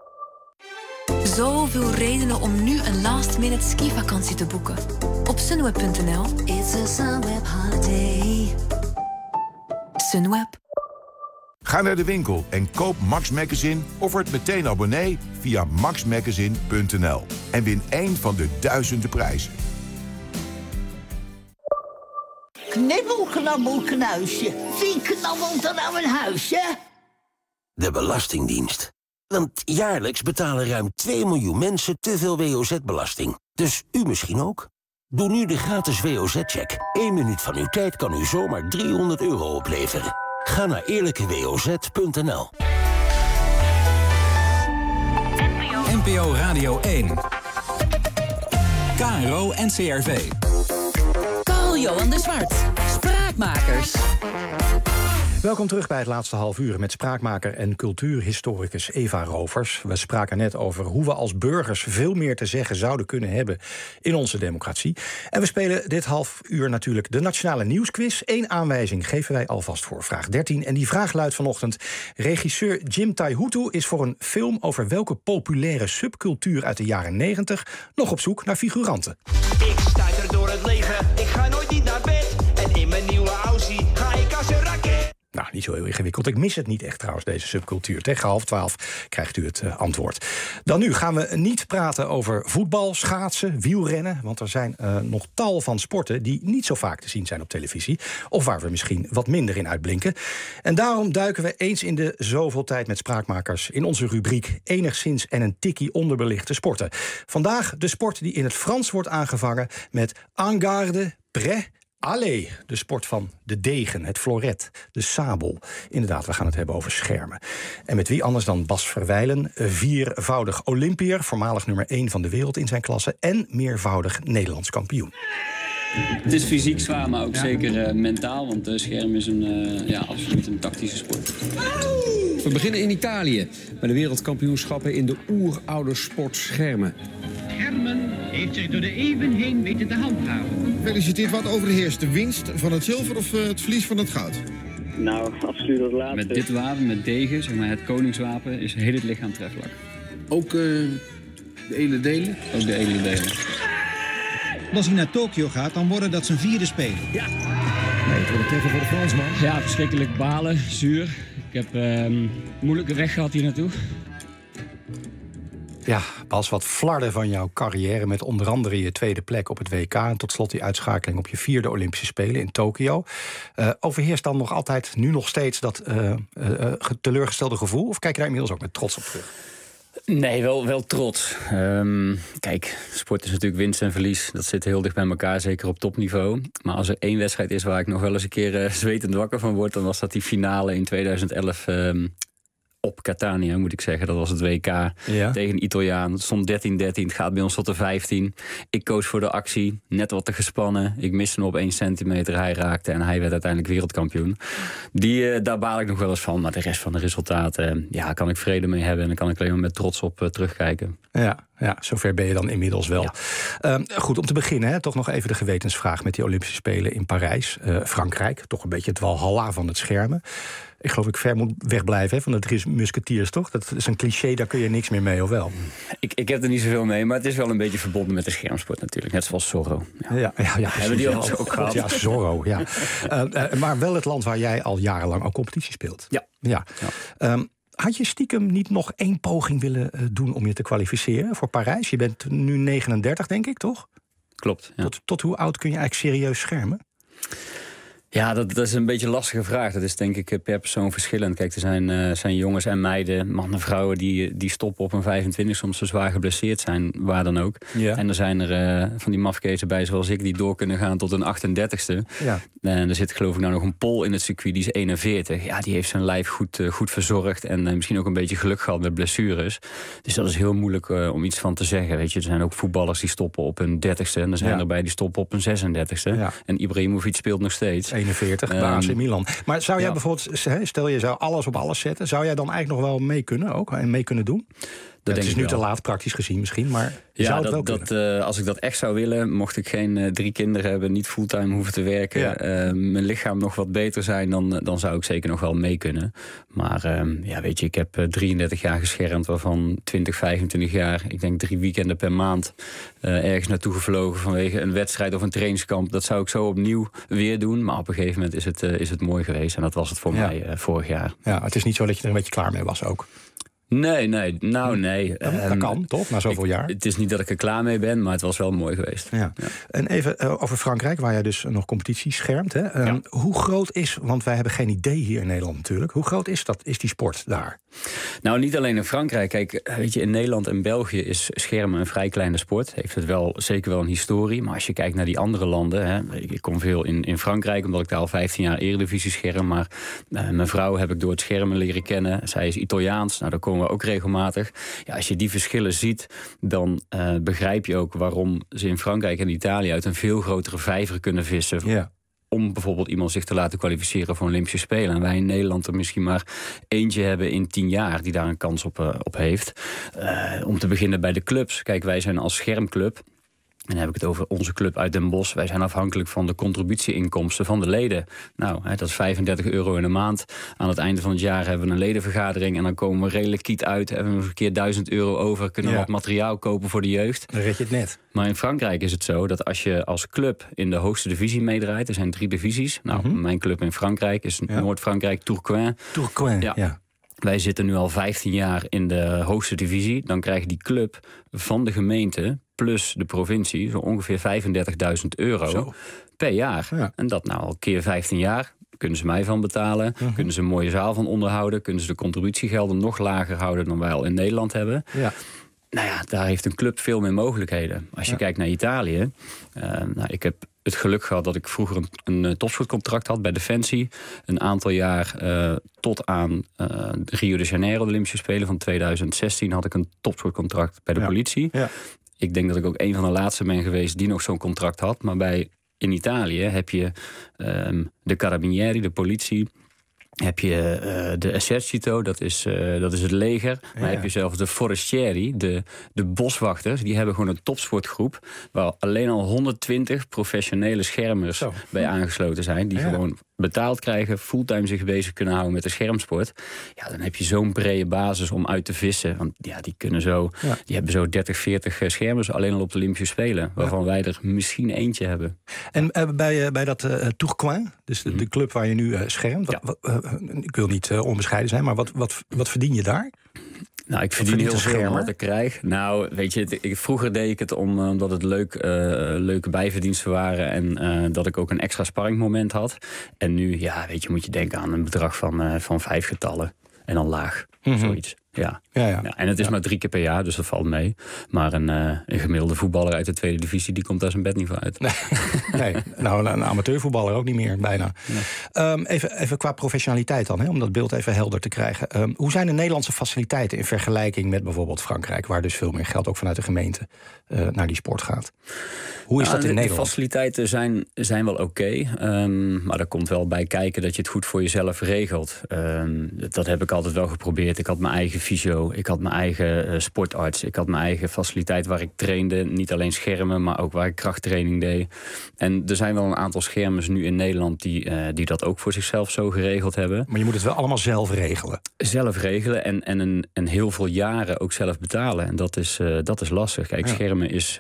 Zoveel redenen om nu een last-minute skivakantie te boeken. Op sunweb.nl. It's a Sunweb holiday. Sunweb. Ga naar de winkel en koop Max Magazine of word meteen abonnee via maxmagazine.nl. En win 1 van de duizenden prijzen. Knibbel, knabbel, knuisje. Wie knabbelt er nou een huisje? De Belastingdienst. Want jaarlijks betalen ruim 2 miljoen mensen te veel WOZ-belasting. Dus u misschien ook? Doe nu de gratis WOZ-check. 1 minuut van uw tijd kan u zomaar €300 opleveren. Ga naar eerlijkewoz.nl. NPO Radio 1. KRO NCRV. Carl-Johan de Zwart. Spraakmakers. Welkom terug bij het laatste half uur met spraakmaker en cultuurhistoricus Eva Rovers. We spraken net over hoe we als burgers veel meer te zeggen zouden kunnen hebben in onze democratie. En we spelen dit half uur natuurlijk de Nationale Nieuwsquiz. 1 aanwijzing geven wij alvast voor vraag 13. En die vraag luidt vanochtend: regisseur Jim Taihutu is voor een film over welke populaire subcultuur uit de jaren 90 nog op zoek naar figuranten. Ik stuiter door het leven, ik ga nooit niet naar bed. En in mijn nieuwe Aussie ga ik als een raket. Nou, niet zo heel ingewikkeld. Ik mis het niet echt trouwens, deze subcultuur. Tegen 11:30 krijgt u het antwoord. Dan nu gaan we niet praten over voetbal, schaatsen, wielrennen. Want er zijn nog tal van sporten die niet zo vaak te zien zijn op televisie. Of waar we misschien wat minder in uitblinken. En daarom duiken we eens in de zoveel tijd met spraakmakers in onze rubriek enigszins en een tikkie onderbelichte sporten. Vandaag de sport die in het Frans wordt aangevangen met en garde, prêt. Allez, de sport van de degen, het floret, de sabel. Inderdaad, we gaan het hebben over schermen. En met wie anders dan Bas Verwijlen, 4-voudig Olympiër, voormalig nummer 1 van de wereld in zijn klasse en meervoudig Nederlands kampioen. Het is fysiek zwaar, maar ook zeker mentaal, want scherm is absoluut een tactische sport. We beginnen in Italië, bij de wereldkampioenschappen in de oeroude sport schermen. Schermen heeft zich door de eeuwen heen weten te handhaven. Gefeliciteerd, wat overheerst? De winst van het zilver of het verlies van het goud? Nou, absoluut het laatste. Met dit wapen, met degen, zeg maar het koningswapen, is heel het lichaam treflijk. Ook De edele delen? Ook de edele delen. Als hij naar Tokio gaat, dan worden dat zijn 4e Spelen. Ja. Nee, het wordt een treffer voor de Fransman. Ja, verschrikkelijk balen, zuur. Ik heb een moeilijke weg gehad hier naartoe. Ja, Bas, wat flarden van jouw carrière met onder andere je 2e plek op het WK... en tot slot die uitschakeling op je 4e Olympische Spelen in Tokio. Overheerst dan nog altijd, nu nog steeds, dat teleurgestelde gevoel? Of kijk je daar inmiddels ook met trots op terug? Nee, wel trots. Kijk, sport is natuurlijk winst en verlies. Dat zit heel dicht bij elkaar, zeker op topniveau. Maar als er 1 wedstrijd is waar ik nog wel eens een keer zwetend wakker van word... dan was dat die finale in 2011... op Catania, moet ik zeggen. Dat was het WK tegen een Italiaan. Het stond 13-13, het gaat bij ons tot de 15. Ik koos voor de actie, net wat te gespannen. Ik miste hem op 1 centimeter, hij raakte... en hij werd uiteindelijk wereldkampioen. Daar baal ik nog wel eens van. Maar de rest van de resultaten, kan ik vrede mee hebben... en dan kan ik alleen maar met trots op terugkijken. Ja, zover ben je dan inmiddels wel. Ja. Goed, om te beginnen, toch nog even de gewetensvraag... met die Olympische Spelen in Parijs. Frankrijk, toch een beetje het walhalla van het schermen. Ik geloof ik ver moet wegblijven van de 3 musketiers, toch? Dat is een cliché, daar kun je niks meer mee, of wel? Ik heb er niet zoveel mee, maar het is wel een beetje verbonden met de schermsport natuurlijk. Net zoals Zorro. Ja, hebben die ook gehad? Ja, Zorro, ja. Maar wel het land waar jij al jarenlang al competitie speelt. Ja. Had je stiekem niet nog 1 poging willen doen om je te kwalificeren voor Parijs? Je bent nu 39, denk ik, toch? Klopt, ja. Tot hoe oud kun je eigenlijk serieus schermen? Ja, dat is een beetje een lastige vraag. Dat is denk ik per persoon verschillend. Kijk, er zijn jongens en meiden, mannen en vrouwen... die stoppen op een 25, soms zo zwaar geblesseerd zijn, waar dan ook. Ja. En er zijn er van die mafkezen bij, zoals ik... die door kunnen gaan tot een 38ste. Ja. En er zit geloof ik nou nog een Pool in het circuit, die is 41. Ja, die heeft zijn lijf goed verzorgd... en misschien ook een beetje geluk gehad met blessures. Dus dat is heel moeilijk om iets van te zeggen. Weet je, er zijn ook voetballers die stoppen op hun 30ste... en er zijn erbij die stoppen op hun 36ste. Ja. En Ibrahimovic speelt nog steeds... 41, bij AC Milan. Maar zou jij bijvoorbeeld, stel je zou alles op alles zetten... zou jij dan eigenlijk nog wel mee kunnen ook en mee kunnen doen? Dat is nu te laat praktisch gezien misschien, maar zou het wel kunnen? Als ik dat echt zou willen, mocht ik geen 3 kinderen hebben... niet fulltime hoeven te werken, mijn lichaam nog wat beter zijn... dan zou ik zeker nog wel mee kunnen. Maar weet je, ik heb 33 jaar geschermd, waarvan 20, 25 jaar... ik denk 3 weekenden per maand ergens naartoe gevlogen... vanwege een wedstrijd of een trainingskamp. Dat zou ik zo opnieuw weer doen. Maar op een gegeven moment is het mooi geweest. En dat was het voor mij vorig jaar. Ja, het is niet zo dat je er een beetje klaar mee was ook. Nee. Dat kan, toch? Na zoveel jaar. Het is niet dat ik er klaar mee ben, maar het was wel mooi geweest. Ja. En even over Frankrijk, waar jij dus nog competitie schermt. Hè? Hoe groot is, want wij hebben geen idee hier in Nederland natuurlijk... hoe groot is die sport daar? Nou, niet alleen in Frankrijk. Kijk, weet je, in Nederland en België is schermen een vrij kleine sport. Heeft het zeker wel een historie. Maar als je kijkt naar die andere landen... Hè, ik kom veel in Frankrijk, omdat ik daar al 15 jaar Eredivisie scherm. Maar mijn vrouw heb ik door het schermen leren kennen. Zij is Italiaans, nou daar komen we ook regelmatig. Ja, als je die verschillen ziet, dan begrijp je ook waarom ze in Frankrijk en Italië uit een veel grotere vijver kunnen vissen. Ja. Om bijvoorbeeld iemand zich te laten kwalificeren voor Olympische Spelen. En wij in Nederland er misschien maar eentje hebben in 10 jaar... die daar een kans op heeft. Om te beginnen bij de clubs. Kijk, wij zijn als schermclub... En dan heb ik het over onze club uit Den Bosch. Wij zijn afhankelijk van de contributieinkomsten van de leden. Nou, dat is €35 in de maand. Aan het einde van het jaar hebben we een ledenvergadering... en dan komen we redelijk kiet uit. Hebben we nog een keer €1000 over. Kunnen we wat materiaal kopen voor de jeugd. Dan red je het net. Maar in Frankrijk is het zo dat als je als club in de hoogste divisie meedraait... er zijn 3 divisies. Nou, mijn club in Frankrijk is Noord-Frankrijk, Tourcoing. Ja. Wij zitten nu al 15 jaar in de hoogste divisie. Dan krijgt die club van de gemeente plus de provincie... zo ongeveer €35.000 per jaar. Ja. En dat nou al keer 15 jaar. Kunnen ze mij van betalen? Kunnen ze een mooie zaal van onderhouden? Kunnen ze de contributiegelden nog lager houden... dan wij al in Nederland hebben? Ja. Nou ja, daar heeft een club veel meer mogelijkheden. Als je kijkt naar Italië... ik heb het geluk gehad dat ik vroeger een topsportcontract had bij Defensie. Een aantal jaar tot aan Rio de Janeiro, de Olympische Spelen van 2016... had ik een topsportcontract bij de politie. Ja. Ik denk dat ik ook een van de laatste ben geweest die nog zo'n contract had. Maar in Italië heb je de Carabinieri, de politie... Heb je de Esercito, dat is het leger. Maar heb je zelfs de Forestieri, de boswachters. Die hebben gewoon een topsportgroep... waar alleen al 120 professionele schermers bij aangesloten zijn... die gewoon betaald krijgen, fulltime zich bezig kunnen houden met de schermsport. Ja, dan heb je zo'n brede basis om uit te vissen. Want ja, die hebben zo 30, 40 schermers alleen al op de Olympische Spelen. Waarvan wij er misschien eentje hebben. En bij dat Tourcoing, dus de club waar je nu schermt. Ik wil niet onbescheiden zijn, maar wat verdien je daar? Nou, ik verdien heel veel wat ik krijg. Nou, weet je, vroeger deed ik het omdat het leuke bijverdiensten waren. En dat ik ook een extra sparringmoment had. En nu, ja, weet je, moet je denken aan een bedrag van 5 getallen. En dan laag, zoiets. Ja. En het is maar 3 keer per jaar, dus dat valt mee. Maar een gemiddelde voetballer uit de tweede divisie, die komt daar zijn bed niet voor uit. Nee, nou een amateurvoetballer ook niet meer, bijna. Nee. Even qua professionaliteit dan, om dat beeld even helder te krijgen. Hoe zijn de Nederlandse faciliteiten in vergelijking met bijvoorbeeld Frankrijk, waar dus veel meer geld ook vanuit de gemeente naar die sport gaat? Hoe is dat in Nederland? De faciliteiten zijn wel oké, maar er komt wel bij kijken dat je het goed voor jezelf regelt. Dat heb ik altijd wel geprobeerd. Ik had mijn eigen fysio, ik had mijn eigen sportarts, ik had mijn eigen faciliteit waar ik trainde. Niet alleen schermen, maar ook waar ik krachttraining deed. En er zijn wel een aantal schermers nu in Nederland die dat ook voor zichzelf zo geregeld hebben. Maar je moet het wel allemaal zelf regelen? Zelf regelen en heel veel jaren ook zelf betalen. En dat is lastig. Kijk, schermen is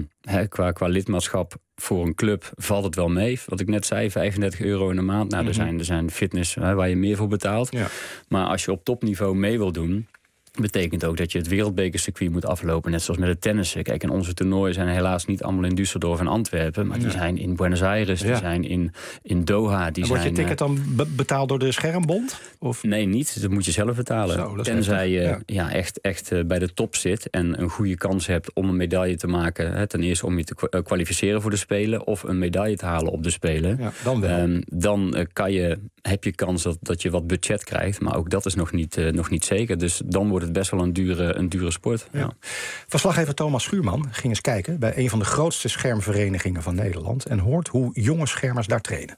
qua lidmaatschap voor een club valt het wel mee. Wat ik net zei, €35 in de maand. Nou, er zijn fitness waar je meer voor betaalt. Ja. Maar als je op topniveau mee wil doen, betekent ook dat je het wereldbekercircuit moet aflopen. Net zoals met het tennissen. Kijk, en onze toernooien zijn helaas niet allemaal in Düsseldorf en Antwerpen. Maar die zijn in Buenos Aires, die zijn in Doha. Wordt je ticket dan betaald door de Schermbond? Of? Nee, niet. Dat moet je zelf betalen. Tenzij je echt bij de top zit en een goede kans hebt om een medaille te maken. Ten eerste om je te kwalificeren voor de Spelen of een medaille te halen op de Spelen. Ja, dan wel. Dan heb je kans dat je wat budget krijgt. Maar ook dat is nog niet zeker. Dus dan wordt het best wel een dure sport. Ja. Verslaggever Thomas Schuurman ging eens kijken bij een van de grootste schermverenigingen van Nederland en hoort hoe jonge schermers daar trainen.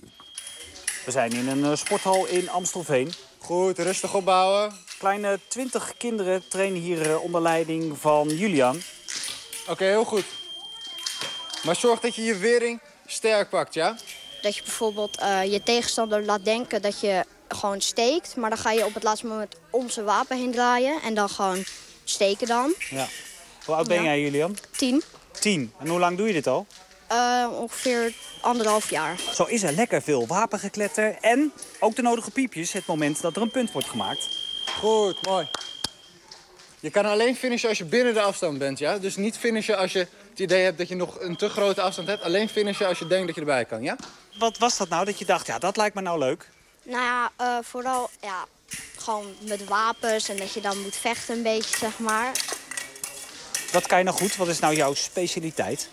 We zijn in een sporthal in Amstelveen. Goed, rustig opbouwen. Kleine 20 kinderen trainen hier onder leiding van Julian. Oké, heel goed. Maar zorg dat je je wering sterk pakt, ja? Dat je bijvoorbeeld je tegenstander laat denken dat je gewoon steekt. Maar dan ga je op het laatste moment om zijn wapen heen draaien. En dan gewoon steken dan. Ja. Hoe oud ben jij, Julian? 10. 10. En hoe lang doe je dit al? Ongeveer 1,5 jaar. Zo is er lekker veel wapengekletter. En ook de nodige piepjes het moment dat er een punt wordt gemaakt. Goed, mooi. Je kan alleen finishen als je binnen de afstand bent, ja? Dus niet finishen als je het idee hebt dat je nog een te grote afstand hebt. Alleen finishen als je denkt dat je erbij kan, ja? Wat was dat nou dat je dacht, ja, dat lijkt me nou leuk? Nou ja, vooral gewoon met wapens en dat je dan moet vechten een beetje, zeg maar. Wat kan je nou goed? Wat is nou jouw specialiteit?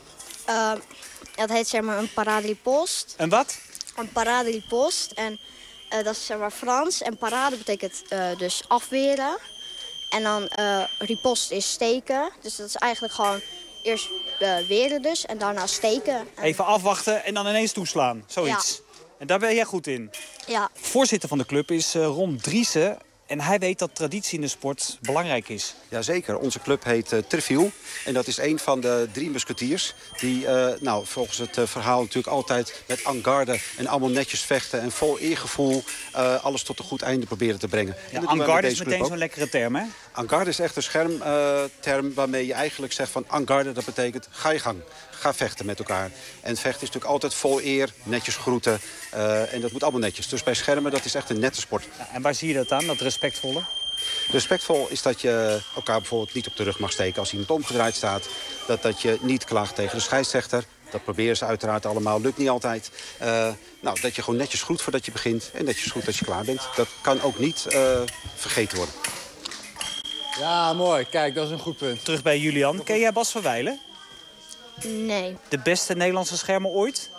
Dat heet zeg maar een parade riposte. Een wat? Een parade riposte. En dat is zeg maar Frans. En parade betekent dus afweren. En dan riposte is steken. Dus dat is eigenlijk gewoon eerst weren dus en daarna steken. Even afwachten en dan ineens toeslaan, zoiets. Ja. En daar ben jij goed in? Ja. Voorzitter van de club is Ron Driessen. En hij weet dat traditie in de sport belangrijk is. Jazeker, onze club heet Treville. En dat is een van de 3 musketiers. Die volgens het verhaal natuurlijk altijd met en garde en allemaal netjes vechten. En vol eergevoel alles tot een goed einde proberen te brengen. Ja, en garde is meteen zo'n lekkere term, hè? En garde is echt een schermterm waarmee je eigenlijk zegt van en garde, dat betekent ga je gang. Ga vechten met elkaar. En vechten is natuurlijk altijd vol eer, netjes groeten. En dat moet allemaal netjes. Dus bij schermen, dat is echt een nette sport. Ja, en waar zie je dat aan, dat respectvolle? Respectvol is dat je elkaar bijvoorbeeld niet op de rug mag steken als iemand omgedraaid staat. Dat je niet klaagt tegen de scheidsrechter. Dat proberen ze uiteraard allemaal, lukt niet altijd. Dat je gewoon netjes groet voordat je begint en netjes groet als je klaar bent. Dat kan ook niet vergeten worden. Ja, mooi. Kijk, dat is een goed punt. Terug bij Julian. Ken jij Bas van Wijlen? Nee. De beste Nederlandse schermer ooit?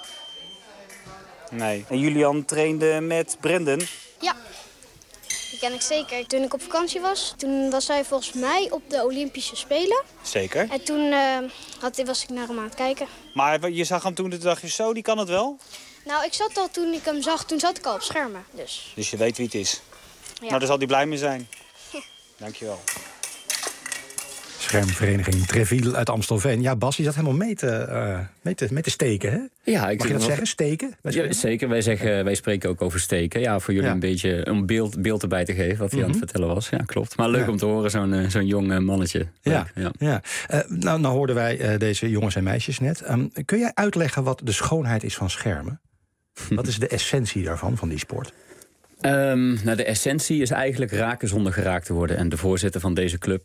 Nee. En Julian trainde met Brendan? Ja, die ken ik zeker. Toen ik op vakantie was, toen was hij volgens mij op de Olympische Spelen. Zeker. En toen was ik naar hem aan het kijken. Maar je zag hem toen, toen dacht je zo, die kan het wel? Nou, ik zat al toen ik hem zag, toen zat ik al op schermen. Dus je weet wie het is? Ja. Nou, daar zal hij blij mee zijn. Dankjewel. Schermvereniging Treville uit Amstelveen. Ja, Bas, je zat helemaal mee te steken, hè? Ja, mag je dat zeggen, steken? Ja, zeker, wij spreken ook over steken. Ja, voor jullie een beetje een beeld erbij te geven wat hij aan het vertellen was. Ja, klopt. Maar leuk om te horen, zo'n jong mannetje. Ja. Nou hoorden wij deze jongens en meisjes net. Kun jij uitleggen wat de schoonheid is van schermen? Wat is de essentie daarvan, van die sport? De essentie is eigenlijk raken zonder geraakt te worden. En de voorzitter van deze club,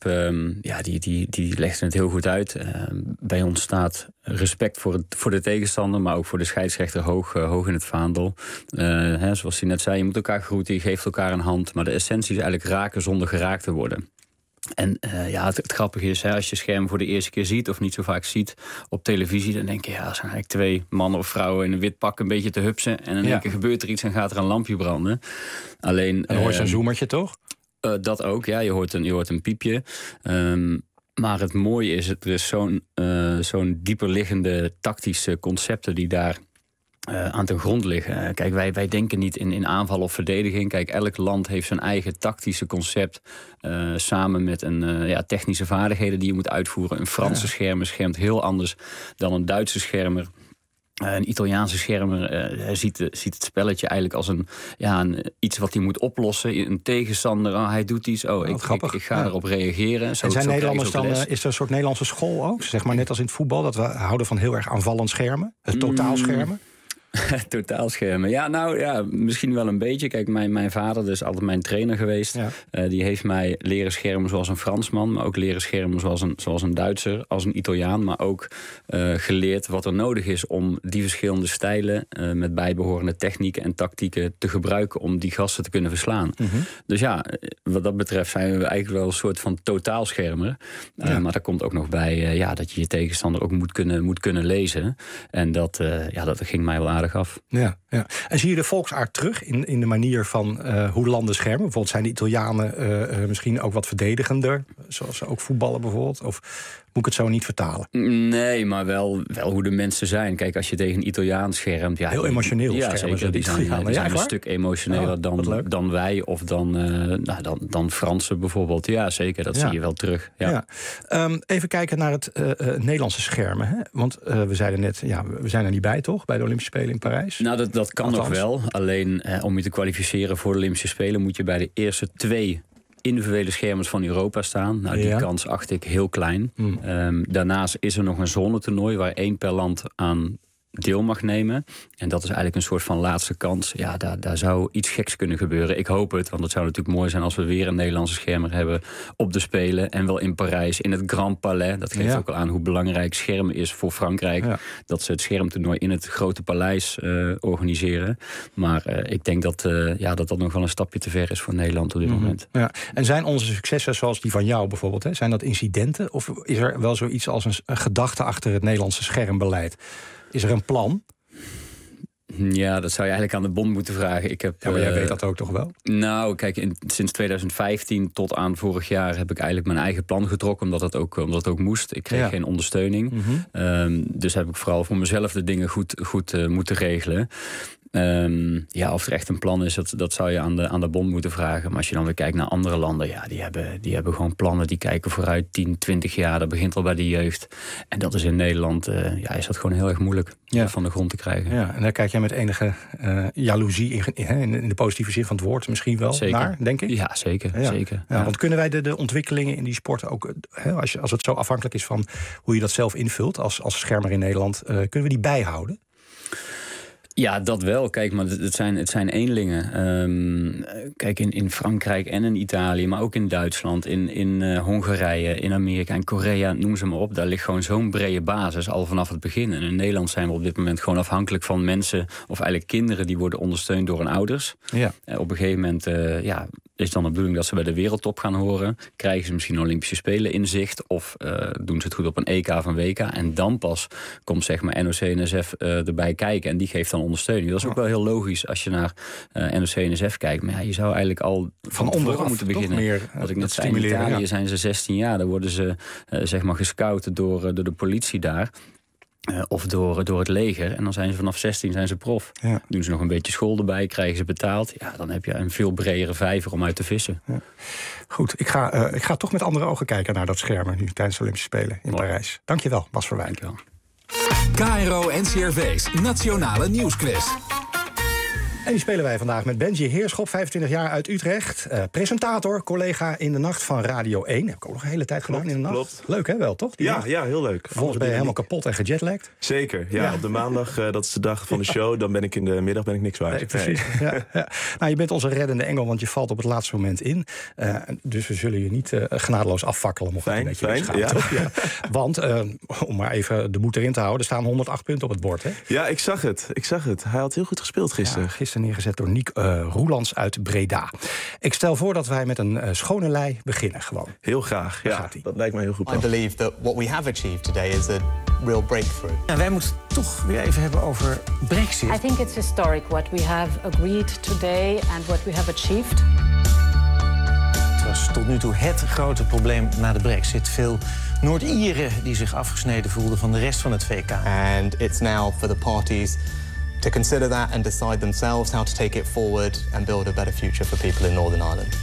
die legde het heel goed uit. Bij ons staat respect voor de tegenstander, maar ook voor de scheidsrechter hoog in het vaandel. Zoals hij net zei, je moet elkaar groeten, je geeft elkaar een hand. Maar de essentie is eigenlijk raken zonder geraakt te worden. En het grappige is, als je scherm voor de eerste keer ziet of niet zo vaak ziet op televisie, dan denk je, dat zijn eigenlijk 2 mannen of vrouwen in een wit pak een beetje te hupsen. En in één keer gebeurt er iets en gaat er een lampje branden. Alleen, dan hoor je zo'n zoemertje, toch? Dat ook, ja. Je hoort een piepje. Maar het mooie is, er is zo'n dieperliggende tactische concepten die daar aan ten grond liggen. Kijk, wij denken niet in aanval of verdediging. Kijk, elk land heeft zijn eigen tactische concept. Samen met technische vaardigheden die je moet uitvoeren. Een Franse schermer schermt heel anders dan een Duitse schermer. Een Italiaanse schermer ziet het spelletje eigenlijk als iets wat hij moet oplossen. Een tegenstander, hij doet iets. Ik ga erop reageren. En zijn Nederlanders dan, is er een soort Nederlandse school ook? Zeg maar net als in het voetbal, dat we houden van heel erg aanvallend schermen. Het totaalschermen. Totaalschermen. Ja, misschien wel een beetje. Kijk, mijn vader is altijd mijn trainer geweest. Ja. Die heeft mij leren schermen zoals een Fransman, maar ook leren schermen zoals een Duitser, als een Italiaan, maar ook geleerd wat er nodig is om die verschillende stijlen met bijbehorende technieken en tactieken te gebruiken om die gasten te kunnen verslaan. Dus ja, wat dat betreft zijn we eigenlijk wel een soort van totaalschermer. Maar daar komt ook nog bij dat je je tegenstander ook moet kunnen lezen. En dat ging mij wel aardig af. Ja. En zie je de volksaard terug in de manier van hoe landen schermen? Bijvoorbeeld zijn de Italianen misschien ook wat verdedigender, zoals ze ook voetballen bijvoorbeeld? Of moet ik het zo niet vertalen? Nee, maar wel hoe de mensen zijn. Kijk, als je tegen een Italiaan schermt... Ja, heel emotioneel schermen. Zeker, die zijn een stuk emotioneler dan wij of dan Fransen bijvoorbeeld. Ja, zeker, dat zie je wel terug. Ja. Even kijken naar het Nederlandse schermen. Hè? Want we zeiden net, we zijn er niet bij, toch? Bij de Olympische Spelen in Parijs. Nou, dat kan nog wel. Alleen om je te kwalificeren voor de Olympische Spelen moet je bij de eerste 2 individuele schermers van Europa staan. Nou, die kans acht ik heel klein. Daarnaast is er nog een zonetoernooi waar 1 per land aan deel mag nemen. En dat is eigenlijk een soort van laatste kans. Ja, daar zou iets geks kunnen gebeuren. Ik hoop het, want het zou natuurlijk mooi zijn als we weer een Nederlandse schermer hebben op de Spelen. En wel in Parijs, in het Grand Palais. Dat geeft ook al aan hoe belangrijk schermen is voor Frankrijk. Ja. Dat ze het schermtoernooi in het grote paleis organiseren. Maar ik denk dat nog wel een stapje te ver is voor Nederland op dit moment. Ja. En zijn onze successen zoals die van jou bijvoorbeeld, zijn dat incidenten? Of is er wel zoiets als een gedachte achter het Nederlandse schermbeleid? Is er een plan? Ja, dat zou je eigenlijk aan de bond moeten vragen. Maar jij weet dat ook toch wel? Nou, kijk, sinds 2015 tot aan vorig jaar heb ik eigenlijk mijn eigen plan getrokken, omdat het ook moest. Ik kreeg geen ondersteuning. Dus heb ik vooral voor mezelf de dingen goed moeten regelen. Of er echt een plan is, dat zou je aan de bond moeten vragen. Maar als je dan weer kijkt naar andere landen, die hebben gewoon plannen die kijken vooruit 10, 20 jaar. Dat begint al bij de jeugd. En dat is in Nederland, is dat gewoon heel erg moeilijk van de grond te krijgen. Ja, en daar kijk jij met enige jaloezie in de positieve zin van het woord misschien wel naar, denk ik? Ja, zeker. Ja. Zeker. Ja, want kunnen wij de ontwikkelingen in die sport ook, als het zo afhankelijk is van hoe je dat zelf invult als schermer in Nederland, kunnen we die bijhouden? Ja, dat wel. Kijk, maar het zijn eenlingen. Kijk, in Frankrijk en in Italië, maar ook in Duitsland, in Hongarije, in Amerika en Korea, noem ze maar op. Daar ligt gewoon zo'n brede basis al vanaf het begin. En in Nederland zijn we op dit moment gewoon afhankelijk van mensen, of eigenlijk kinderen die worden ondersteund door hun ouders. Ja. Op een gegeven moment is dan de bedoeling dat ze bij de wereldtop gaan horen. Krijgen ze misschien Olympische Spelen in zicht, of doen ze het goed op een EK of een WK. En dan pas komt zeg maar NOC-NSF erbij kijken en die geeft dan ondersteuning. Dat is ook wel heel logisch als je naar NOC-NSF kijkt. Maar je zou eigenlijk al van onderaf moeten beginnen. Wat ik net zei, in Italië zijn ze 16 jaar. Dan worden ze zeg maar gescout door de politie daar. Of door het leger. En dan zijn ze vanaf 16 zijn ze prof. Ja. Doen ze nog een beetje school erbij, krijgen ze betaald. Ja, dan heb je een veel bredere vijver om uit te vissen. Ja. Goed, ik ga toch met andere ogen kijken naar dat schermen nu tijdens de Olympische Spelen in Parijs. Dankjewel, Bas Verwijn. KRO NCRV's Nationale Nieuwsquiz. En die spelen wij vandaag met Benji Heerschop, 25 jaar uit Utrecht. Presentator, collega in de nacht van Radio 1. Heb ik ook nog een hele tijd gedaan in de nacht. Klopt. Leuk hè, wel toch? Ja, heel leuk. Vervolgens ben je helemaal kapot en gejetlagd. Zeker, ja. Op de maandag, dat is de dag van de show. Dan ben ik in de middag niks waard. Nee, precies. Ja. Nou, je bent onze reddende engel, want je valt op het laatste moment in. Dus we zullen je niet genadeloos afvakkelen. Fijn. Ja. Want, om maar even de moed erin te houden, er staan 108 punten op het bord. Hè? Ja, ik zag het. Hij had heel goed gespeeld gisteren. Ja, gisteren neergezet door Nick Roelands uit Breda. Ik stel voor dat wij met een schone lei beginnen gewoon. Heel graag, ja. Dat lijkt me heel goed. I believe that what we have achieved today is a real breakthrough. Ja, wij moeten het toch weer even hebben over Brexit. I think it's historic what we have agreed today and what we have achieved. Het was tot nu toe het grote probleem na de Brexit. Veel Noord-Ieren die zich afgesneden voelden van de rest van het VK. And it's now for the parties to consider that and decide themselves how to take it forward and build a better future for people in Northern Ireland.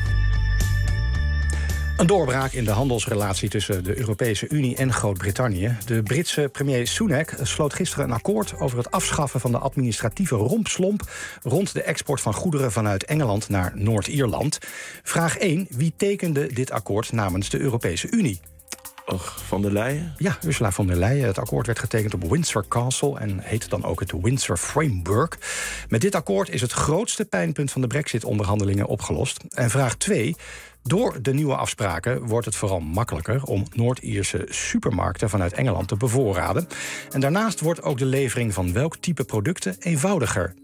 Een doorbraak in de handelsrelatie tussen de Europese Unie en Groot-Brittannië. De Britse premier Sunak sloot gisteren een akkoord over het afschaffen van de administratieve rompslomp rond de export van goederen vanuit Engeland naar Noord-Ierland. Vraag 1. Wie tekende dit akkoord namens de Europese Unie? Van der Leyen? Ja, Ursula von der Leyen. Het akkoord werd getekend op Windsor Castle en heet dan ook het Windsor Framework. Met dit akkoord is het grootste pijnpunt van de Brexit-onderhandelingen opgelost. En vraag 2. Door de nieuwe afspraken wordt het vooral makkelijker om Noord-Ierse supermarkten vanuit Engeland te bevoorraden. En daarnaast wordt ook de levering van welk type producten eenvoudiger.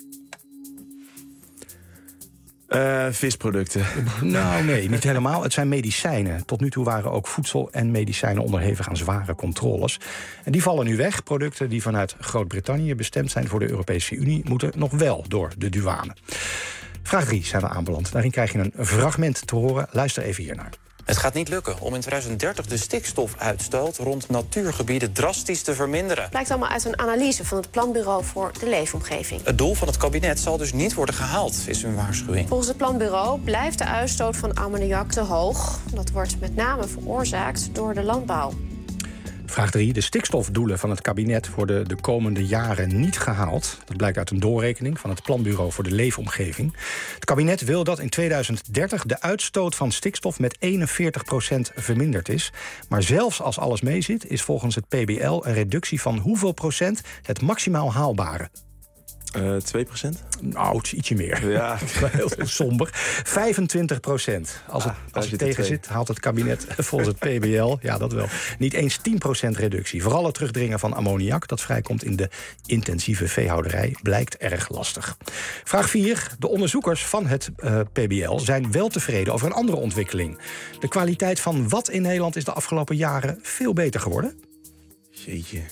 Visproducten. Nou nee, niet helemaal. Het zijn medicijnen. Tot nu toe waren ook voedsel en medicijnen onderhevig aan zware controles. En die vallen nu weg. Producten die vanuit Groot-Brittannië bestemd zijn voor de Europese Unie moeten nog wel door de douane. Vraag 3 zijn we aanbeland. Daarin krijg je een fragment te horen. Luister even hiernaar. Het gaat niet lukken om in 2030 de stikstofuitstoot rond natuurgebieden drastisch te verminderen. Het blijkt allemaal uit een analyse van het Planbureau voor de Leefomgeving. Het doel van het kabinet zal dus niet worden gehaald, is hun waarschuwing. Volgens het Planbureau blijft de uitstoot van ammoniak te hoog. Dat wordt met name veroorzaakt door de landbouw. Vraag 3. De stikstofdoelen van het kabinet worden de komende jaren niet gehaald. Dat blijkt uit een doorrekening van het Planbureau voor de Leefomgeving. Het kabinet wil dat in 2030 de uitstoot van stikstof met 41% verminderd is. Maar zelfs als alles meezit, is volgens het PBL een reductie van hoeveel procent het maximaal haalbare? 2%? Nou, het is ietsje meer. Ja. Heel somber. 25%. Als het tegen zit, haalt het kabinet volgens het PBL, ja dat wel, niet eens 10% reductie. Vooral het terugdringen van ammoniak, dat vrijkomt in de intensieve veehouderij, blijkt erg lastig. Vraag 4. De onderzoekers van het PBL zijn wel tevreden over een andere ontwikkeling. De kwaliteit van wat in Nederland is de afgelopen jaren veel beter geworden? Jeetje.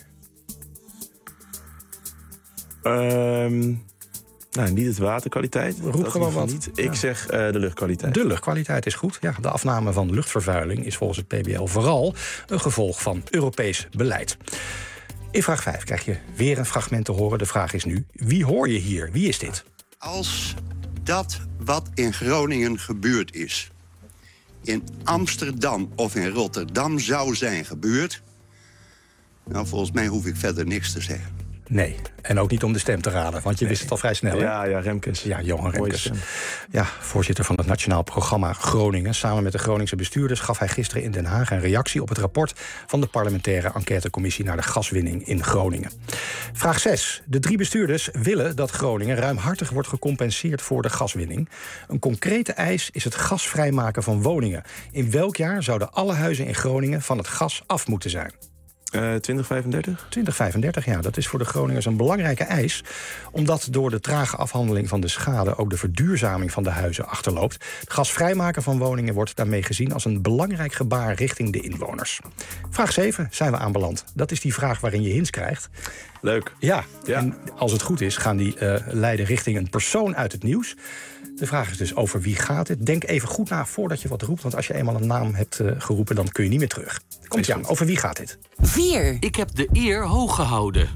Niet het waterkwaliteit. Roep gewoon wat. Niet. Ik zeg de luchtkwaliteit. De luchtkwaliteit is goed. Ja, de afname van luchtvervuiling is volgens het PBL vooral een gevolg van Europees beleid. In vraag 5 krijg je weer een fragment te horen. De vraag is nu, wie hoor je hier? Wie is dit? Als dat wat in Groningen gebeurd is, in Amsterdam of in Rotterdam zou zijn gebeurd, nou, volgens mij hoef ik verder niks te zeggen. Nee, en ook niet om de stem te raden, want je wist het al vrij snel. Hè? Ja, Remkes. Ja, Johan Remkes. Ja, voorzitter van het Nationaal Programma Groningen. Samen met de Groningse bestuurders gaf hij gisteren in Den Haag een reactie op het rapport van de parlementaire enquêtecommissie naar de gaswinning in Groningen. Vraag 6. De 3 bestuurders willen dat Groningen ruimhartig wordt gecompenseerd voor de gaswinning. Een concrete eis is het gasvrijmaken van woningen. In welk jaar zouden alle huizen in Groningen van het gas af moeten zijn? 2035? 2035, ja. Dat is voor de Groningers een belangrijke eis, omdat door de trage afhandeling van de schade ook de verduurzaming van de huizen achterloopt. Het gasvrijmaken van woningen wordt daarmee gezien als een belangrijk gebaar richting de inwoners. Vraag 7 zijn we aanbeland. Dat is die vraag waarin je hints krijgt. Leuk. Ja, en als het goed is gaan die leiden richting een persoon uit het nieuws. De vraag is dus over wie gaat het. Denk even goed na voordat je wat roept. Want als je eenmaal een naam hebt geroepen, dan kun je niet meer terug. Komt-ie aan, over wie gaat dit? 4. Ik heb de eer hoog gehouden.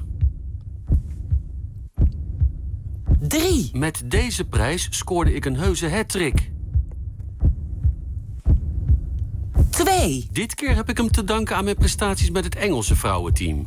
3. Met deze prijs scoorde ik een heuse hattrick. 2. Dit keer heb ik hem te danken aan mijn prestaties met het Engelse vrouwenteam.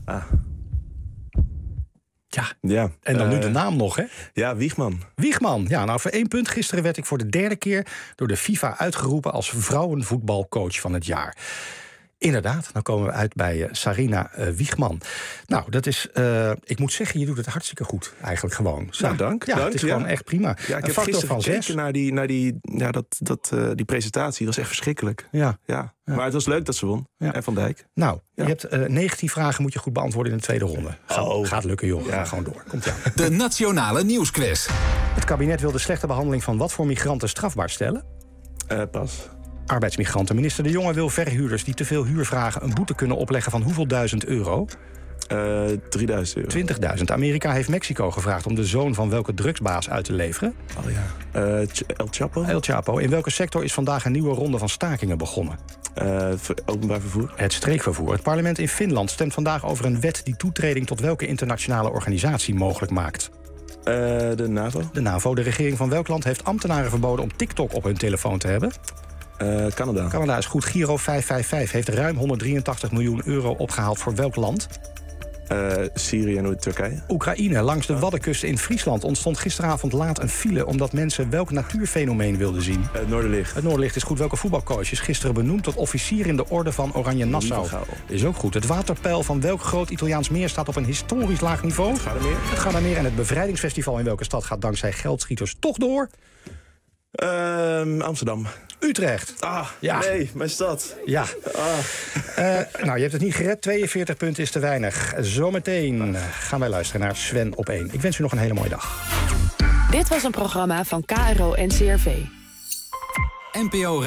Ja, en dan nu de naam nog, hè? Ja, Wiegman. Wiegman, ja, nou voor 1 punt. Gisteren werd ik voor de 3e keer door de FIFA uitgeroepen als vrouwenvoetbalcoach van het jaar. Inderdaad, dan komen we uit bij Sarina Wiegman. Nou, dat is, ik moet zeggen, je doet het hartstikke goed, eigenlijk gewoon. Nou, dank. Ja, het is gewoon echt prima. Ja, ik heb gisteren gekeken naar die presentatie. Dat was echt verschrikkelijk. Ja. Maar het was leuk dat ze won. En Van Dijk. Nou, je hebt 19 vragen moet je goed beantwoorden in de tweede ronde. Gaat lukken, joh. Ga gewoon door. Komt aan. De Nationale Nieuwsquiz. Het kabinet wil de slechte behandeling van wat voor migranten strafbaar stellen? Pas. Arbeidsmigranten. Minister De Jonge wil verhuurders die te veel huur vragen een boete kunnen opleggen van hoeveel duizend euro? 3.000 euro. 20.000. Amerika heeft Mexico gevraagd om de zoon van welke drugsbaas uit te leveren? Oh ja. El Chapo. El Chapo. In welke sector is vandaag een nieuwe ronde van stakingen begonnen? Openbaar vervoer. Het streekvervoer. Het parlement in Finland stemt vandaag over een wet die toetreding tot welke internationale organisatie mogelijk maakt? De NAVO. De NAVO. De regering van welk land heeft ambtenaren verboden om TikTok op hun telefoon te hebben? Canada. Canada is goed. Giro 555 heeft ruim 183 miljoen euro opgehaald voor welk land? Syrië en Turkije. Oekraïne. Langs de Waddenkust in Friesland ontstond gisteravond laat een file omdat mensen welk natuurfenomeen wilden zien? Het Noorderlicht. Het Noorderlicht is goed. Welke voetbalcoach is gisteren benoemd tot officier in de orde van Oranje Nassau? Is ook goed. Het waterpeil van welk groot Italiaans meer staat op een historisch laag niveau? Het Gardameer. En het bevrijdingsfestival in welke stad gaat dankzij geldschieters toch door? Amsterdam. Utrecht. Nee, mijn stad. Ja. Nou, je hebt het niet gered. 42 punten is te weinig. Zometeen gaan wij luisteren naar Sven op 1. Ik wens u nog een hele mooie dag. Dit was een programma van KRO NCRV. NPO